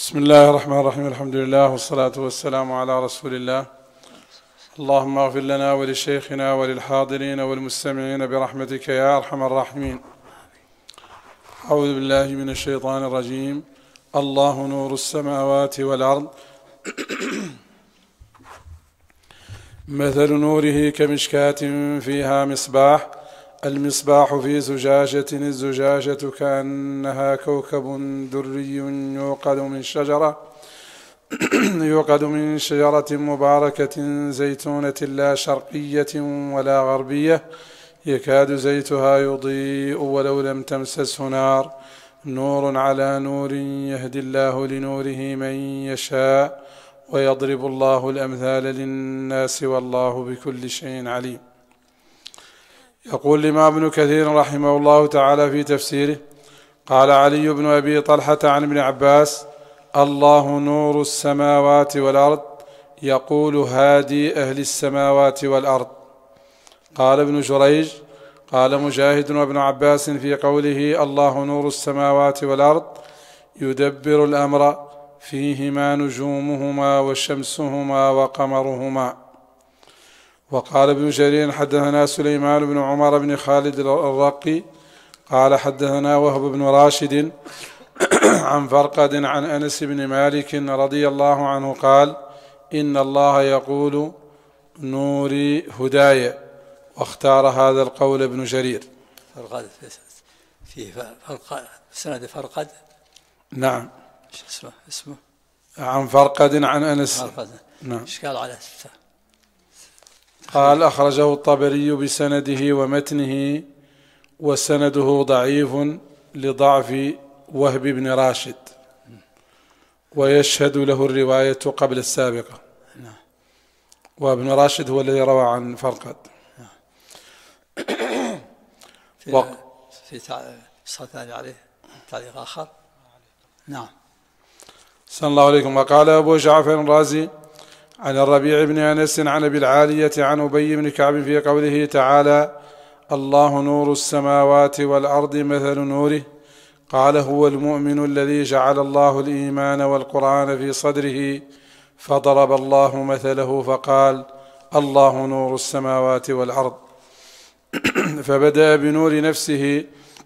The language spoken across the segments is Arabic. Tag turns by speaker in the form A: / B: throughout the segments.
A: بسم الله الرحمن الرحيم. الحمد لله والصلاة والسلام على رسول الله. اللهم اغفر لنا ولشيخنا وللحاضرين والمستمعين برحمتك يا أرحم الراحمين. أعوذ بالله من الشيطان الرجيم. الله نور السماوات والأرض مثل نوره كمشكاة فيها مصباح، المصباح في زجاجة، الزجاجة كأنها كوكب دري يوقد من شجرة مباركة زيتونة لا شرقية ولا غربية يكاد زيتها يضيء ولو لم تمسسه نار، نور على نور يهدي الله لنوره من يشاء ويضرب الله الأمثال للناس والله بكل شيء عليم. يقول الإمام ابن كثير رحمه الله تعالى في تفسيره: قال علي بن أبي طلحة عن ابن عباس: الله نور السماوات والأرض، يقول هادي أهل السماوات والأرض. قال ابن جريج: قال مجاهد وابن عباس في قوله الله نور السماوات والأرض يدبر الأمر، فيهما نجومهما وشمسهما وقمرهما. وقال ابن جرير: حدثنا سليمان بن عمر بن خالد الرقي قال حدثنا وهب بن راشد عن فرقد عن أنس بن مالك رضي الله عنه قال: إن الله يقول نوري هداي. واختار هذا القول ابن جرير.
B: فرقد فيه فرقد سند فرقد.
A: نعم.
B: اسمه
A: عن فرقد عن أنس.
B: نعم. إشكال على
A: قال: أخرجه الطبري بسنده ومتنه، وسنده ضعيف لضعف وهب بن راشد، ويشهد له الرواية قبل السابقة. وابن راشد هو الذي روى عن فرقد.
B: في ثاني عليه تعليق آخر. نعم.
A: صلى الله عليكم. وقال أبو جعفر الرازي عن الربيع بن أنس عن أبي العالية عن أبي بن كعب في قوله تعالى: الله نور السماوات والأرض مثل نوره، قال: هو المؤمن الذي جعل الله الإيمان والقرآن في صدره، فضرب الله مثله فقال: الله نور السماوات والأرض. فبدأ بنور نفسه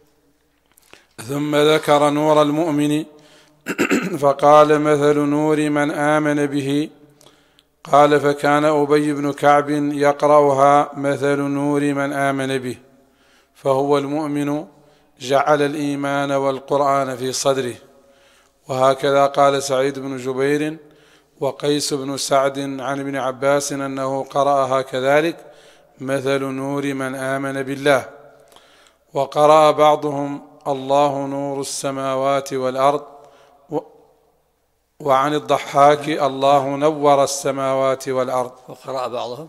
A: ثم ذكر نور المؤمن فقال: مثل نور من آمن به. قال: فكان أبي بن كعب يقرأها مثل نور من آمن به، فهو المؤمن جعل الإيمان والقرآن في صدره. وهكذا قال سعيد بن جبير وقيس بن سعد عن ابن عباس أنه قرأها كذلك مثل نور من آمن بالله. وقرأ بعضهم الله نور السماوات والأرض. وعن الضحاك الله نور السماوات والأرض.
B: وقرأ بعضهم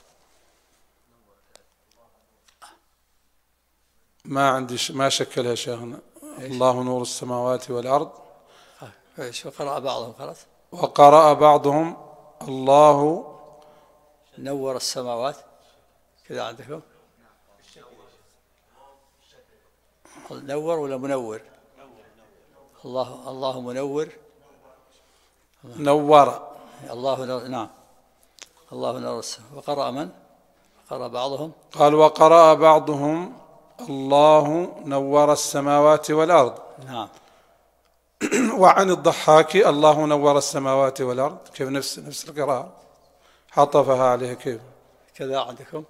A: ما شكلها شيخنا. الله نور السماوات والأرض.
B: وقرأ بعضهم
A: وقرأ بعضهم الله
B: نور السماوات. كذا عندكم نور ولا منور؟ الله منور.
A: نور
B: الله نور. نعم. الله نور. وقرأ من؟ قرأ بعضهم.
A: قال: وقرأ بعضهم الله نور السماوات والأرض.
B: نعم.
A: وعن الضحاك الله نور السماوات والأرض. كيف نفس القراءة حطفها عليها كيف
B: كذا عندكم.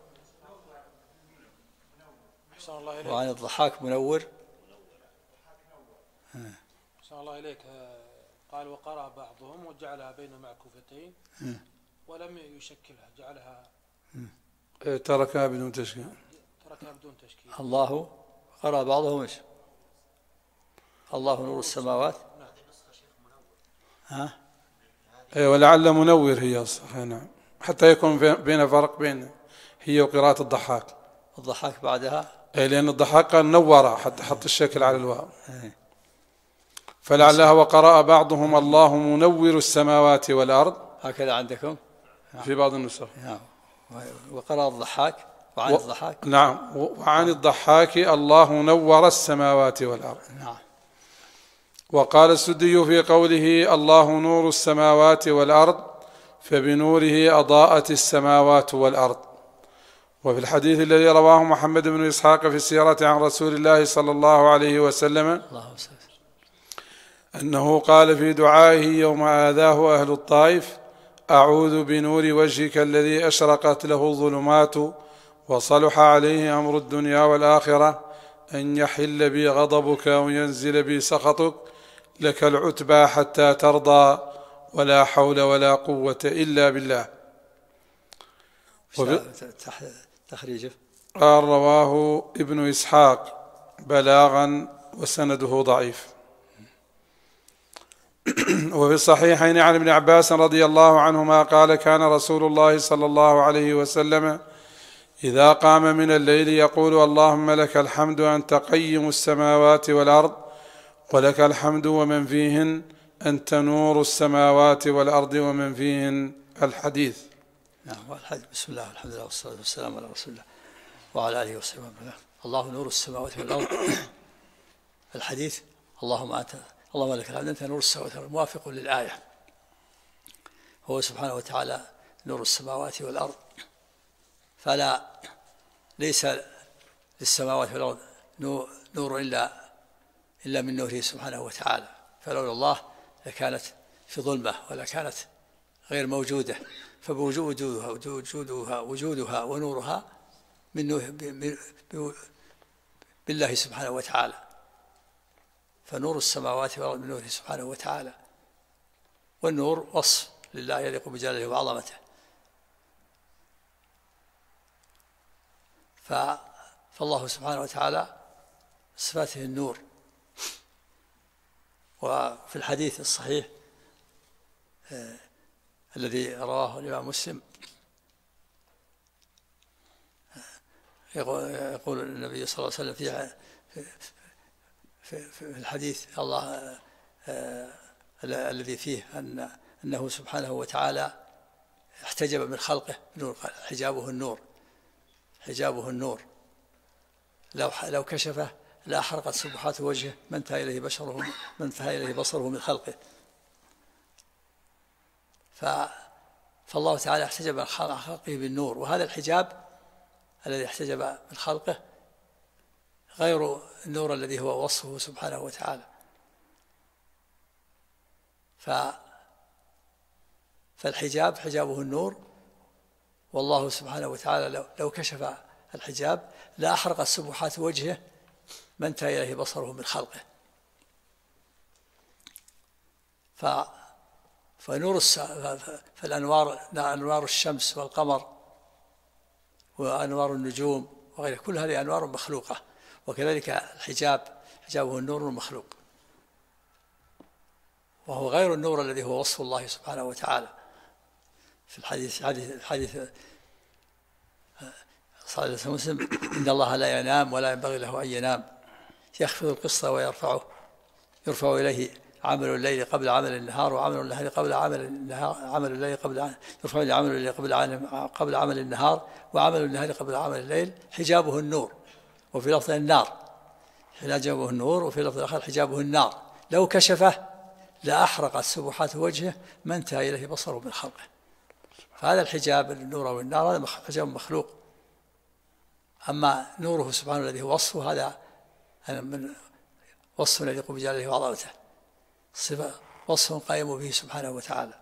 B: وعن الضحاك منور.
C: أحسن الله إليك. قال: وقرأ بعضهم وجعلها بين معكوفتين ولم يشكلها، جعلها
A: تركها بدون تشكيل.
B: الله قرأ بعضهم ايش؟ الله نور السماوات.
A: ولعل منور هي صح. نعم. حتى يكون بين فرق بين هي وقراءة الضحاك.
B: الضحاك بعدها
A: لأن الضحاك نور حتى حط الشكل على الواو. فلعلها وقرأ بعضهم الله منور السماوات والأرض.
B: هكذا عندكم
A: في بعض النسخ.
B: وقرأ الضحاك. وعن الضحاك.
A: نعم. وعن الضحاك الله نور السماوات والأرض.
B: نعم.
A: وقال السدي في قوله الله نور السماوات والأرض فبنوره أضاءت السماوات والأرض. وفي الحديث الذي رواه محمد بن إسحاق في السيرة عن رسول الله صلى الله عليه وسلم أنه قال في دعائه يوم آذاه أهل الطائف: أعوذ بنور وجهك الذي أشرقت له الظلمات وصلح عليه أمر الدنيا والآخرة أن يحل بي غضبك وينزل بي سخطك، لك العتبى حتى ترضى ولا حول ولا قوة إلا بالله.
B: تخريجه
A: قال رواه ابن إسحاق بلاغا وسنده ضعيف. وفي الصحيحين عن ابن عباس رضي الله عنهما قال: كان رسول الله صلى الله عليه وسلم إذا قام من الليل يقول: اللهم لك الحمد أنت قيم السماوات والأرض، ولك الحمد ومن فيهن، أنت نور السماوات والأرض ومن فيهن. الحديث.
B: نعم. والحديث. بسم الله والحمد لله والصلاة والسلام على رسول الله وعلى آله وصحبه وسلم. الله نور السماوات والأرض. الحديث: اللهم لك الحمد أنت نور السماوات والأرض، موافق للآية. هو سبحانه وتعالى نور السماوات والأرض، فلا ليس للسماوات والأرض نور إلا من نوره سبحانه وتعالى، فلولا الله لكانت في ظلمة ولا كانت غير موجودة، فوجودها ونورها من بالله سبحانه وتعالى، فنور السماوات والأرض من نوره سبحانه وتعالى. والنور وصف لله يليق بجلاله وعظمته، فالله سبحانه وتعالى صفاته النور. وفي الحديث الصحيح الذي رواه الإمام مسلم يقول النبي صلى الله عليه وسلم في الحديث الله الذي فيه أنه سبحانه وتعالى احتجب من خلقه نور، حجابه النور لو كشفه لا أحرقت سبحات وجهه ما انتهى إليه بصره من خلقه. فالله تعالى احتجب من خلقه بالنور، وهذا الحجاب الذي احتجب من خلقه غير النور الذي هو وصفه سبحانه وتعالى. فالحجاب حجابه النور، والله سبحانه وتعالى لو كشف الحجاب لا أحرقت سبحات وجهه ما انتهى إليه بصره من خلقه. فالأنوار أنوار الشمس والقمر وأنوار النجوم وغيرها، كل هذه أنوار مخلوقة، وكذلك حجابه النور مخلوق، وهو غير النور الذي هو وصف الله سبحانه وتعالى. في الحديث صحيح مسلم: إن الله لا ينام ولا ينبغي له أن ينام، يخفض القسط ويرفعه، يرفع إليه عمل الليل قبل عمل النهار، وعمل النهار قبل عمل النهار، عمل الليل يرفع إليه عمل الليل قبل عمل النهار، وعمل النهار قبل عمل الليل. حجابه النور، وفي لفظ النار حجابه النور، وفي لفظ آخر حجابه النار، لو كشفه لا أحرقت سبحات وجهه ما انتهى إليه بصره من خلقه. فهذا الحجاب النور والنار هذا حجاب مخلوق. أما نوره سبحانه الذي هو وصفه هذا من وصف يليق بجلاله وعظمته، صفة وصف قائم به سبحانه وتعالى.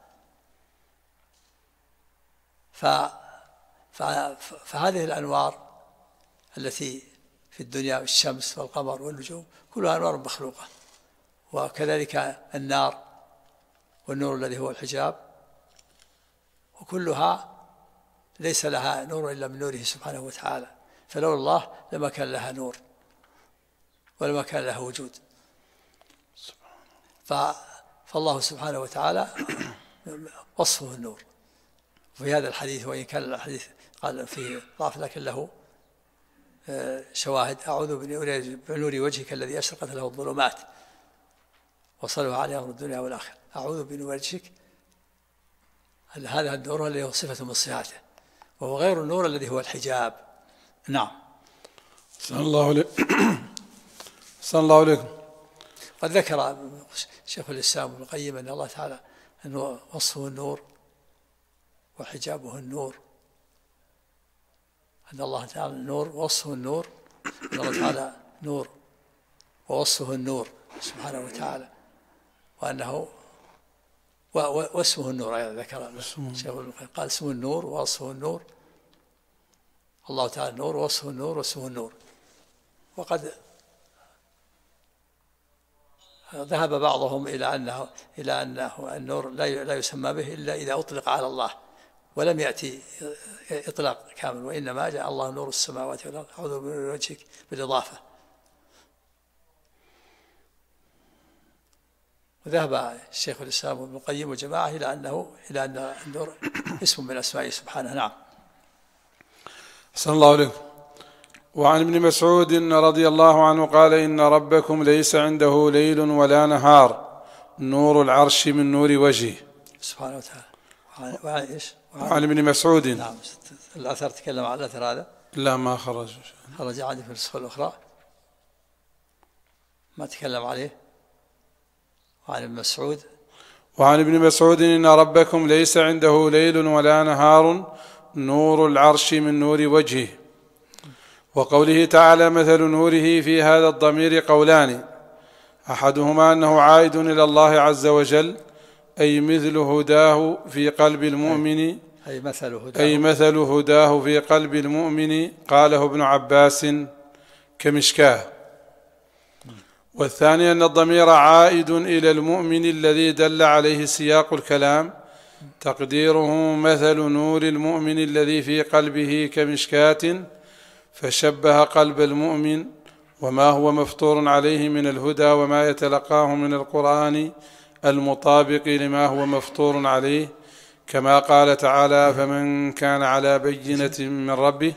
B: فهذه الأنوار التي في الدنيا، الشمس والقمر والنجوم، كلها أنوار مخلوقة، وكذلك النار والنور الذي هو الحجاب، وكلها ليس لها نور إلا من نوره سبحانه وتعالى، فلولا الله لما كان لها نور ولما كان لها وجود. فالله سبحانه وتعالى وصفه النور. وفي هذا الحديث، وإن كان الحديث قال فيه ضعف لكن له شواهد: أعوذ بنور وجهك الذي أشرقت له الظلمات وصلح عليه أمر الدنيا والآخرة. أعوذ بنور وجهك، هذا النور الذي هو صفة من صفاته، وهو غير النور الذي هو الحجاب. نعم.
A: صلى الله عليكم.
B: قد ذكر شيخ الإسلام ابن القيم أن الله تعالى أنه وصفه النور وحجابه النور، أن الله تعالى نور ووصفه النور، أن الله تعالى نور ووصفه النور سبحانه وتعالى، وأنه واسمه النور أيضا ذكر الشيخ ابن القيم قال اسمه النور ووصفه النور، الله تعالى نور ووصفه النور واسمه النور. وقد ذهب بعضهم إلى أنه النور لا يسمى به إلا إذا أطلق على الله، ولم يأتي إطلاق كامل، وإنما جاء الله نور السماوات والأرض أعوذ بنور وجهك بالإضافة. وذهب الشيخ الإسلام ابن القيم وجماعة إلى أن النور اسم من أسمائه سبحانه. نعم.
A: أحسن الله عليكم. وعن ابن مسعود رضي الله عنه قال إن ربكم ليس عنده ليل ولا نهار، نور العرش من نور وجهه
B: سبحانه وتعالى.
A: وعن ابن مسعود.
B: نعم. الأثر تكلم عن الأثر هذا؟
A: لا ما خرج
B: عندي في النسخة الأخرى ما تكلم عليه. وعن ابن مسعود.
A: وعن ابن مسعود إن ربكم ليس عنده ليل ولا نهار، نور العرش من نور وجهه. وقوله تعالى مثل نوره في هذا الضمير قولان، أحدهما أنه عائد إلى الله عز وجل، أي مثل هداه في قلب المؤمن، أي مثل هداه في قلب المؤمن، قاله ابن عباس كمشكاه. والثاني أن الضمير عائد إلى المؤمن الذي دل عليه سياق الكلام، تقديره مثل نور المؤمن الذي في قلبه كمشكاة، فشبه قلب المؤمن وما هو مفطور عليه من الهدى وما يتلقاه من القرآن المطابق لما هو مفطور عليه، كما قال تعالى فمن كان على بينة من ربه.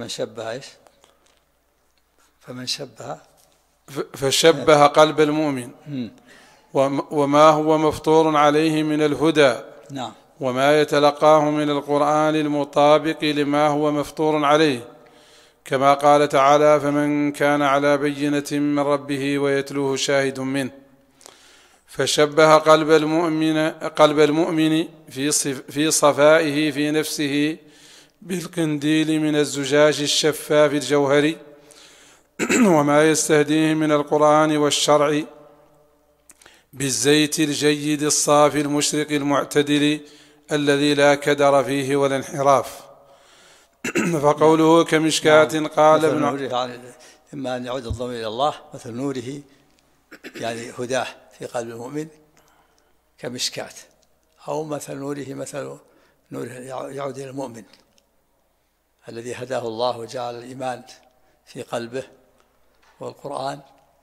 A: فشبه قلب المؤمن وما هو مفطور عليه من الهدى وما يتلقاه من القرآن المطابق لما هو مفطور عليه، كما قال تعالى فمن كان على بينة من ربه ويتلوه شاهد منه. فشبه قلب المؤمن في صفائه في نفسه بالقنديل من الزجاج الشفاف الجوهري وما يستهديه من القرآن والشرع بالزيت الجيد الصافي المشرق المعتدل الذي لا كدر فيه ولا انحراف. فقوله كمشكاة قال ابن
B: إما أن يعود الضمير إلى الله مثل نوره يعني هداه في قلب المؤمن كمشكاة، أو مثل نوره يعود إلى المؤمن الذي هداه الله وجعل الإيمان في قلبه والقرآن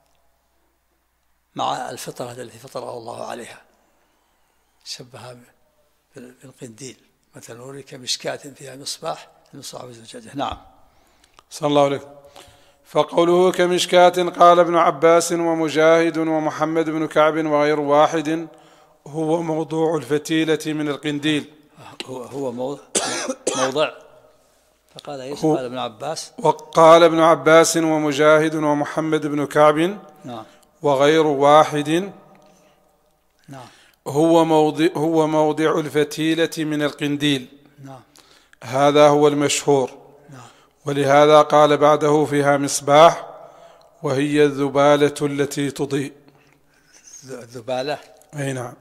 B: مع الفطرة التي فطره الله عليها، شبهها بالقنديل مثل نوره كمشكاة فيها مصباح وزجاجة. نعم.
A: صلى الله عليه. فقوله كمشكاة قال ابن عباس ومجاهد ومحمد بن كعب وغير واحد هو موضوع الفتيلة من القنديل.
B: هو موضع. فقال ايش؟ قال ابن عباس.
A: وقال ابن عباس ومجاهد ومحمد بن كعب
B: نعم
A: وغير واحد
B: نعم
A: هو موضع الفتيلة من القنديل.
B: نعم.
A: هذا هو المشهور.
B: نعم.
A: ولهذا قال بعده فيها مصباح وهي الذبالة التي تضيء.
B: الذبالة.
A: أي نعم.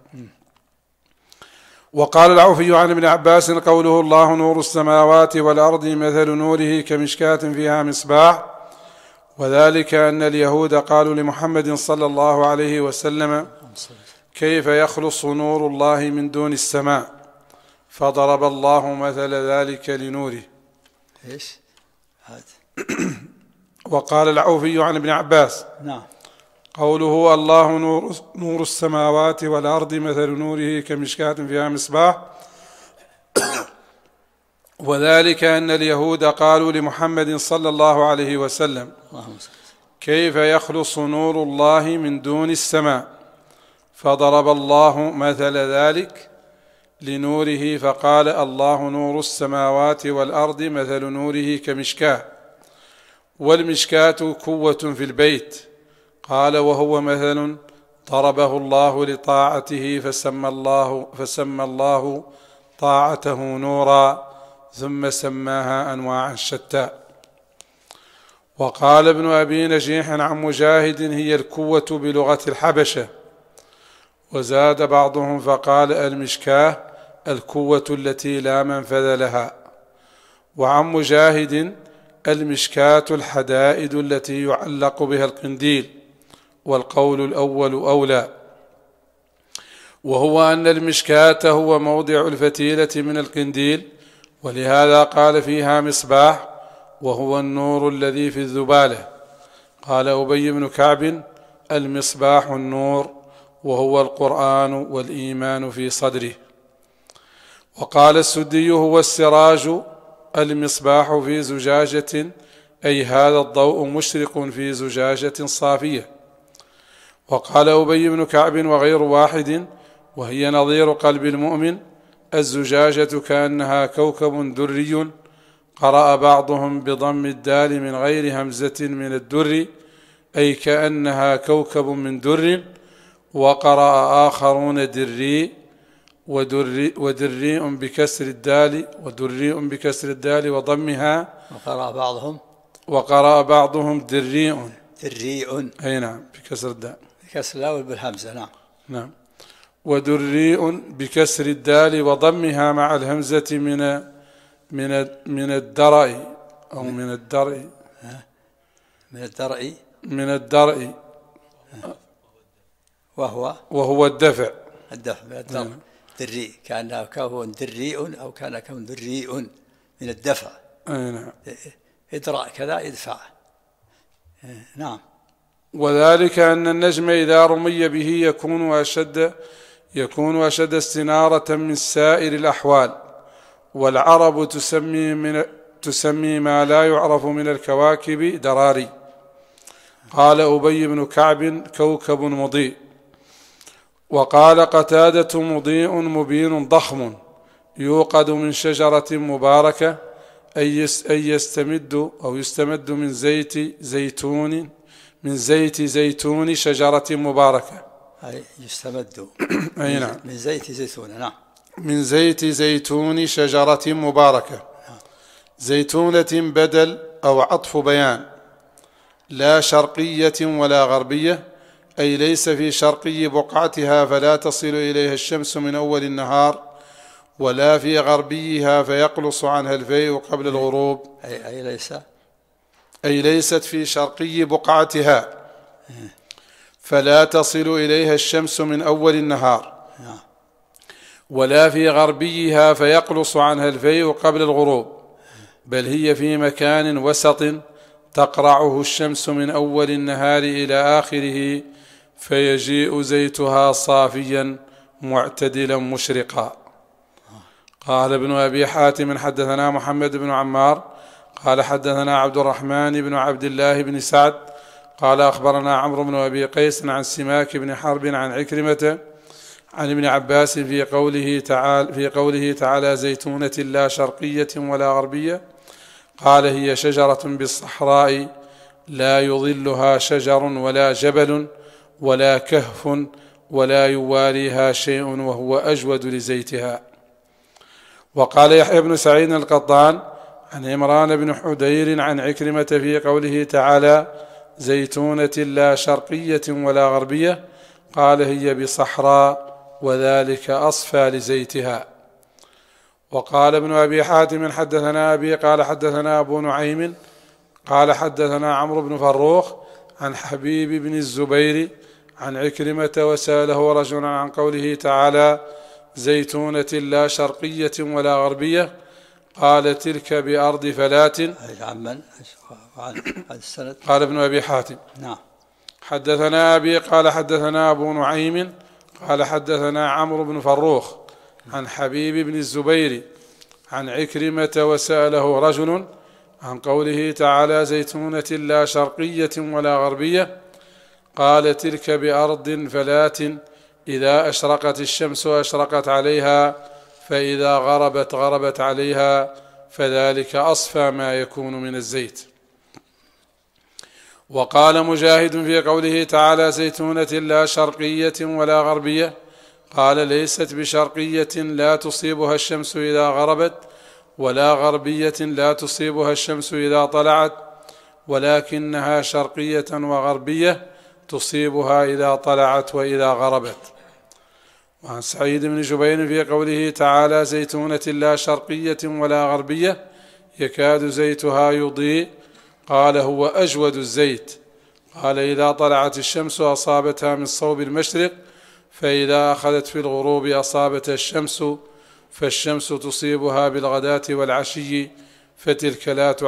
A: وقال العوفي عن ابن عباس قوله الله نور السماوات والأرض مثل نوره كمشكاة فيها مصباح، وذلك أن اليهود قالوا لمحمد صلى الله عليه وسلم كيف يخلص نور الله من دون السماء، فضرب الله مثل ذلك لنوره.
B: إيش هذا؟
A: وقال العوفي عن ابن عباس
B: نعم
A: قوله الله نور السماوات والأرض مثل نوره كمشكاة فيها مصباح، وذلك أن اليهود قالوا لمحمد صلى الله عليه وسلم كيف يخلص نور الله من دون السماء، فضرب الله مثل ذلك لنوره فقال الله نور السماوات والأرض مثل نوره كمشكاة، والمشكاة كوة في البيت، قال وهو مثل ضربه الله لطاعته فسمى الله طاعته نورا، ثم سماها أنواعا شتى. وقال ابن أبي نجيح عن مجاهد: هي الكوة بلغة الحبشة. وزاد بعضهم فقال: المشكاة الكوة التي لا منفذ لها. وعن مجاهد: المشكاة الحدائد التي يعلق بها القنديل. والقول الأول أولى، وهو أن المشكاة هو موضع الفتيلة من القنديل، ولهذا قال فيها مصباح، وهو النور الذي في الذبالة. قال أبي بن كعب: المصباح النور، وهو القرآن والإيمان في صدره. وقال السدي: هو السراج المصباح في زجاجة، أي هذا الضوء مشرق في زجاجة صافية. وقال أبي بن كعب وغير واحد: وهي نظير قلب المؤمن، الزجاجة كأنها كوكب دري. قرأ بعضهم بضم الدال من غير همزة من الدر، أي كأنها كوكب من در. وقرأ آخرون دري ودريء بكسر الدال وضمها. وقرأ بعضهم دريء أي نعم بكسر الدال،
B: بكسر الدال بالهمزة.
A: نعم. ودريء بكسر الدال وضمها مع الهمزة من الدرء أو من الدرء من الدرء وهو الدفع
B: من الدرء. دري كأنه كون دريء أو كان كون دريء من الدفع.
A: نعم.
B: إدراء كذا يدفع. نعم.
A: وذلك أن النجم إذا رمي به يكون أشد استنارة من سائر الأحوال. والعرب تسمي ما لا يعرف من الكواكب دراري. قال أبي بن كعب: كوكب مضيء. وقال قتادة: مضيء مبين ضخم يوقد من شجرة مباركة، أي يستمد من زيت زيتون شجرة مباركة.
B: أي يستمد
A: أي نعم
B: من زيت زيتون. نعم.
A: من زيت زيتون شجرة مباركة. زيتونة بدل أو عطف بيان، لا شرقية ولا غربية، أي ليس في شرقي بقعتها فلا تصل إليها الشمس من أول النهار، ولا في غربيها فيقلص عنها الفيء قبل الغروب. أي ليست في شرقي بقعتها فلا تصل إليها الشمس من أول النهار، ولا في غربيها فيقلص عنها الفيء قبل الغروب، بل هي في مكان وسط تقرعه الشمس من أول النهار إلى آخره، فيجيء زيتها صافيا معتدلا مشرقا. قال ابن أبي حاتم: حدثنا محمد بن عمار قال حدثنا عبد الرحمن بن عبد الله بن سعد قال أخبرنا عمرو بن أبي قيس عن سماك بن حرب عن عكرمة عن ابن عباس في قوله تعالى: زيتونة لا شرقية ولا غربية. قال: هي شجرة بالصحراء لا يظلها شجر ولا جبل ولا كهف ولا يواريها شيء، وهو أجود لزيتها. وقال يحيى بن سعيد القطان عن عمران بن حدير عن عكرمة في قوله تعالى: زيتونة لا شرقية ولا غربية. قال: هي بصحراء وذلك أصفى لزيتها. وقال ابن أبي حاتم: حدثنا أبي قال حدثنا أبو نعيم قال حدثنا عمرو بن فروخ عن حبيب بن الزبير عن عكرمة وسأله رجل عن قوله تعالى: زيتونة لا شرقية ولا غربية. قال: تلك بأرض فلات. قال ابن أبي حاتم:
B: نعم.
A: حدثنا أبي قال حدثنا أبو نعيم قال حدثنا عمرو بن فروخ عن حبيب بن الزبير عن عكرمة وسأله رجل عن قوله تعالى: زيتونة لا شرقية ولا غربية. قال: تلك بأرض فلات، إذا أشرقت الشمس أشرقت عليها، فإذا غربت عليها، فذلك أصفى ما يكون من الزيت. وقال مجاهد في قوله تعالى زيتونة لا شرقية ولا غربية قال ليست بشرقية لا تصيبها الشمس إذا غربت ولا غربية لا تصيبها الشمس إذا طلعت ولكنها شرقية وغربية تصيبها إذا طلعت وإذا غربت. وعن سعيد بن جبير في قوله تعالى زيتونة لا شرقية ولا غربية يكاد زيتها يضيء قال هو أجود الزيت قال إذا طلعت الشمس أصابتها من صوب المشرق فإذا أخذت في الغروب أصابتها الشمس فالشمس تصيبها بالغداة والعشي فتلك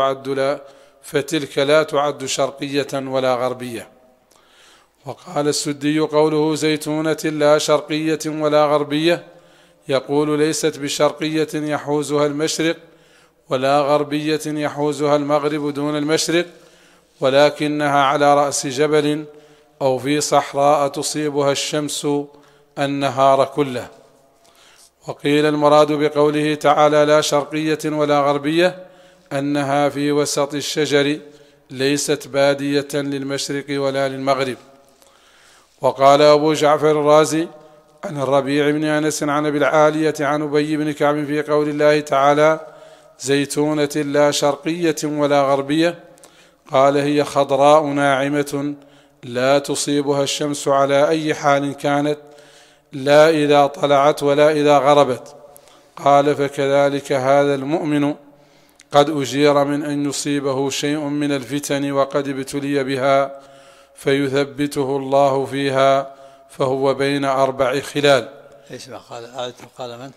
A: لا تعد شرقية ولا غربية. وقال السدي قوله زيتونة لا شرقية ولا غربية يقول ليست بشرقية يحوزها المشرق ولا غربية يحوزها المغرب دون المشرق ولكنها على رأس جبل أو في صحراء تصيبها الشمس النهار كله. وقيل المراد بقوله تعالى لا شرقية ولا غربية أنها في وسط الشجر ليست بادية للمشرق ولا للمغرب. وقال أبو جعفر الرازي عن الربيع بن أنس عن أبي العالية عن أبي بن كعب في قول الله تعالى زيتونة لا شرقية ولا غربية قال هي خضراء ناعمة لا تصيبها الشمس على أي حال كانت لا إذا طلعت ولا إذا غربت. قال فكذلك هذا المؤمن قد أجير من أن يصيبه شيء من الفتن وقد ابتلي بها فيثبته الله فيها فهو بين 4 خلال.
B: ايش قال من؟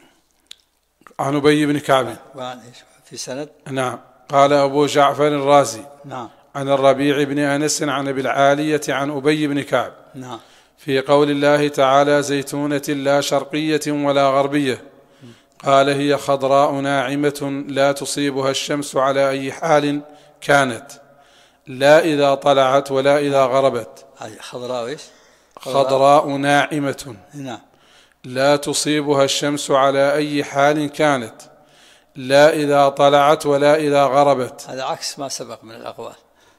A: عن أبي بن كعب
B: في سند.
A: نعم. قال أبو جعفر الرازي
B: نعم
A: عن الربيع بن أنس عن أبي العالية عن أبي بن كعب
B: نعم
A: في قول الله تعالى زيتونة لا شرقية ولا غربية قال هي خضراء ناعمة لا تصيبها الشمس على أي حال كانت لا إذا طلعت ولا إذا غربت.
B: خضراء إيش؟
A: خضراء ناعمة
B: نعم
A: لا تصيبها الشمس على أي حال كانت لا إذا طلعت ولا إذا غربت.
B: هذا عكس ما سبق من الأقوال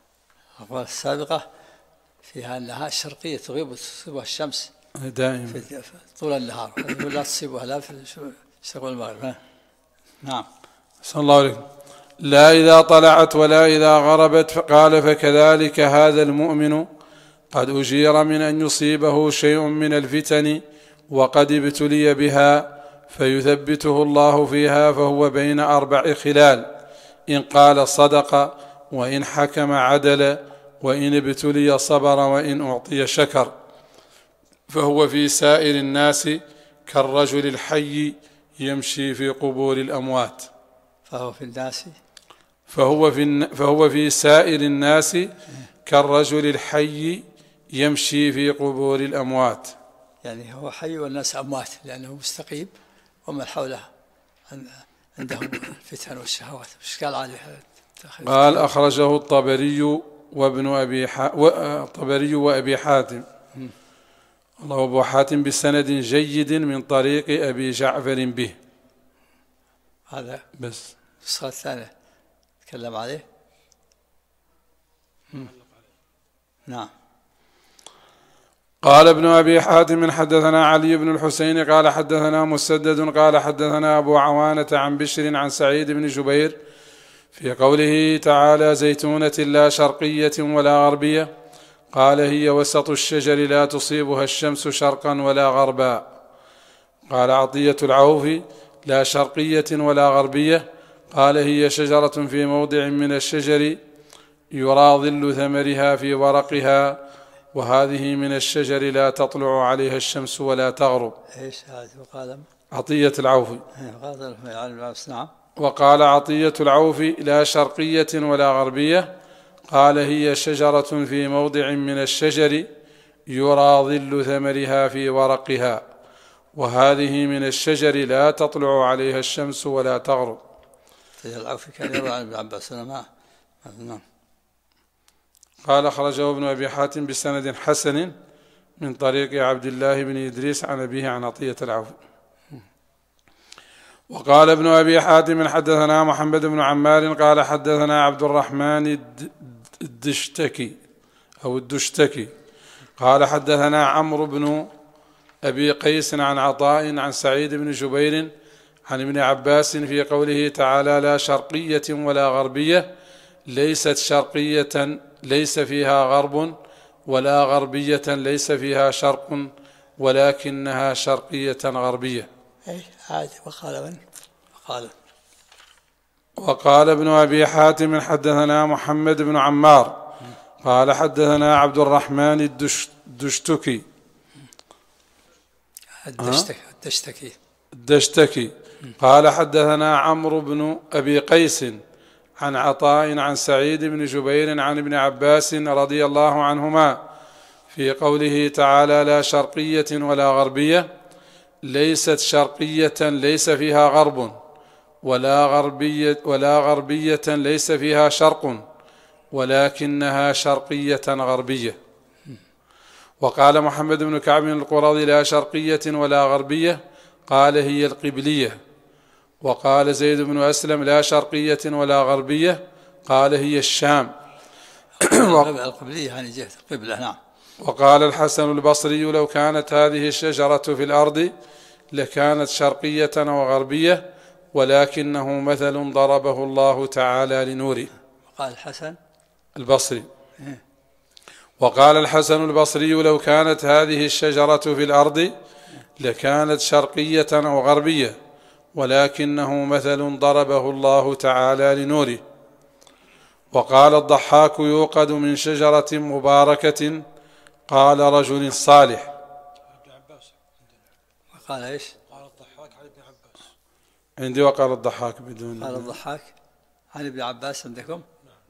B: السابقة فيها أنها شرقية تغيب وتصيبها الشمس
A: دائما
B: في طول النهار لا تصيبها لا في الشرق والمغرب. نعم
A: صلى الله عليه وسلم لا إذا طلعت ولا إذا غربت. فقال فكذلك هذا المؤمن قد أجير من أن يصيبه شيء من الفتن وقد ابتلي بها فيثبته الله فيها فهو بين 4 خلال إن قال صدق وإن حكم عدل وإن ابتلي صبر وإن أعطي شكر. فهو في سائر الناس كالرجل الحي يمشي في قبور الأموات. فهو في سائر الناس كالرجل الحي يمشي في قبور الأموات.
B: يعني هو حي والناس أموات لأنه مستقيم ومن حوله عندهم الفتن والشهوات إشكال عالي.
A: قال أخرجه الطبري الطبري وأبي حاتم الله أبو حاتم بسند جيد من طريق أبي جعفر به.
B: هذا
A: بس
B: النسخة الثانية تكلم عليه. نعم.
A: قال ابن أبي حاتم حدثنا علي بن الحسين قال حدثنا مسدد قال حدثنا أبو عوانة عن بشر عن سعيد بن جبير في قوله تعالى زيتونة لا شرقية ولا غربية قال هي وسط الشجر لا تصيبها الشمس شرقا ولا غربا. قال عطية العوفي لا شرقية ولا غربية قال هي شجرة في موضع من الشجر يرى ظل ثمرها في ورقها وهذه من الشجر لا تطلع عليها الشمس ولا تغرب.
B: ايش هذا؟ وقال
A: عطية العوفي.
B: نعم.
A: وقال عطية العوفي لا شرقية ولا غربية قال هي شجرة في موضع من الشجر يرى ظل ثمرها في ورقها وهذه من الشجر لا تطلع عليها الشمس ولا تغرب.
B: العوفي كان يروى عن ابن عباس. نعم.
A: قال أخرجه ابن أبي حاتم بسند حسن من طريق عبد الله بن إدريس عن أبيه عن عطية العوفي. وقال ابن أبي حاتم حدثنا محمد بن عمار قال حدثنا عبد الرحمن الدشتكي أو الدشتكي قال حدثنا عمرو بن أبي قيس عن عطاء عن سعيد بن جبير عن ابن عباس في قوله تعالى لا شرقية ولا غربية ليست شرقية ليس فيها غرب ولا غربية ليس فيها شرق ولكنها شرقية غربية.
B: عادي. وقال من؟
A: وقال ابن أبي حاتم حدثنا محمد بن عمار قال حدثنا عبد الرحمن الدشتكي الدشتكي قال حدثنا عمرو بن أبي قيس عن عطاء عن سعيد بن جبير عن ابن عباس رضي الله عنهما في قوله تعالى لا شرقية ولا غربية ليست شرقية ليس فيها غرب ولا غربية ليس فيها شرق ولكنها شرقية غربية. وقال محمد بن كعب القرظي لا شرقية ولا غربية قال هي القبلية. وقال زيد بن أسلم لا شرقية ولا غربية قال هي الشام.
B: القبلية يعني جهة القبلة. نعم.
A: وقال الحسن البصري لو كانت هذه الشجرة في الأرض لكانت شرقية وغربية ولكنه مثل ضربه الله تعالى لنوره.
B: وقال الحسن
A: البصري وقال الحسن البصري لو كانت هذه الشجرة في الأرض لكانت شرقية أو غربية ولكنه مثل ضربه الله تعالى لنوره. وقال الضحاك يوقد من شجرة مباركة قال رجل صالح.
B: وقال ايش؟
C: قال الضحاك عن ابن عباس.
A: عندي وقال الضحاك بدون.
B: قال الضحاك عن ابن عباس عندكم؟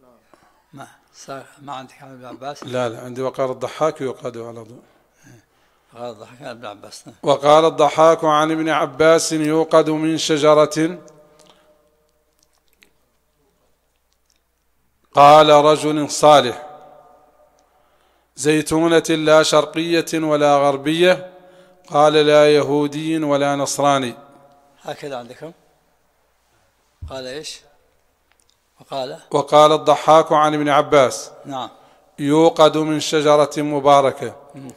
B: ما عندك عن ابن عباس؟
A: لا عندي وقال الضحاك يوقد على ضوء.
B: قال الضحاك عن ابن عباس.
A: وقال الضحاك عن ابن عباس يوقد من شجرة قال رجل صالح زيتونة لا شرقية ولا غربية قال لا يهودي ولا نصراني.
B: هكذا عندكم؟ قال ايش؟
A: وقال الضحاك عن ابن عباس
B: نعم
A: يوقد من شجرة مباركة.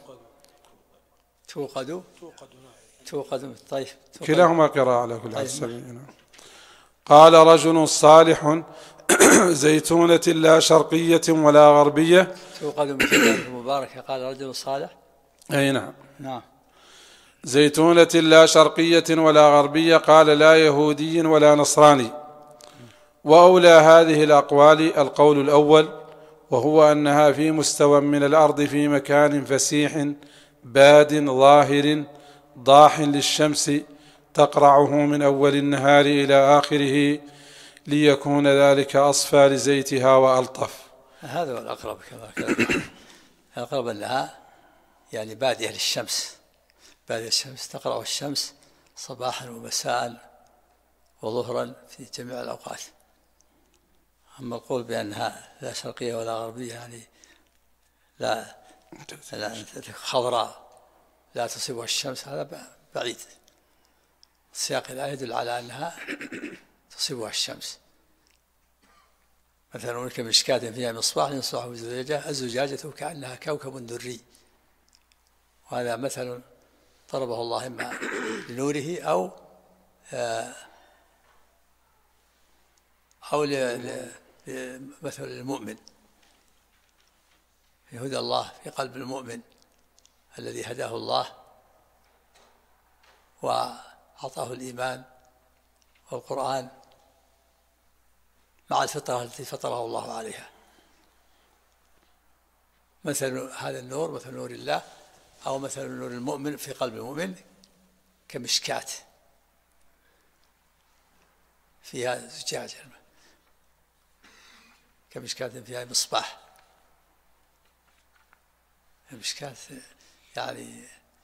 B: توقد. طيب.
A: كلاهما قراءة على كل حال. قال رجل صالح زيتونة لا شرقية ولا غربية
B: توقد من شجرة مباركة قال رجل صالح.
A: أي نعم.
B: نعم.
A: زيتونة لا شرقية ولا غربية قال لا يهودي ولا نصراني. وأولى هذه الأقوال القول الأول وهو أنها في مستوى من الأرض في مكان فسيح باد ظاهر ضاح للشمس تقرعه من أول النهار إلى آخره ليكون ذلك أصفى لزيتها وألطف.
B: هذا هو الأقرب كما الأقرب أنها يعني بادية للشمس. بادية الشمس تقرع الشمس صباحا ومساء وظهرا في جميع الأوقات. أما القول بأنها لا شرقية ولا غربية يعني لا خضراء لا تصيبها الشمس هذا بعيد. السياق لا يدل على أنها تصيبها الشمس. مثلا هناك مشكاة فيها مصباح يصبح الزجاجة كأنها كوكب دري. وهذا مثل ضربه الله إما لنوره أو مثل المؤمن في هدى الله في قلب المؤمن الذي هداه الله وأعطاه الإيمان والقرآن مع الفطرة التي فطره الله عليها. مثل هذا النور مثل نور الله أو مثل نور المؤمن في قلب المؤمن كمشكاة فيها زجاجة كمشكاة فيها مصباح. المشكاة يعني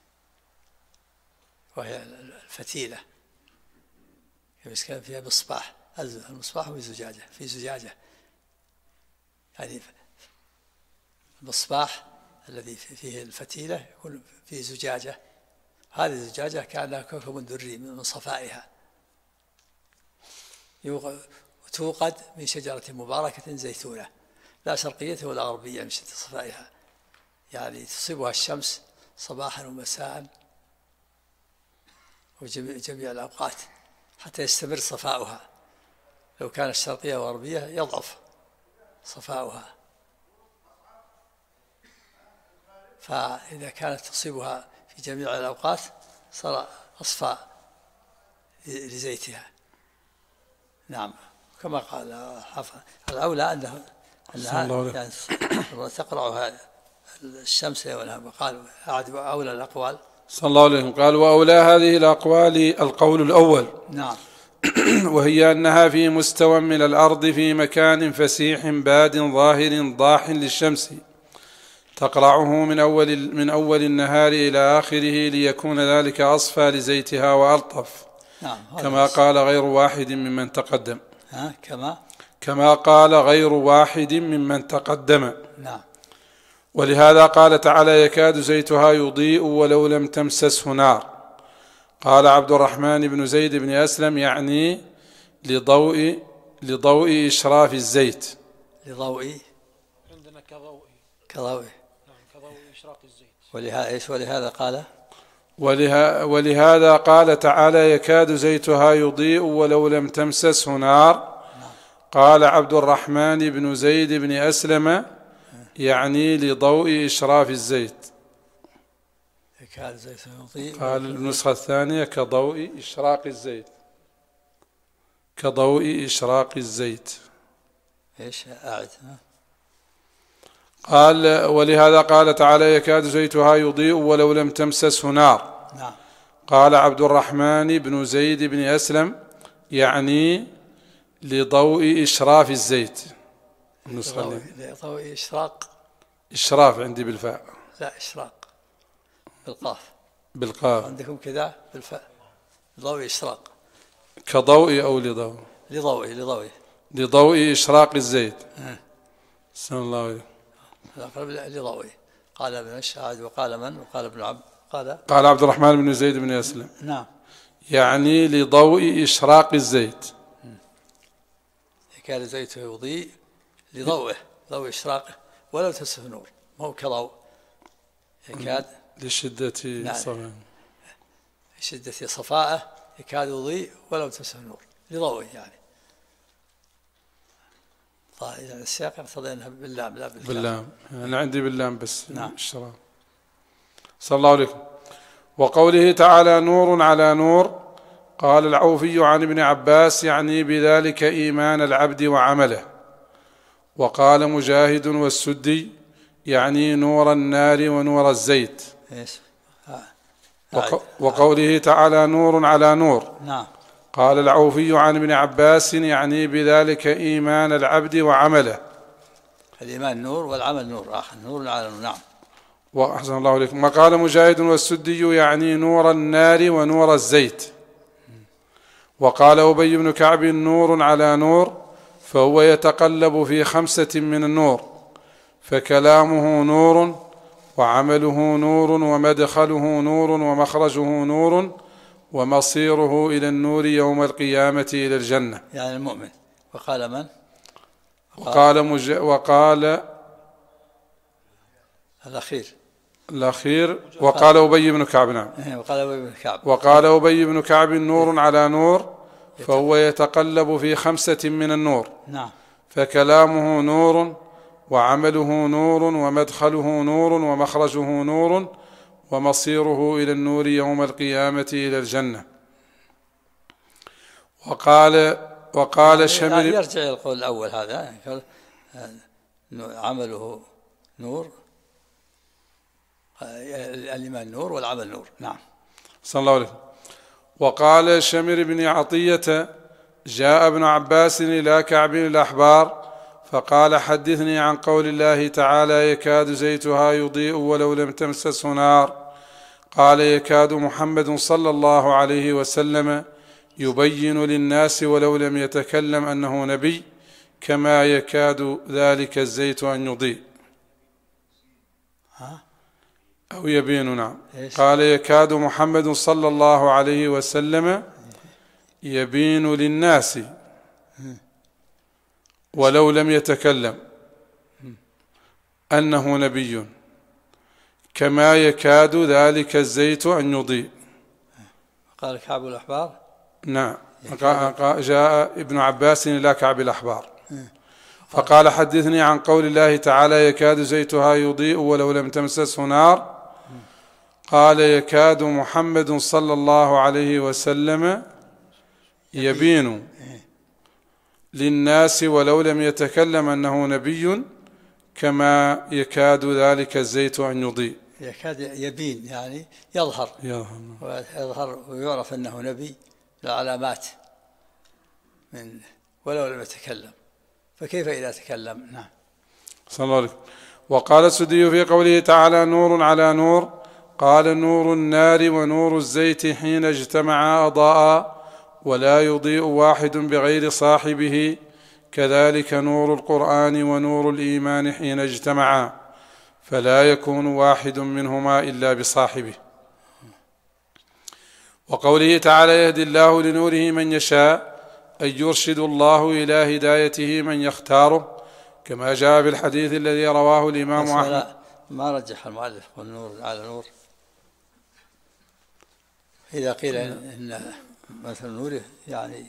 B: وهي الفتيلة كمشكاة فيها مصباح. المصباح في زجاجة يعني المصباح الذي فيه الفتيلة يكون فيه زجاجة. هذه الزجاجة كأنها كوكب دري من صفائها. توقد من شجرة مباركة زيتونة. لا شرقية ولا غربية من شدة صفائها، يعني تصيبها الشمس صباحا ومساء وجميع الأوقات حتى يستمر صفاؤها. لو كانت شرقية وغربية يضعف صفاؤها، فإذا كانت تصيبها في جميع الأوقات صار أصفى لزيتها. نعم، كما قال حافظ الأولى أنها يعني تقرأها الشمس والنهار. قال أولى الأقوال
A: صلى الله عليه وسلم قال وأولى هذه الأقوال القول الأول.
B: نعم.
A: وهي أنها في مستوى من الأرض في مكان فسيح باد ظاهر ضاح للشمس تقرعه من أول النهار إلى آخره ليكون ذلك أصفى لزيتها وألطف.
B: نعم.
A: كما قال غير واحد ممن تقدم.
B: كما
A: قال غير واحد ممن تقدم.
B: نعم.
A: ولهذا قال تعالى يكاد زيتها يضيء ولو لم تمسسه نار. قال عبد الرحمن بن زيد بن أسلم يعني لضوء إشراف الزيت.
B: لضوء
C: عندنا
B: كضوء.
C: نعم، كضوء إشراق الزيت.
A: ولهذا قال تعالى يكاد زيتها يضيء ولو لم تمسسه نار. قال عبد الرحمن بن زيد بن أسلم يعني لضوء إشراف الزيت.
B: يكاد زيتها يضيء.
A: قال النسخة الثانية كضوء إشراق الزيت. كضوء إشراق الزيت.
B: إيش أعد؟
A: قال ولهذا قال تعالى يكاد زيتها يضيء ولو لم تمسسه نار.
B: نعم.
A: قال عبد الرحمن بن زيد بن أسلم يعني لضوء إشراف الزيت.
B: لضوء
A: إشراف عندي بالفاء.
B: لا، إشراق
A: بالقاف
B: عندكم كذا بالفاء. ضوء إشراق
A: كضوء أو لضوء لضوء إشراق الزيت. صلى الله عليه
B: الأقرب لضوء. قال ابن الشاهد وقال من وقال ابن عبد
A: قال عبد الرحمن بن زيد بن أسلم.
B: نعم.
A: يعني لضوء إشراق الزيت.
B: يكاد زيته يضيء لضوءه، ضوء إشراقه ولو تمسه نور، ما هو كضوء. يكاد
A: لشدة
B: صفائه يكاد يضيء ولو تمسه نور لضوءه يعني. طيب السياق يقتضي انها باللام لا
A: باللام. انا عندي باللام بس.
B: نعم.
A: الشراب. صلى الله عليه. وقوله تعالى نور على نور. قال العوفي عن ابن عباس يعني بذلك إيمان العبد وعمله. وقال مجاهد والسدي يعني نور النار ونور الزيت. وقوله تعالى نور على نور.
B: نعم.
A: قال العوفي عن ابن عباس يعني بذلك إيمان العبد وعمله.
B: الإيمان نور والعمل نور آخر. نور على نور. نعم.
A: وأحسن الله عليكم. وقال مجاهد والسدي يعني نور النار ونور الزيت. وقال أبي بن كعب نور على نور فهو يتقلب في 5 من النور، فكلامه نور وعمله نور ومدخله نور ومخرجه نور ومصيره إلى النور يوم القيامة إلى الجنة.
B: يعني المؤمن. وقال من؟
A: وقال الأخير وقال أبي بن كعب. نعم. وقال أبي بن كعب نور على نور فهو يتقلب في 5 من النور.
B: نعم.
A: فكلامه نور وعمله نور ومدخله نور ومخرجه نور ومصيره إلى النور يوم القيامة إلى الجنة. وقال شمر
B: يرجع إلى القول الأول هذا عمله نور، الإيمان نور والعمل نور. نعم.
A: صلى الله عليه. وقال شمر بن عطية جاء ابن عباس إلى كعب الأحبار فقال حدثني عن قول الله تعالى يكاد زيتها يضيء ولو لم تمسسه نار. قال يكاد محمد صلى الله عليه وسلم يبين للناس ولو لم يتكلم أنه نبي كما يكاد ذلك الزيت أن يضيء أو يبين. نعم. قال يكاد محمد صلى الله عليه وسلم يبين للناس ولو لم يتكلم أنه نبي كما يكاد ذلك الزيت أن يضيء.
B: قال كعب الأحبار.
A: نعم، جاء ابن عباس إلى كعب الأحبار فقال حدثني عن قول الله تعالى يكاد زيتها يضيء ولو لم تمسسه نار. قال يكاد محمد صلى الله عليه وسلم يبين للناس ولو لم يتكلم أنه نبي كما يكاد ذلك الزيت أن يضيء.
B: يكاد يبين يعني يظهر ويعرف أنه نبي، العلامات من ولو لم يتكلم، فكيف إذا تكلم؟ نعم.
A: صلى الله عليه وسلم. وقال السدي في قوله تعالى نور على نور، قال نور النار ونور الزيت حين اجتمعا أضاء ولا يضيء واحد بغير صاحبه، كذلك نور القرآن ونور الإيمان حين اجتمعا فلا يكون واحد منهما إلا بصاحبه. وقوله تعالى يهدي الله لنوره من يشاء، أي يرشد الله إلى هدايته من يختاره، كما جاء في الحديث الذي رواه الإمام أحمد.
B: ما رجح المؤلف والنور على نور. إذا قيل إن مثل نوره يعني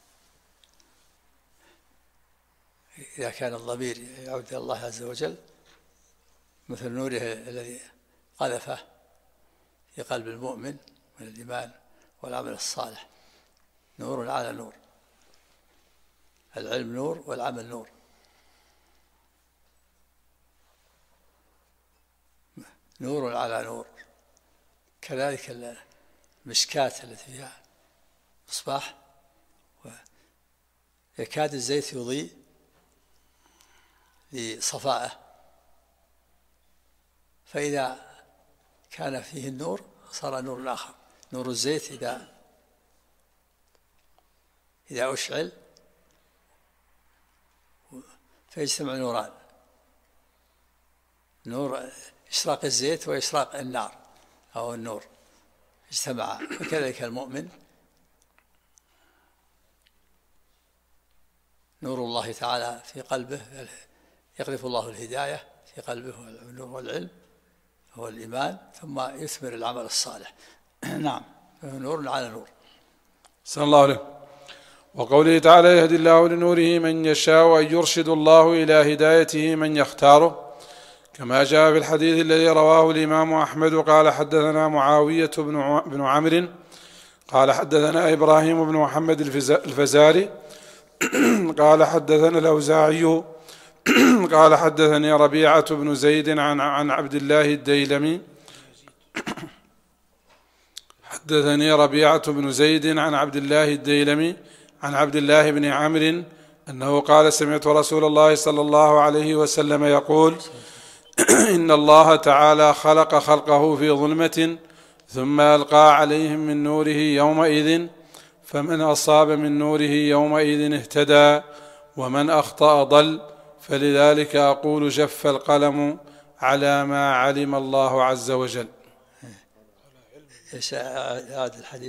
B: إذا كان الضمير يعود إلى الله عز وجل مثل نوره الذي قذفه في قلب المؤمن من الإيمان والعمل الصالح، نور على نور، العلم نور والعمل نور. نور على نور. كذلك المشكاة التي فيها مصباح يكاد الزيت يضيء لصفائه، فإذا كان فيه النور صار نور آخر. نور الزيت إذا أشعل فيجتمع نوران، نور إشراق الزيت وإشراق النار أو النور اجتمعا. وكذلك المؤمن نور الله تعالى في قلبه، يقذف الله الهداية في قلبه والنور والعلم هو الإيمان، ثم يثمر العمل الصالح. نعم، نور على نور.
A: صلى الله عليه. وقوله تعالى يهدي الله لنوره من يشاء، وأن يرشد الله إلى هدايته من يختاره، كما جاء في الحديث الذي رواه الإمام أحمد قال حدثنا معاوية بن عمرو قال حدثنا إبراهيم بن محمد الفزاري قال حدثنا الأوزاعي قال حدثني ربيعة بن زيد عن عبد الله الديلمي حدثني ربيعة بن زيد عن عبد الله الديلمي عن عبد الله بن عمرو أنه قال سمعت رسول الله صلى الله عليه وسلم يقول إن الله تعالى خلق خلقه في ظلمة ثم ألقى عليهم من نوره يومئذ، فمن أصاب من نوره يومئذ اهتدى ومن أخطأ ضل، فلذلك أقول جف القلم على ما علم الله عز وجل.
B: ايش هذا الحديث؟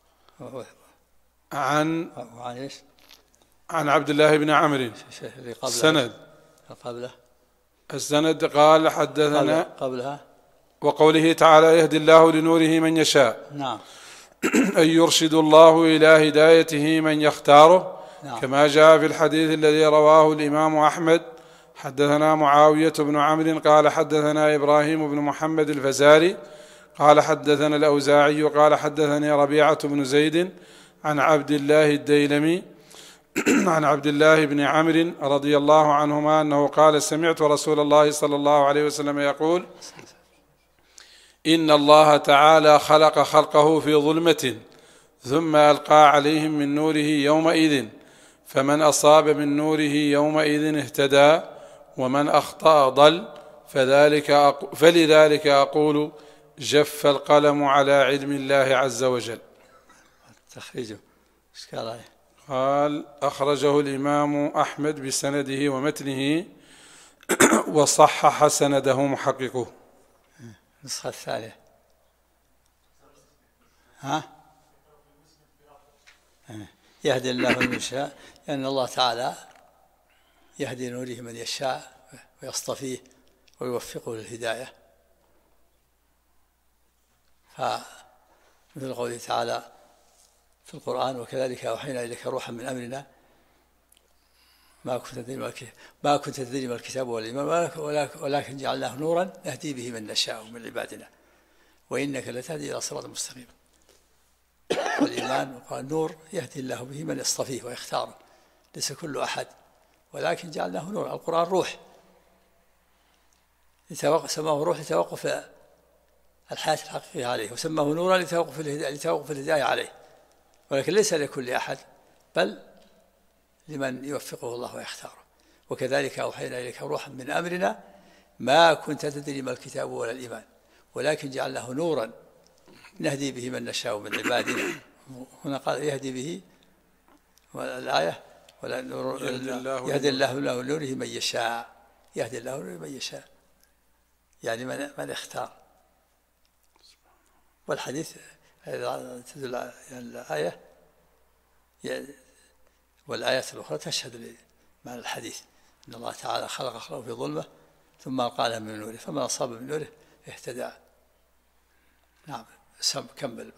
A: عن
B: ايش؟
A: عن عبد الله بن عمرو. السند
B: قبله
A: السند قال حدثنا
B: قبلها
A: وقوله تعالى يهدي الله لنوره من يشاء.
B: نعم.
A: أن يرشد الله إلى هدايته من يختاره.
B: نعم.
A: كما جاء في الحديث الذي رواه الإمام أحمد حدثنا معاوية بن عمرو قال حدثنا إبراهيم بن محمد الفزاري قال حدثنا الأوزاعي قال حدثني ربيعة بن زيد عن عبد الله الديلمي عن عبد الله بن عمرو رضي الله عنهما أنه قال سمعت رسول الله صلى الله عليه وسلم يقول إن الله تعالى خلق خلقه في ظلمة ثم ألقى عليهم من نوره يومئذ، فمن أصاب من نوره يومئذ اهتدى ومن أخطأ ضل، فلذلك أقول جف القلم على علم الله عز وجل.
B: تخريجه إشكال
A: قال أخرجه الإمام أحمد بسنده ومتنه وصحح سنده محققه.
B: النسخة الثانية يهدي الله من يشاء، لأن الله تعالى يهدي نوره من يشاء ويصطفيه ويوفقه للهداية. فمثل قوله تعالى في القرآن: وكذلك أوحينا إليك روحا من أمرنا ما كنت تدري ما الكتاب والإيمان ولكن جعلناه نورا نهدي به من نشاء من عبادنا وإنك لتهدي إلى صراط مستقيم. والإيمان قال نور يهدي الله به من يصطفيه ويختاره، ليس كل أحد، ولكن جعلناه نور. القرآن روح، سماه روح لتوقف الحياة الحقيقية عليه، وسماه نورا لتوقف الهداية عليه، ولكن ليس لكل أحد بل لمن يوفقه الله ويختاره. وكذلك أوحينا إليك روحا من أمرنا ما كنت تدري ما الكتاب ولا الإيمان ولكن جعلناه نورا نهدي به من نشاء من عبادنا. هنا قال يهدي به، والآية يهدي الله نوره من يشاء، يهدي الله نوره من يشاء، يعني من اختار. والحديث تدل على الآية، والآيات الأخرى تشهد معنى الحديث: إن الله تعالى خلق خلقه في ظلمة ثم ألقى من نوره فمن أصاب من نوره اهتدى. نعم. كمل.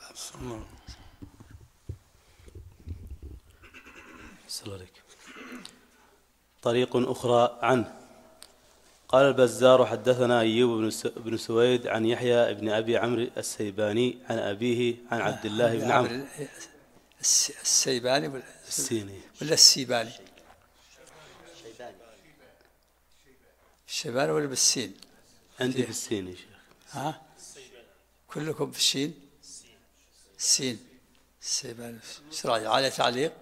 D: طريق أخرى عنه. قال البزار: حدثنا أيوب بن سويد عن يحيى بن أبي عمرو السيباني عن أبيه عن عبد الله بن عمرو
B: السيباني ولا السيباني؟ الشيباني ولا بالسين؟
D: عندي بالسين يا شيخ.
B: ها؟ كلكم بالشين؟ السين. السيباني. راجع على تعليق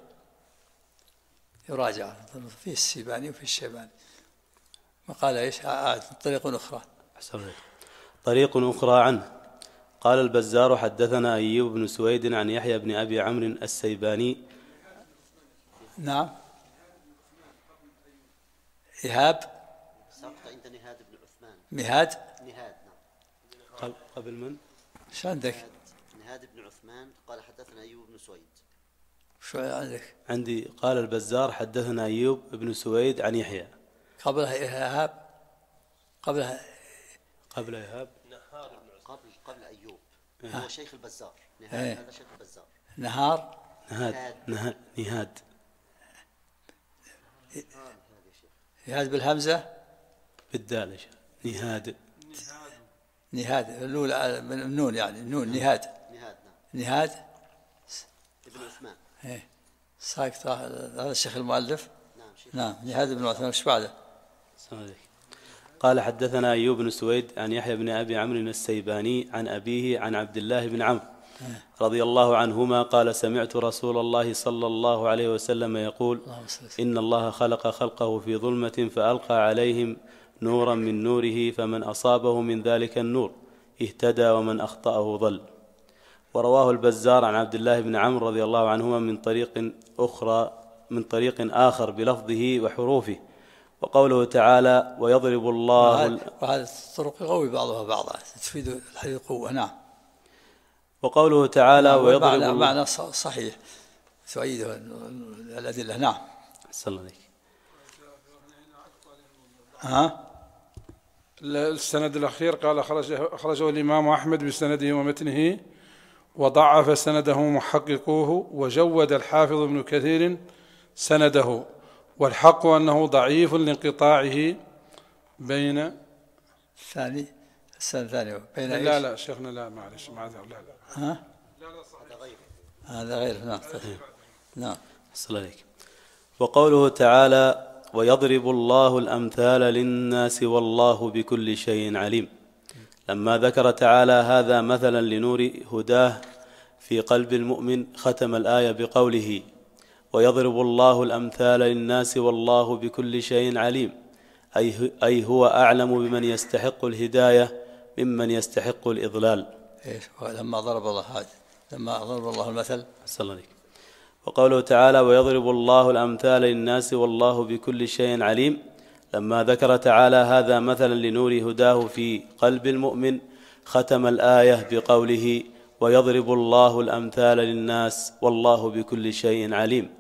B: يراجع فيه السيباني وفي الشيباني. وقال ايش؟ طريق أخرى.
D: طريق أخرى عنه. قال البزار: حدثنا أيوب بن سويد عن يحيى بن أبي عمرو السيباني.
B: نعم. إيهاب
E: عند نهاد بن عثمان.
B: نهاد
E: نعم.
D: قبل من؟
B: ايش عندك؟
E: نهاد بن عثمان قال حدثنا أيوب بن سويد.
B: شو عندك؟
D: عندي قال البزار: حدثنا أيوب بن سويد عن يحيى.
B: قبلها إيهاب. قبل
D: إيهاب
E: قبل أيوب. هو شيخ البزار. نهاد هذا شيخ البزار.
D: نهاد
B: نهاد بالهمزة
D: بالدال.
B: نهاد الأولى من النون، يعني النون. نهاد
E: نعم. ابن عثمان.
B: ساكت. هذا الشيخ المؤلف.
E: نعم.
B: نهاد بن عثمان. ايش بعده؟
D: قال: حدثنا أيوب بن سويد عن يحيى بن أبي عمرو السيباني عن أبيه عن عبد الله بن عمرو رضي الله عنهما قال: سمعت رسول الله صلى الله عليه وسلم يقول: إن الله خلق خلقه في ظلمة فألقى عليهم نورا من نوره فمن أصابه من ذلك النور اهتدى ومن أخطأه ضل. ورواه البزار عن عبد الله بن عمرو رضي الله عنهما من طريق آخر بلفظه وحروفه. وقوله تعالى: ويضرب الله.
B: وهذا الطرق يقوي بعضها بعضا، تفيد الحديث قوة. نعم.
D: وقوله تعالى: ويضرب الله.
B: معنى صحيح تؤيده الأدلة. نعم.
D: صلى الله عليه.
A: السند الأخير قال: أخرجه الإمام أحمد بسنده ومتنه، وضعف سنده محققوه، وجود الحافظ ابن كثير سنده، والحق أنه ضعيف لانقطاعه بين
B: السنة الثانية بين
A: لا شيخنا لا معلش لا
B: هذا غير. نعم.
D: صلى الله عليك. وقوله تعالى: ويضرب الله الأمثال للناس والله بكل شيء عليم. لما ذكر تعالى هذا مثلا لنور هداه في قلب المؤمن ختم الآية بقوله: ويضرب الله الأمثال للناس والله بكل شيء عليم، أي هو أعلم بمن يستحق الهداية ممن يستحق الإضلال.
B: لما ضرب الله المثل.
D: صلى الله عليه. وقوله تعالى: ويضرب الله الأمثال للناس والله بكل شيء عليم. لما ذكر تعالى هذا مثلا لنور هداه في قلب المؤمن ختم الآية بقوله: ويضرب الله الأمثال للناس والله بكل شيء عليم،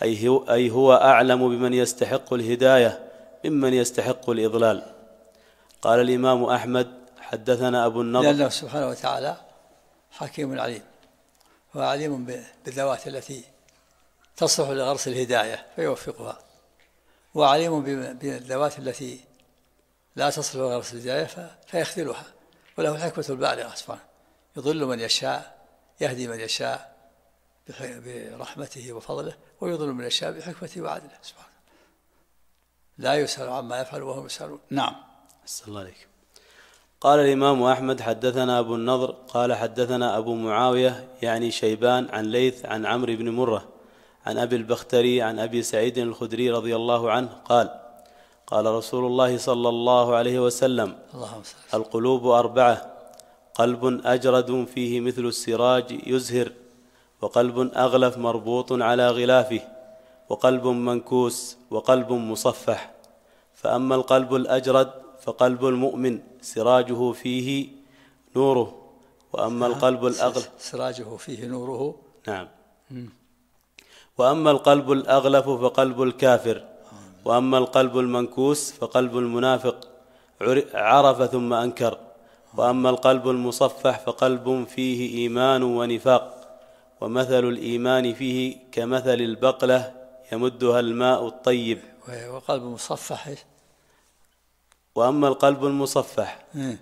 D: أي هو أعلم بمن يستحق الهداية ممن يستحق الإضلال. قال الإمام أحمد حدثنا أبو النضر.
B: لأنه سبحانه وتعالى حكيم عليم، هو عليم بالذوات التي تصلح لغرس الهداية فيوفقها، وعليم بالذوات التي لا تصلح لغرس الهداية فيخذلها، وله الحكمة البالغة سبحانه، يضل من يشاء يهدي من يشاء برحمته وفضله، ويضل من يشاء بحكمته وعدله سبحانه، لا يسأل عما يفعل وهم يسألون. نعم.
D: أحسن الله عليك. قال الإمام أحمد حدثنا أبو النضر قال حدثنا أبو معاوية يعني شيبان عن ليث عن عمرو بن مرة عن أبي البختري عن أبي سعيد الخدري رضي الله عنه قال قال رسول الله صلى الله عليه وسلم: القلوب 4: قلب أجرد فيه مثل السراج يزهر، وقلب أغلف مربوط على غلافه، وقلب منكوس، وقلب مصفح. فأما القلب الأجرد فقلب المؤمن سراجه فيه نوره، وأما القلب الأغلف
B: سراجه فيه نوره.
D: نعم. وأما القلب الأغلف فقلب الكافر، وأما القلب المنكوس فقلب المنافق عرف ثم أنكر، وأما القلب المصفح فقلب فيه إيمان ونفاق، ومثل الإيمان فيه كمثل البقلة يمدها الماء الطيب.
B: وقلب مصفح.
D: وأما القلب المصفح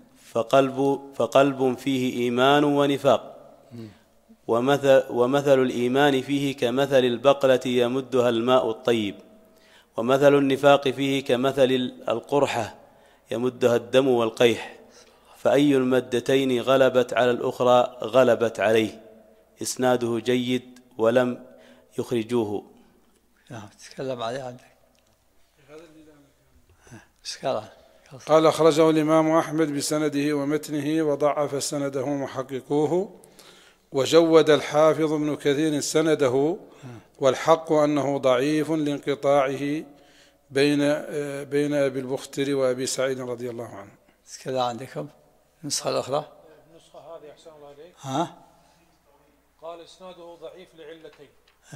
D: فقلب فيه إيمان ونفاق، ومثل الإيمان فيه كمثل البقلة يمدها الماء الطيب، ومثل النفاق فيه كمثل القرحة يمدها الدم والقيح، فأي المدتين غلبت على الأخرى غلبت عليه. إسناده جيد ولم يخرجوه.
B: نعم. تكلم عليه عندك.
A: قال: أخرجه الإمام أحمد بسنده ومتنه، وضعف سنده محققوه، وجود الحافظ ابن كثير سنده، والحق أنه ضعيف لانقطاعه بين أبي البختري وأبي سعيد رضي الله عنه.
B: كذا عندكم النسخة الأخرى؟
C: النسخة هذه أحسن الله إليك.
B: ها؟
C: قال إسناده ضعيف لعلتين.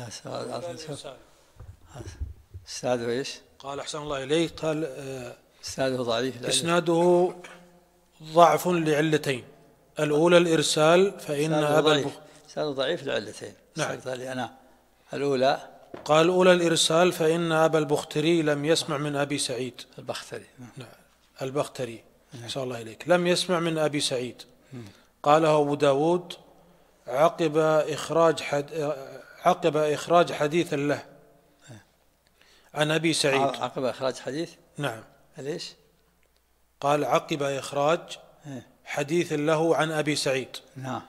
B: إسناده إيش؟
C: قال أحسن الله إليك. قال
B: إسناده ضعيف لعلتين.
C: إسناده ضعف لعلتين. الأولى الإرسال، فإن أبا
B: إسناده ضعيف لعلتين.
C: نعم.
B: الأولى
C: قال الأولى الإرسال، فإن أبا البختري لم يسمع من أبي سعيد.
B: البختري.
C: نعم. البختري. أحسن الله إليك. لم يسمع من أبي سعيد. قاله أبو داود عقب إخراج حديث له عن أبي سعيد.
B: عقب إخراج حديث.
C: نعم.
B: ليش؟
C: قال عقب إخراج حديث له عن أبي سعيد.
B: نعم.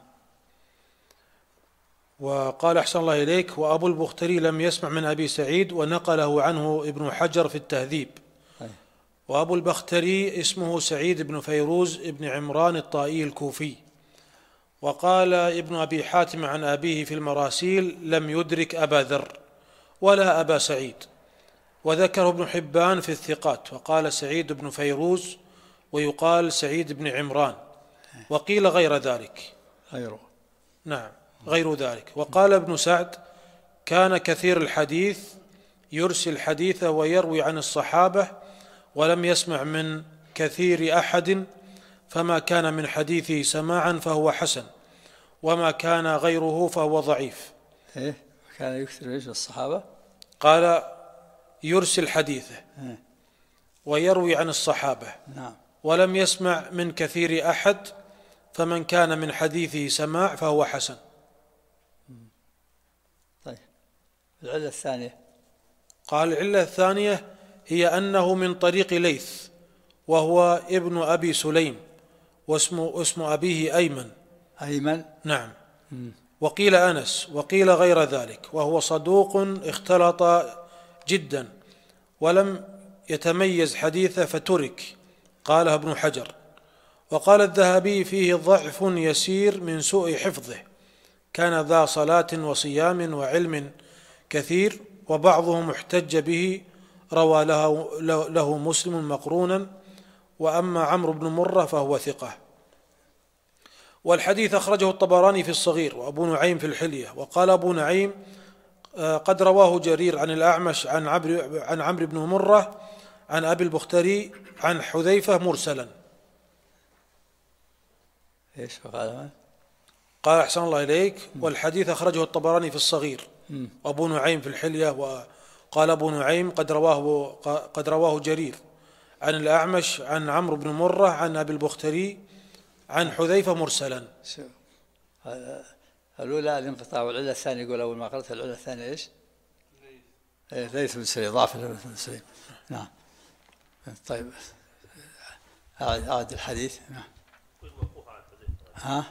C: وقال أحسن الله إليك: وأبو البختري لم يسمع من أبي سعيد، ونقله عنه ابن حجر في التهذيب. وأبو البختري اسمه سعيد بن فيروز بن عمران الطائي الكوفي. وقال ابن أبي حاتم عن أبيه في المراسيل: لم يدرك أبا ذر ولا أبا سعيد. وذكره ابن حبان في الثقات، وقال سعيد بن فيروز، ويقال سعيد بن عمران، وقيل غير ذلك. نعم، غير ذلك. وقال ابن سعد: كان كثير الحديث، يرسل الحديث ويروي عن الصحابة، ولم يسمع من كثير أحد، فما كان من حديثه سماعا فهو حسن، وما كان غيره فهو ضعيف.
B: كان يكثر إيش الصحابة؟
C: قال يرسل حديثه ويروي عن الصحابة.
B: نعم.
C: ولم يسمع من كثير أحد، فمن كان من حديثه سماع فهو حسن.
B: طيب، العلة الثانية؟
C: قال العلة الثانية هي أنه من طريق ليث، وهو ابن أبي سليم، واسم أبيه أيمن. نعم. وقيل أنس، وقيل غير ذلك، وهو صدوق اختلط جدا، ولم يتميز حديثه فترك، قاله ابن حجر. وقال الذهبي: فيه ضعف يسير من سوء حفظه، كان ذا صلاة وصيام وعلم كثير، وبعضهم احتج به، روى له مسلم مقرونا. وأما عمرو بن مرة فهو ثقة. والحديث أخرجه الطبراني في الصغير، وأبو نعيم في الحلية. وقال أبو نعيم: قد رواه جرير عن الأعمش عن عمرو بن مرة عن أبي البختري عن حذيفة مرسلا.
B: إيش وقال؟
C: قال أحسن الله إليك: والحديث أخرجه الطبراني في الصغير وأبو نعيم في الحلية. وقال أبو نعيم قد رواه جرير عن الأعمش عن عمرو بن مرة عن أبي البختري عن حذيفة مرسلا.
B: الأولى الانقطاع، والعلة الثانية يقول أول ما قرأت العلة الثانية إيش؟ ليث بن سليم، ضعف ليث بن سليم. نعم. طيب أعد الحديث. نعم. ها؟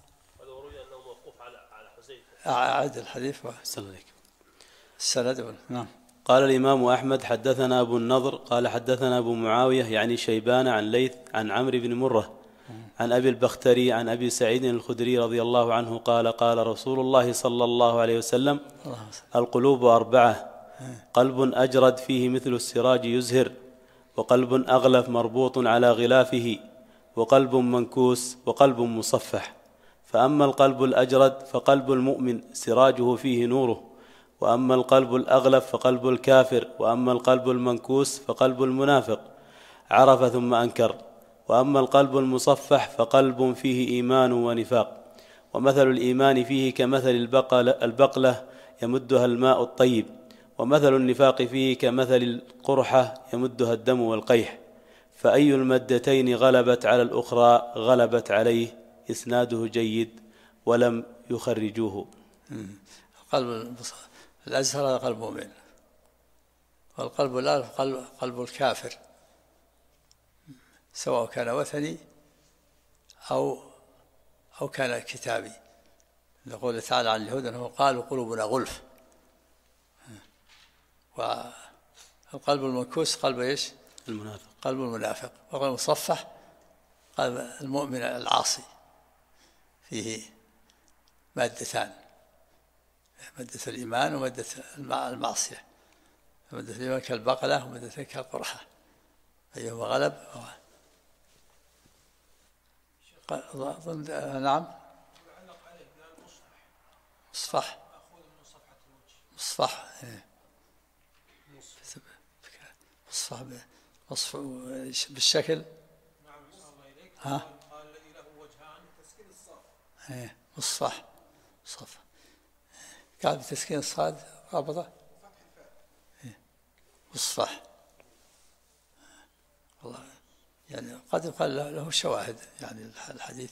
B: أعد الحديث السند. نعم.
D: قال الإمام أحمد: حدثنا أبو النضر قال حدثنا أبو معاوية يعني شيبان عن ليث عن عمرو بن مرة عن أبي البختري عن أبي سعيد الخدري رضي الله عنه قال: قال رسول الله صلى الله عليه وسلم: القلوب 4: قلب أجرد فيه مثل السراج يزهر، وقلب أغلف مربوط على غلافه، وقلب منكوس، وقلب مصفح. فأما القلب الأجرد فقلب المؤمن سراجه فيه نوره، وأما القلب الأغلف فقلب الكافر، وأما القلب المنكوس فقلب المنافق عرف ثم أنكر، وأما القلب المصفح فقلب فيه إيمان ونفاق. ومثل الإيمان فيه كمثل البقلة يمدها الماء الطيب، ومثل النفاق فيه كمثل القرحة يمدها الدم والقيح، فأي المدتين غلبت على الأخرى غلبت عليه. إسناده جيد ولم يخرجوه.
B: القلب الأزهر هذا قلب مؤمن، والقلب الألف قلب الكافر، سواء كان وثني أو كان كتابي. نقول تعالى عن اليهود أنه قالوا قلوبنا غلف. والقلب المنكوس قلب إيش؟
D: المنافق.
B: قلب المنافق. وقلب المصفح قلب المؤمن العاصي، فيه مادتان: مادة الإيمان ومادة المعصية. مادة الإيمان كالبقلة ومادة كالقرحة، أيهما غلب. نعم. مصفح مصفح بالشكل. ها؟
C: قال الذي له وجهان تسكين الصاد.
B: مصفح صف قال بتسكين الصاد رابطة. مصفح والله يعني قد يقال له شواهد، يعني الحديث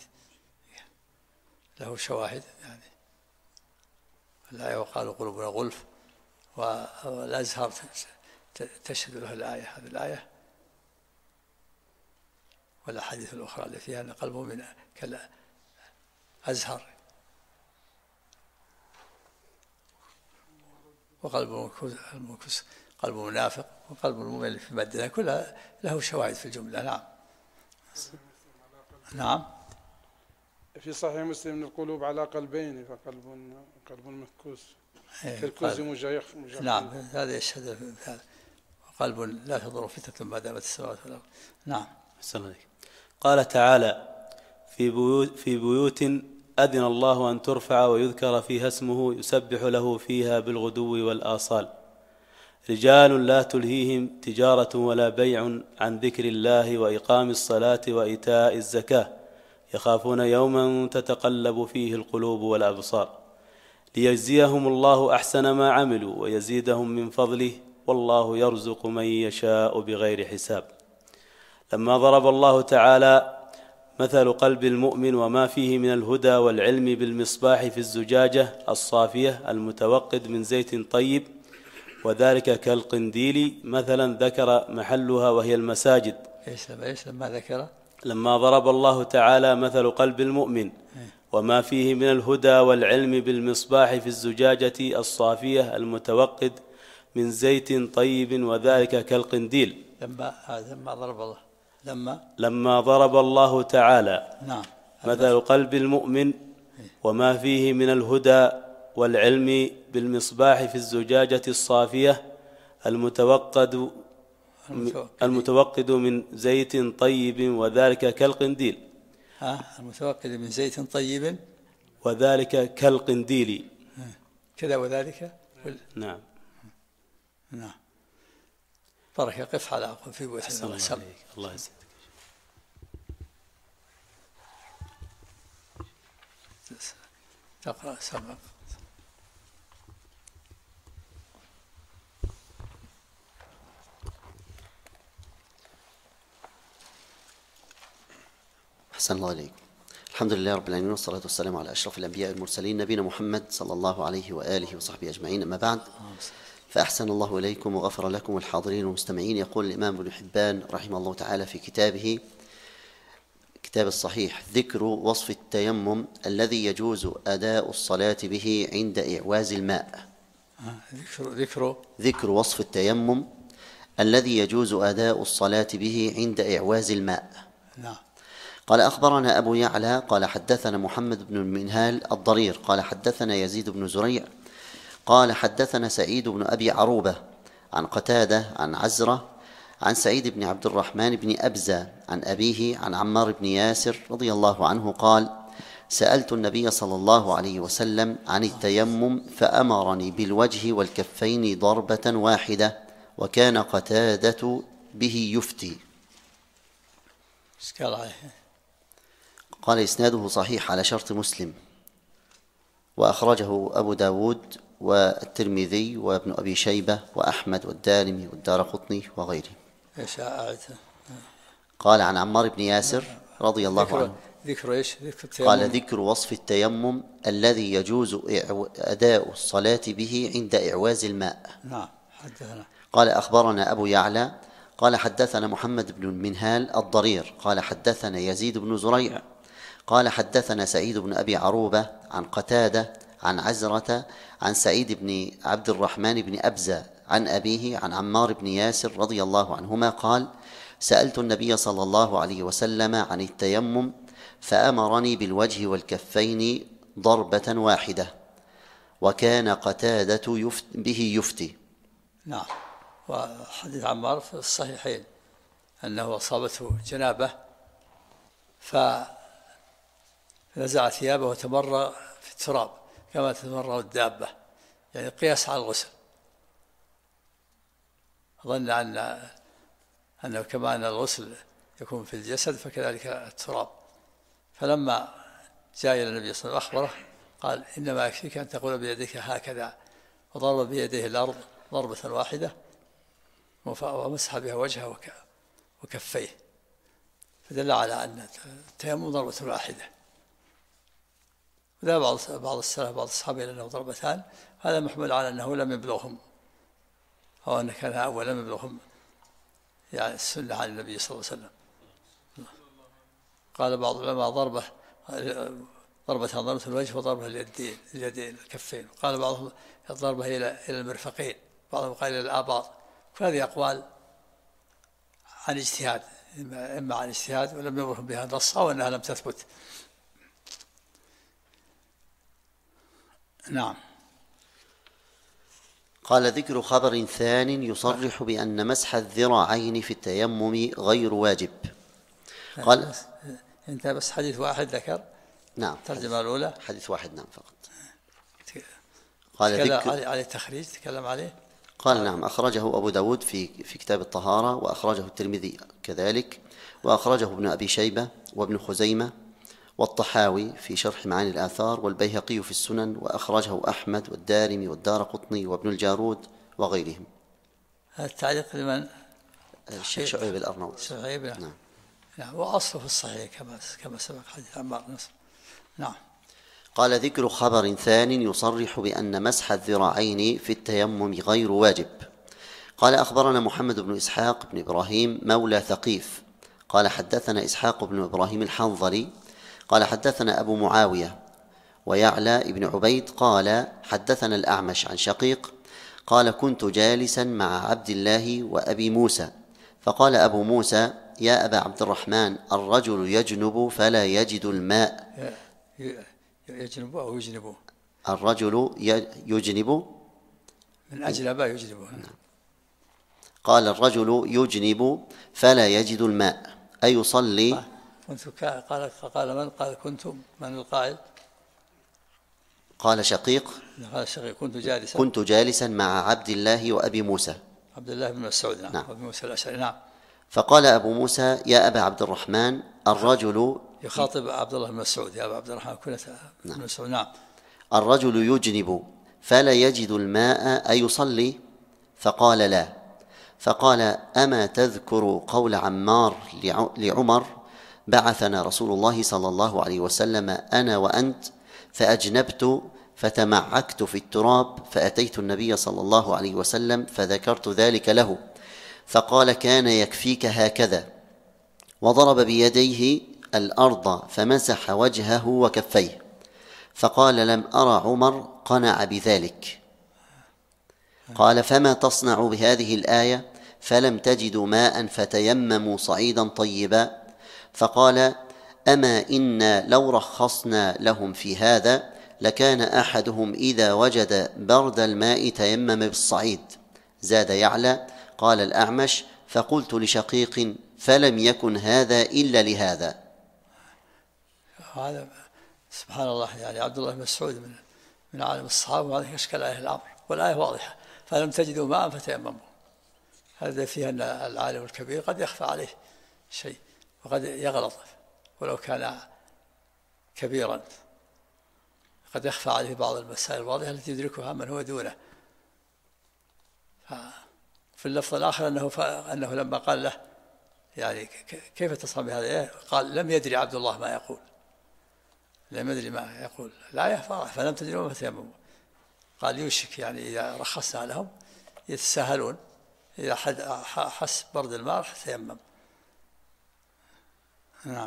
B: له شواهد، يعني الآية وقالوا قلوبنا غلف، والأزهر تشهد له الآية، هذه الآية والأحاديث الأخرى اللي فيها أن قلبه من كالأزهر، وقلب المنكوس قلب منافق، وقلب المؤمن في مادة، كلها له شواهد في الجملة. نعم. نعم.
A: في صحيح مسلم القلوب على قلبين، فقلب مكوس كالكوز مجيخ.
B: نعم، هذا يشهد بهذا. قلب لا تضر فتنة ما دامت السماوات والأرض. نعم.
D: قال تعالى: في بيوت أذن الله أن ترفع ويذكر فيها اسمه يسبح له فيها بالغدو والآصال، رجال لا تلهيهم تجارة ولا بيع عن ذكر الله وإقام الصلاة وإيتاء الزكاة، يخافون يوما تتقلب فيه القلوب والأبصار، ليجزيهم الله أحسن ما عملوا ويزيدهم من فضله، والله يرزق من يشاء بغير حساب. لما ضرب الله تعالى مثل قلب المؤمن وما فيه من الهدى والعلم بالمصباح في الزجاجة الصافية المتوقد من زيت طيب، وذلك كالقنديل مثلا، ذكر محلها وهي المساجد.
B: إيش لما ذكر؟
D: لما ضرب الله تعالى مثل قلب المؤمن وما فيه من الهدى والعلم بالمصباح في الزجاجة الصافية المتوقد من زيت طيب، وذلك كالقنديل. لما ضرب الله تعالى مثل قلب المؤمن وما فيه من الهدى والعلم بالمصباح في الزجاجة الصافية المتوقد من زيت طيب، وذلك كالقنديل.
B: المتوقد من زيت طيب
D: وذلك كالقنديل
B: كذا، وذلك.
D: نعم.
B: بارك قف على في بيوت
D: الله يسلمك. الله يسلمك.
B: تقرأ سبق.
E: أحسن الله عليك. الحمد لله رب العالمين، والصلاة والسلام على أشرف الأنبياء والمرسلين نبينا محمد صلى الله عليه وآله وصحبه أجمعين. أما بعد، فأحسن الله إليكم وغفر لكم الحاضرين والمستمعين. يقول الإمام ابن حبان رحمه الله تعالى في كتابه كتاب الصحيح: ذكر وصف التيمم الذي يجوز أداء الصلاة به عند إعواز الماء. ذكر وصف التيمم الذي يجوز أداء الصلاة به عند إعواز الماء.
B: نعم.
E: قال: أخبرنا أبو يعلى قال حدثنا محمد بن المنهال الضرير قال حدثنا يزيد بن زريع قال حدثنا سعيد بن أبي عروبة عن قتادة عن عزرة عن سعيد بن عبد الرحمن بن أبزة عن أبيه عن عمار بن ياسر رضي الله عنه قال: سألت النبي صلى الله عليه وسلم عن التيمم فأمرني بالوجه والكفين ضربة واحدة وكان قتادة به يفتي. قال: إسناده صحيح على شرط مسلم، وأخرجه أبو داود والترمذي وابن أبي شيبة وأحمد والدارمي والدارقطني وغيرهم. قال: عن عمار بن ياسر رضي الله عنه.
B: ذكر إيش؟
E: قال: ذكر وصف التيمم الذي يجوز أداء الصلاة به عند إعواز الماء.
B: نعم. حدثنا.
E: قال: أخبرنا أبو يعلى قال حدثنا محمد بن المنهال الضرير قال حدثنا يزيد بن زريع قال حدثنا سعيد بن أبي عروبة عن قتادة عن عزرة عن سعيد بن عبد الرحمن بن أبزة عن أبيه عن عمار بن ياسر رضي الله عنهما قال: سألت النبي صلى الله عليه وسلم عن التيمم فأمرني بالوجه والكفين ضربة واحدة وكان قتادة به يفتي.
B: نعم. وحديث عمار في الصحيحين أنه أصابته جنابة فنزع ثيابه وتمرغ في التراب كما تتمرغ الدابة، يعني قياس على الغسل. ظن أنه كما أن الغسل يكون في الجسد فكذلك التراب. فلما جاء إلى النبي صلى الله عليه وسلم أخبره قال: إنما يكفيك أن تقول بيديك هكذا، وضرب بيديه الأرض ضربة واحدة ومسح بها وجهه وكفيه، فدل على أن التيمم ضربة واحدة. وذا بعض السلف بعض الصحابة أنه ضربتان، هذا محمل على أنه لم يبلغهم، أو أن كان أول لم يبلغهم يعني السنة عن النبي صلى الله عليه وسلم. قال بعض العلماء ضربة الوجه وضربة اليدين الكفين. قال بعضهم الضربة إلى المرفقين، بعضهم قال إلى الآباط. فهذه أقوال عن اجتهاد، إما عن اجتهاد ولم يمرهم بها نص أو أنها لم تثبت. نعم.
E: قال: ذكر خبر ثان يصرح بأن مسح الذراعين في التيمم غير واجب. قال:
B: انت بس حديث واحد ذكر.
E: نعم.
B: الترجمة الأولى
E: حديث واحد. نعم فقط.
B: قال ذكر عليه تخريج تكلم عليه.
E: قال: نعم. أخرجه أبو داود في كتاب الطهارة، وأخرجه الترمذي كذلك، وأخرجه ابن أبي شيبة وابن خزيمة والطحاوي في شرح معاني الآثار، والبيهقي في السنن، وأخرجه أحمد والدارمي والدارقطني وابن الجارود وغيرهم.
B: التعليق لمن؟
E: الشيخ شعيب الأرناؤوط.
B: شعيب.
E: نعم.
B: نعم. وأصله في الصحيح كما سبق حديث عمار نصر. نعم.
E: قال: ذكر خبر ثان يصرح بأن مسح الذراعين في التيمم غير واجب. قال: أخبرنا محمد بن إسحاق بن إبراهيم مولى ثقيف قال حدثنا إسحاق بن إبراهيم الحنظلي قال حدثنا أبو معاوية ويعلى ابن عبيد قال حدثنا الأعمش عن شقيق قال: كنت جالسا مع عبد الله وأبي موسى فقال أبو موسى: يا أبا عبد الرحمن، الرجل يجنب فلا يجد الماء.
B: يجنب أو يجنبه؟
E: الرجل يجنب
B: من أجنب يجنبه.
E: قال: الرجل يجنب فلا يجد الماء أيصلي؟
B: قال من؟ قال كنت. من القائل؟
E: قال شقيق.
B: قال شقيق:
E: كنت جالسا مع عبد الله وأبي موسى.
B: عبد الله بن مسعود. نعم. وأبي موسى الأشعري. نعم.
E: فقال أبو موسى: يا أبا عبد الرحمن، الرجل
B: يخاطب عبد الله بن مسعود: يا أبا عبد الرحمن كنت بن مسعود. نعم.
E: الرجل يجنب فلا يجد الماء أيصلي؟ فقال: لا. فقال: أما تذكر قول عمار لعمر: بعثنا رسول الله صلى الله عليه وسلم أنا وأنت فأجنبت فتمعكت في التراب فأتيت النبي صلى الله عليه وسلم فذكرت ذلك له فقال: كان يكفيك هكذا، وضرب بيديه الأرض فمسح وجهه وكفيه. فقال: لم أرى عمر قنع بذلك. قال: فما تصنع بهذه الآية: فلم تجدوا ماء فتيمموا صعيدا طيبا؟ فقال: أما إنا لو رخصنا لهم في هذا لكان أحدهم إذا وجد برد الماء تيمم بالصعيد. زاد يعلى: قال الأعمش: فقلت لشقيق: فلم يكن هذا إلا لهذا.
B: هذا سبحان الله، يعني عبد الله بن مسعود من عالم الصحابة، وهذا أشكال آية الأمر، والآية واضحة: فلم تجدوا ماء فتيمموا. هذا فيها أن العالم الكبير قد يخفى عليه شيء وقد يغلط، ولو كان كبيرا قد يخفى عليه بعض المسائل الواضحة التي يدركها من هو دونه. في اللفظ الآخر أنه لما قال له: يعني كيف تصنع بهذا؟ قال: لم يدري عبد الله ما يقول، لم يدري ما يقول. لا فلم تدروا فتيمموا. قال: يوشك يعني إذا رخصنا لهم يتساهلون، إذا حس برد الماء تيمم. نعم.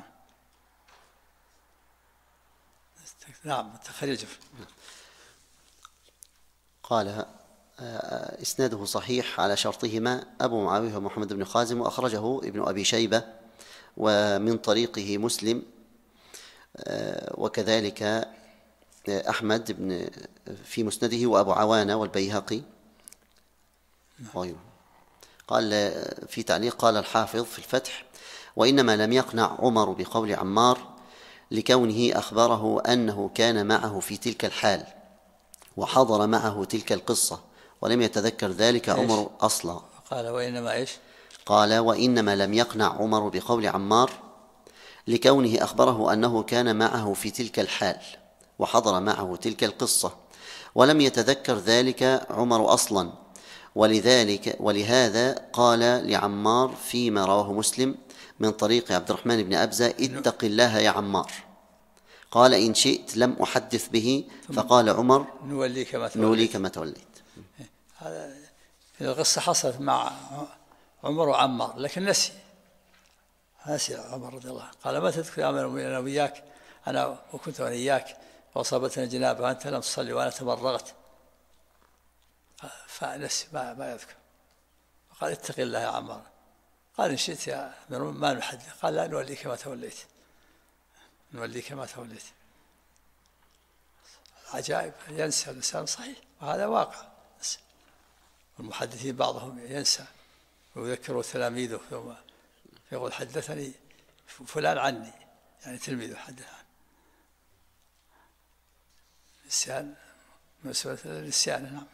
B: نعم. تخريج.
E: قال: إسناده صحيح على شرطهما أبو معاوية ومحمد بن خازم، وأخرجه ابن أبي شيبة ومن طريقه مسلم، وكذلك أحمد بن في مسنده، وأبو عوانة والبيهقي. قال في تعليق: قال الحافظ في الفتح: وإنما لم يقنع عمر بقول عمار لكونه أخبره أنه كان معه في تلك الحال وحضر معه تلك القصة، ولم يتذكر ذلك عمر أصلا.
B: قال: وإنما إيش؟
E: قال: وإنما لم يقنع عمر بقول عمار لكونه أخبره أنه كان معه في تلك الحال وحضر معه تلك القصة، ولم يتذكر ذلك عمر أصلا، ولهذا قال لعمار فيما رواه مسلم من طريق عبد الرحمن بن أبزة: اتق الله يا عمار. قال: إن شئت لم أحدث به. فقال عمر: نوليك ما توليت.
B: هذا القصة حصلت مع عمر وعمار، لكن نسي عمر رضي الله. قال: ما تذكر يا أمير المؤمنين أنا وإياك، أنا وكنت وأنا إياك وأصابتنا جنابة وأنت لم تصلي وأنا تمرغت. فنسي ما يذكر. قال: اتق الله يا عمار. قال: إن شئت يا أمير المؤمنين ما نحدث. قال: لا، نوليك ما توليت، نوليك ما توليت. عجائب، ينسى الإنسان صحيح، وهذا واقع. والمحدثين بعضهم ينسى ويذكروا تلاميذه، ثم يقول: حدثني فلان عني، يعني تلميذه حدث عنه. النسيان مسألة النسيان. نعم.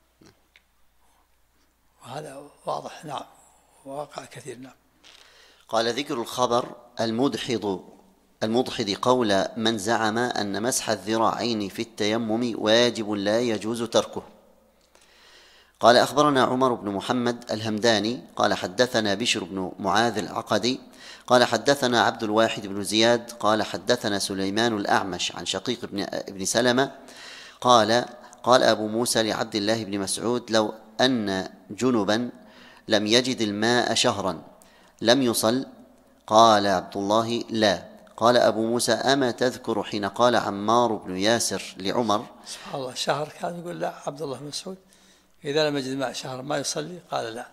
B: وهذا واضح. نعم. وواقع كثير. نعم.
E: قال: ذكر الخبر المضحض قول من زعم أن مسح الذراعين في التيمم واجب لا يجوز تركه. قال: أخبرنا عمر بن محمد الهمداني قال: حدثنا بشر بن معاذ العقدي قال: حدثنا عبد الواحد بن زياد قال: حدثنا سليمان الأعمش عن شقيق ابن سلمة قال: قال أبو موسى لعبد الله بن مسعود: لو أن جنبا لم يجد الماء شهرا لم يصل؟ قال عبد الله: لا. قال أبو موسى: أما تذكر حين قال عمار بن ياسر لعمر؟
B: سبحان الله، شهر كان يقول لا عبد الله بن مسعود إذا لم يجد ماء شهر ما يصلي؟ قال: لا.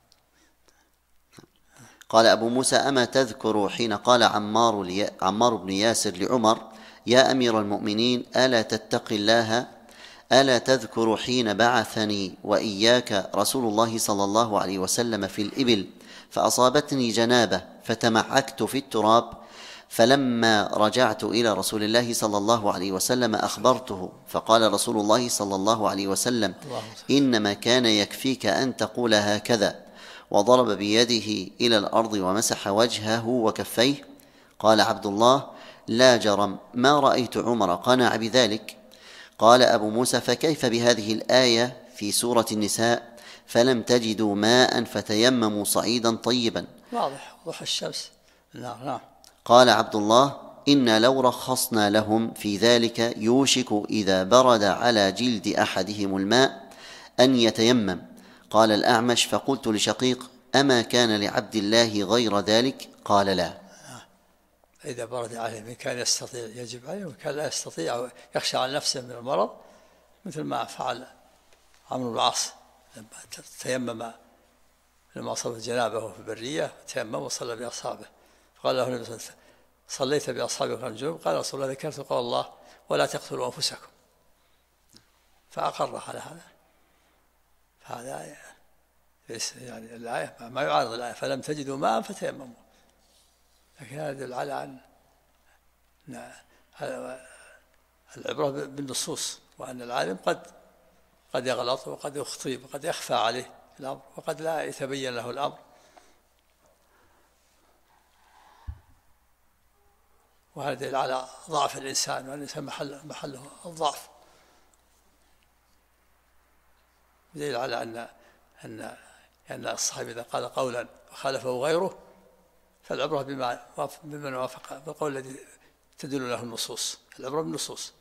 E: قال أبو موسى: أما تذكر حين قال عمار بن ياسر لعمر: يا أمير المؤمنين ألا تتقي الله؟ ألا تذكر حين بعثني وإياك رسول الله صلى الله عليه وسلم في الإبل فأصابتني جنابة فتمعكت في التراب، فلما رجعت إلى رسول الله صلى الله عليه وسلم أخبرته، فقال رسول الله صلى الله عليه وسلم: إنما كان يكفيك أن تقول هكذا، وضرب بيده إلى الأرض ومسح وجهه وكفيه. قال عبد الله: لا جرم ما رأيت عمر قنع بذلك. قال أبو موسى: فكيف بهذه الآية في سورة النساء: فلم تجدوا ماء فتيمموا صعيدا طيبا؟
B: واضح وضوح الشمس. نعم.
E: قال عبد الله: إنا لو رخصنا لهم في ذلك يوشك إذا برد على جلد أحدهم الماء أن يتيمم. قال الأعمش: فقلت لشقيق: أما كان لعبد الله غير ذلك؟ قال: لا.
B: إذا برد عليه من كان يستطيع يجب عليه، ومن كان لا يستطيع يخشى على نفسه من المرض، مثل ما فعل عمرو بن العاص لما تيمم لما أصاب جنابه في البرية، تيمم وصلى بأصحابه، فقال له النبي صلى الله عليه وسلم: صليت بأصحابك وكانوا جنوب؟ قال: رسول الله ذكرت قول الله: ولا تقتلوا أنفسكم. فأقر على هذا. فهذا يعني الآية ما يعارض الآية: فلم تجدوا ماء فتيمموا. لكن هذا يدل على أن العبرة بالنصوص، وأن العالم قد يغلط وقد يخطئ وقد يخفى عليه الأمر وقد لا يتبين له الأمر. وهذا دليل على ضعف الإنسان، والإنسان محله الضعف. دليل على أن الصحابي إذا قال قولا وخالفه غيره فالعبرة بمن وافق بالقول الذي تدل له النصوص. العبرة بالنصوص،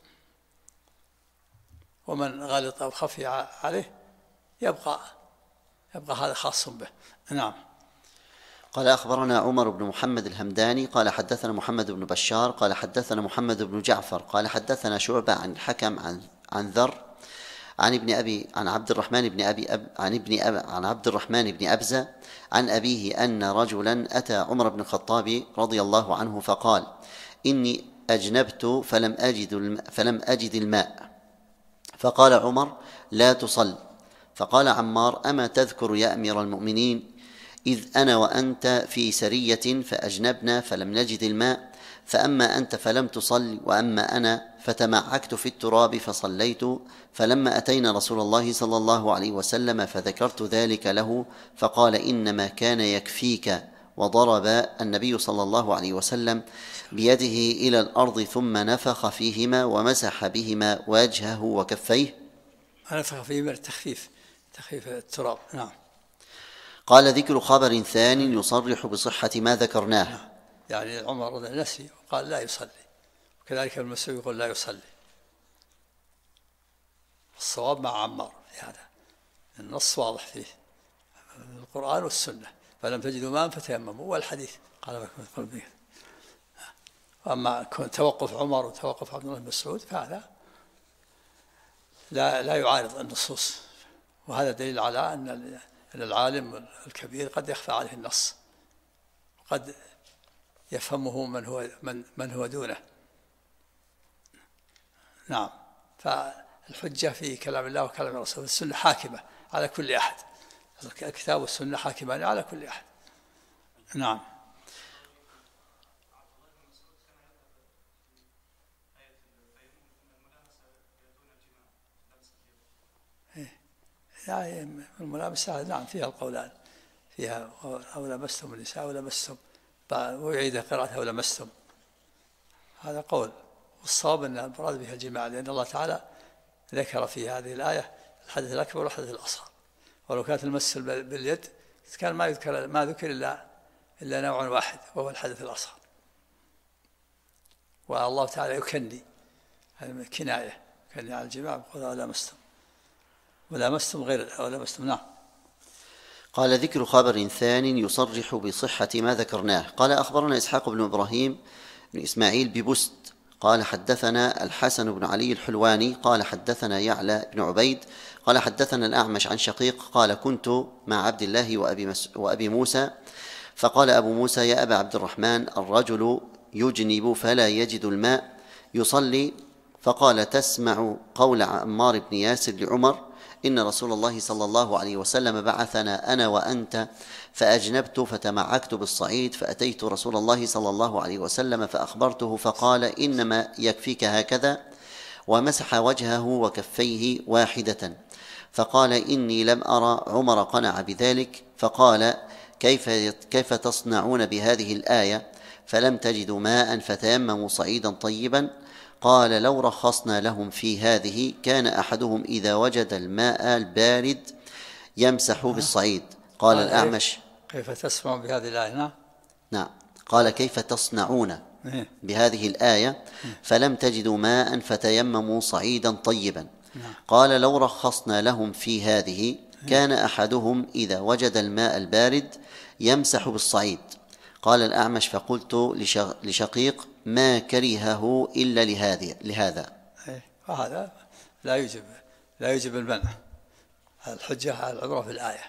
B: ومن غلط أو خفي عليه يبقى هذا خاص به. نعم.
E: قال: أخبرنا عمر بن محمد الهمداني قال حدثنا محمد بن بشار قال حدثنا محمد بن جعفر قال حدثنا شعبة عن الحكم عن ذر عن عبد الرحمن بن أبزة عن أبيه أن رجلا أتى عمر بن الخطاب رضي الله عنه فقال: إني أجنبت فلم أجد الماء. فقال عمر: لا تصل. فقال عمار: أما تذكر يا أمير المؤمنين إذ أنا وأنت في سرية فأجنبنا فلم نجد الماء، فأما أنت فلم تصل، وأما أنا فتمعكت في التراب فصليت، فلما أتينا رسول الله صلى الله عليه وسلم فذكرت ذلك له فقال: إنما كان يكفيك. وضرب النبي صلى الله عليه وسلم بيده إلى الأرض ثم نفخ فيهما ومسح بهما وجهه وكفيه.
B: نفخ فيهما تخفيف التراب. نعم.
E: قال: ذكر خبر ثاني يصرح بصحة ما ذكرناه.
B: يعني عمر نسي وقال لا يصلي، وكذلك ابن مسعود يقول لا يصلي. الصواب مع عمار في هذا، النص واضح فيه القرآن والسنة: فلم تجدوا ماء فتيمموا، والحديث قال به. وأما توقف عمر وتوقف عبد الله بن مسعود فهذا لا يعارض النصوص، وهذا دليل على أن العالم الكبير قد يخفى عليه النص، وقد يفهمه من هو دونه. نعم. فالحجة في كلام الله وكلام الرسول، السنة حاكمة على كل أحد، الكتاب والسنة حاكمان على كل أحد. نعم. يعني الملامسة نعم فيها القولان، فيها أو لمستم النساء أو لمستم، ويعيد قراءتها أو لمستم، هذا قول. والصواب أن المراد بها الجماع، لأن الله تعالى ذكر في هذه الآية الحدث الأكبر والحدث الأصغر، ولو كانت المس باليد كان ما ذكر إلا نوع واحد وهو الحدث الأصغر. والله تعالى يكني، هذه كناية، كني على الجماع بقول أو لمستم، ولمستم غير أو لمستم. نعم.
E: قال: ذكر خبر ثاني يصرح بصحة ما ذكرناه. قال: أخبرنا إسحاق بن إبراهيم بن إسماعيل ببست قال حدثنا الحسن بن علي الحلواني قال حدثنا يعلى بن عبيد قال حدثنا الأعمش عن شقيق قال: كنت مع عبد الله وأبي موسى، فقال أبو موسى: يا أبا عبد الرحمن، الرجل يجنب فلا يجد الماء يصلي، فقال: تسمع قول عمار بن ياسر لعمر: إن رسول الله صلى الله عليه وسلم بعثنا أنا وأنت فأجنبت فتمعكت بالصعيد، فأتيت رسول الله صلى الله عليه وسلم فأخبرته فقال: إنما يكفيك هكذا، ومسح وجهه وكفيه واحدة. فقال: إني لم أرى عمر قنع بذلك. فقال: كيف تصنعون بهذه الآية؟ فلم تجدوا ماء فتيمموا صعيدا طيبا. قال لو رخصنا لهم في هذه كان أحدهم إذا وجد الماء البارد يمسح بالصعيد. قال الأعمش
B: كيف تسمع بهذه الآية؟
E: نعم. قال كيف تصنعون بهذه الآية فلم تجدوا ماء فتيمموا صعيدا طيبا. قال لو رخصنا لهم في هذه كان أحدهم إذا وجد الماء البارد يمسح بالصعيد. قال الأعمش فقلت لشقيق ما كرهه إلا لهذا.
B: وهذا لا يجب المنع. الحجة على العبرة في الآية.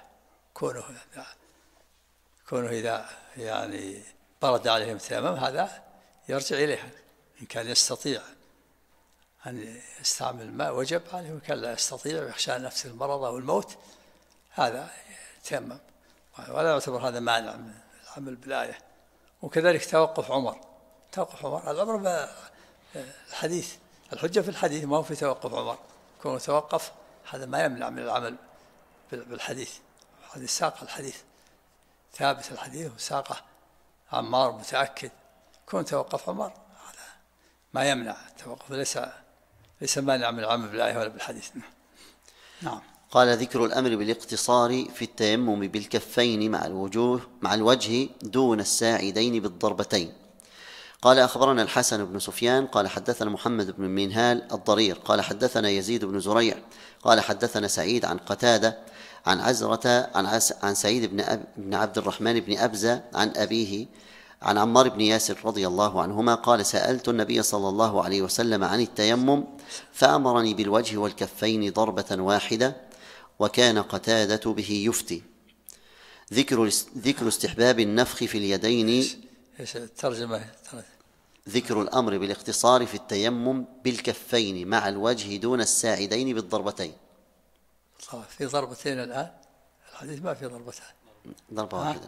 B: كونه إذا يعني برد عليهم التيمم هذا يرجع إليها. إن كان يستطيع أن يستعمل الماء وجب عليه، وكان لا يستطيع ويخشى نفسه المرض أو الموت هذا يتيمم، ولا يعتبر هذا مانع من العمل بالآية. وكذلك توقف عمر الأمر بالحديث، الحجة في الحديث ما هو في توقف عمر. كونه توقف هذا ما يمنع من العمل بالحديث. الحديث ساق الحديث ثابت، الحديث وساقه عمار متأكد. كون توقف عمر هذا ما يمنع التوقف، ليس مانع من العمل بالآية ولا بالحديث. نعم.
E: قال ذكر الأمر بالاقتصار في التيمم بالكفين مع الوجه دون الساعدين بالضربتين. قال أخبرنا الحسن بن سفيان قال حدثنا محمد بن منهال الضرير قال حدثنا يزيد بن زريع قال حدثنا سعيد عن قتادة عن عزرة عن سعيد بن عبد الرحمن بن أبزة عن أبيه عن عمار بن ياسر رضي الله عنهما قال سألت النبي صلى الله عليه وسلم عن التيمم فأمرني بالوجه والكفين ضربة واحدة وكان قتادة به يفتي. ذكر استحباب النفخ في اليدين.
B: الترجمة
E: ذكر الأمر بالاقتصار في التيمم بالكفين مع الوجه دون الساعدين بالضربتين.
B: في ضربتين الآن، الحديث ما في ضربتين،
E: ضربة واحدة.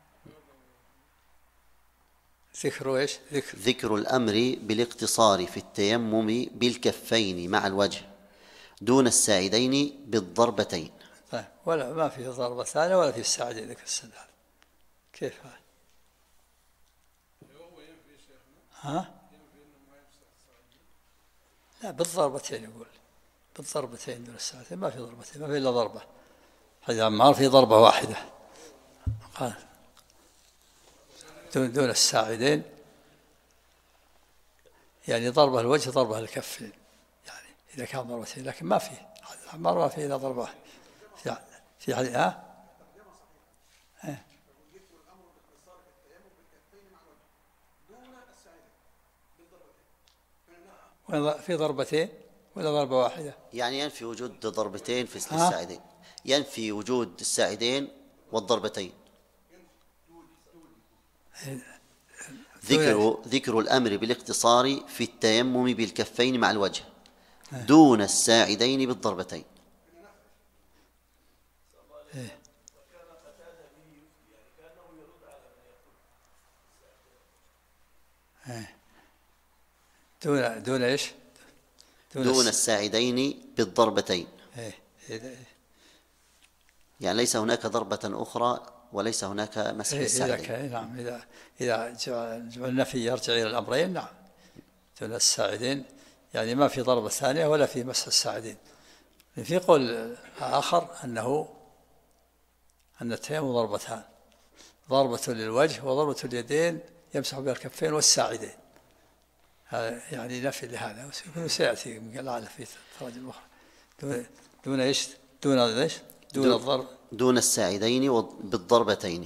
B: ذكر إيش؟
E: ذكر الأمر بالاقتصار في التيمم بالكفين مع الوجه دون الساعدين بالضربتين.
B: طيب ولا ما في ضربة ثانية ولا في الساعدين ذكر السدال. كيف هذا؟ لا بالضربتين يقول، بالضربتين دون الساعدين. ما في ضربتين، ما في إلا ضربة. حديث عمار في ضربة واحدة قال دون الساعدين، يعني ضربة الوجه ضربة الكفين، يعني إذا كان ضربتين. لكن ما في حديث عمار ما في إلا ضربة في حديث في ضربتين ولا ضربة واحدة؟
E: يعني ينفي وجود ضربتين في الساعدين، ينفي وجود الساعدين والضربتين. ذكر الأمر بالاقتصار في التيمم بالكفين مع الوجه دون الساعدين بالضربتين.
B: دون ايش؟
E: دون الساعدين بالضربتين. يعني ليس هناك ضربة أخرى وليس هناك مسح الساعدين.
B: نعم. إذا جعل النفي يرجع إلى الأمرين. نعم. دون الساعدين يعني ما في ضربة ثانية ولا في مسح الساعدين. في قول آخر أن التيمم ضربتان، ضربة للوجه وضربة اليدين يمسح بها الكفين والساعدين. هذا يعني نفي لهذا، وسيأتي لعل في تراجم أخرى. دون ايش؟ دون ايش؟ دون الضرب،
E: دون الساعدين بالضربتين.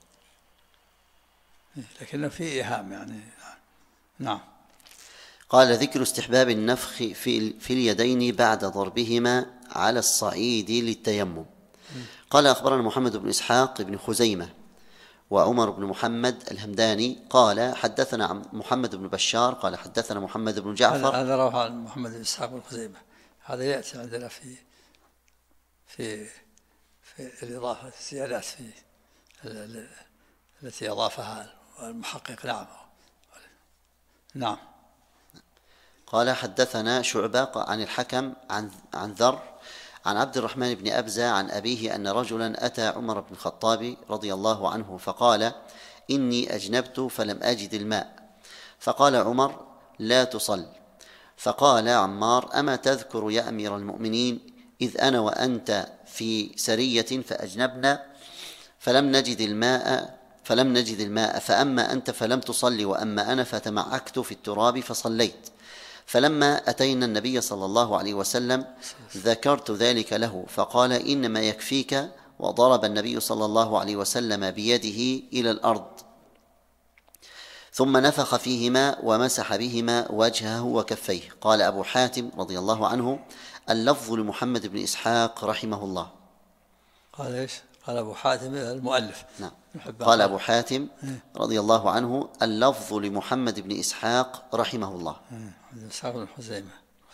B: لكن في إيهام يعني. نعم.
E: قال ذكر استحباب النفخ في اليدين بعد ضربهما على الصعيد للتيمم. قال أخبرنا محمد بن إسحاق بن خزيمة وعمر بن محمد الهمداني قال حدثنا محمد بن بشار قال حدثنا محمد بن جعفر.
B: هذا رواه عن محمد بن إسحاق بن خزيمة. هذا يأتي عندنا في الإضافة، الزيادات التي أضافها المحقق. نعم.
E: قال حدثنا شعبة عن الحكم عن ذر عن عبد الرحمن بن أبزة عن أبيه أن رجلا أتى عمر بن الخطاب رضي الله عنه فقال إني أجنبت فلم أجد الماء. فقال عمر: لا تصل. فقال عمار: أما تذكر يا أمير المؤمنين إذ أنا وأنت في سرية فأجنبنا فلم نجد الماء فأما أنت فلم تصلي وأما أنا فتمعكت في التراب فصليت. فلما أتينا النبي صلى الله عليه وسلم ذكرت ذلك له فقال: إنما يكفيك. وضرب النبي صلى الله عليه وسلم بيده إلى الأرض ثم نفخ فيهما ومسح بهما وجهه وكفيه. قال أبو حاتم رضي الله عنه: اللفظ لمحمد بن إسحاق رحمه الله.
B: قال إيش؟ قال أبو حاتم المؤلف.
E: نعم. قال أبو حاتم رضي الله عنه: اللفظ لمحمد بن إسحاق رحمه الله.
B: إسحاق بن خزيمة.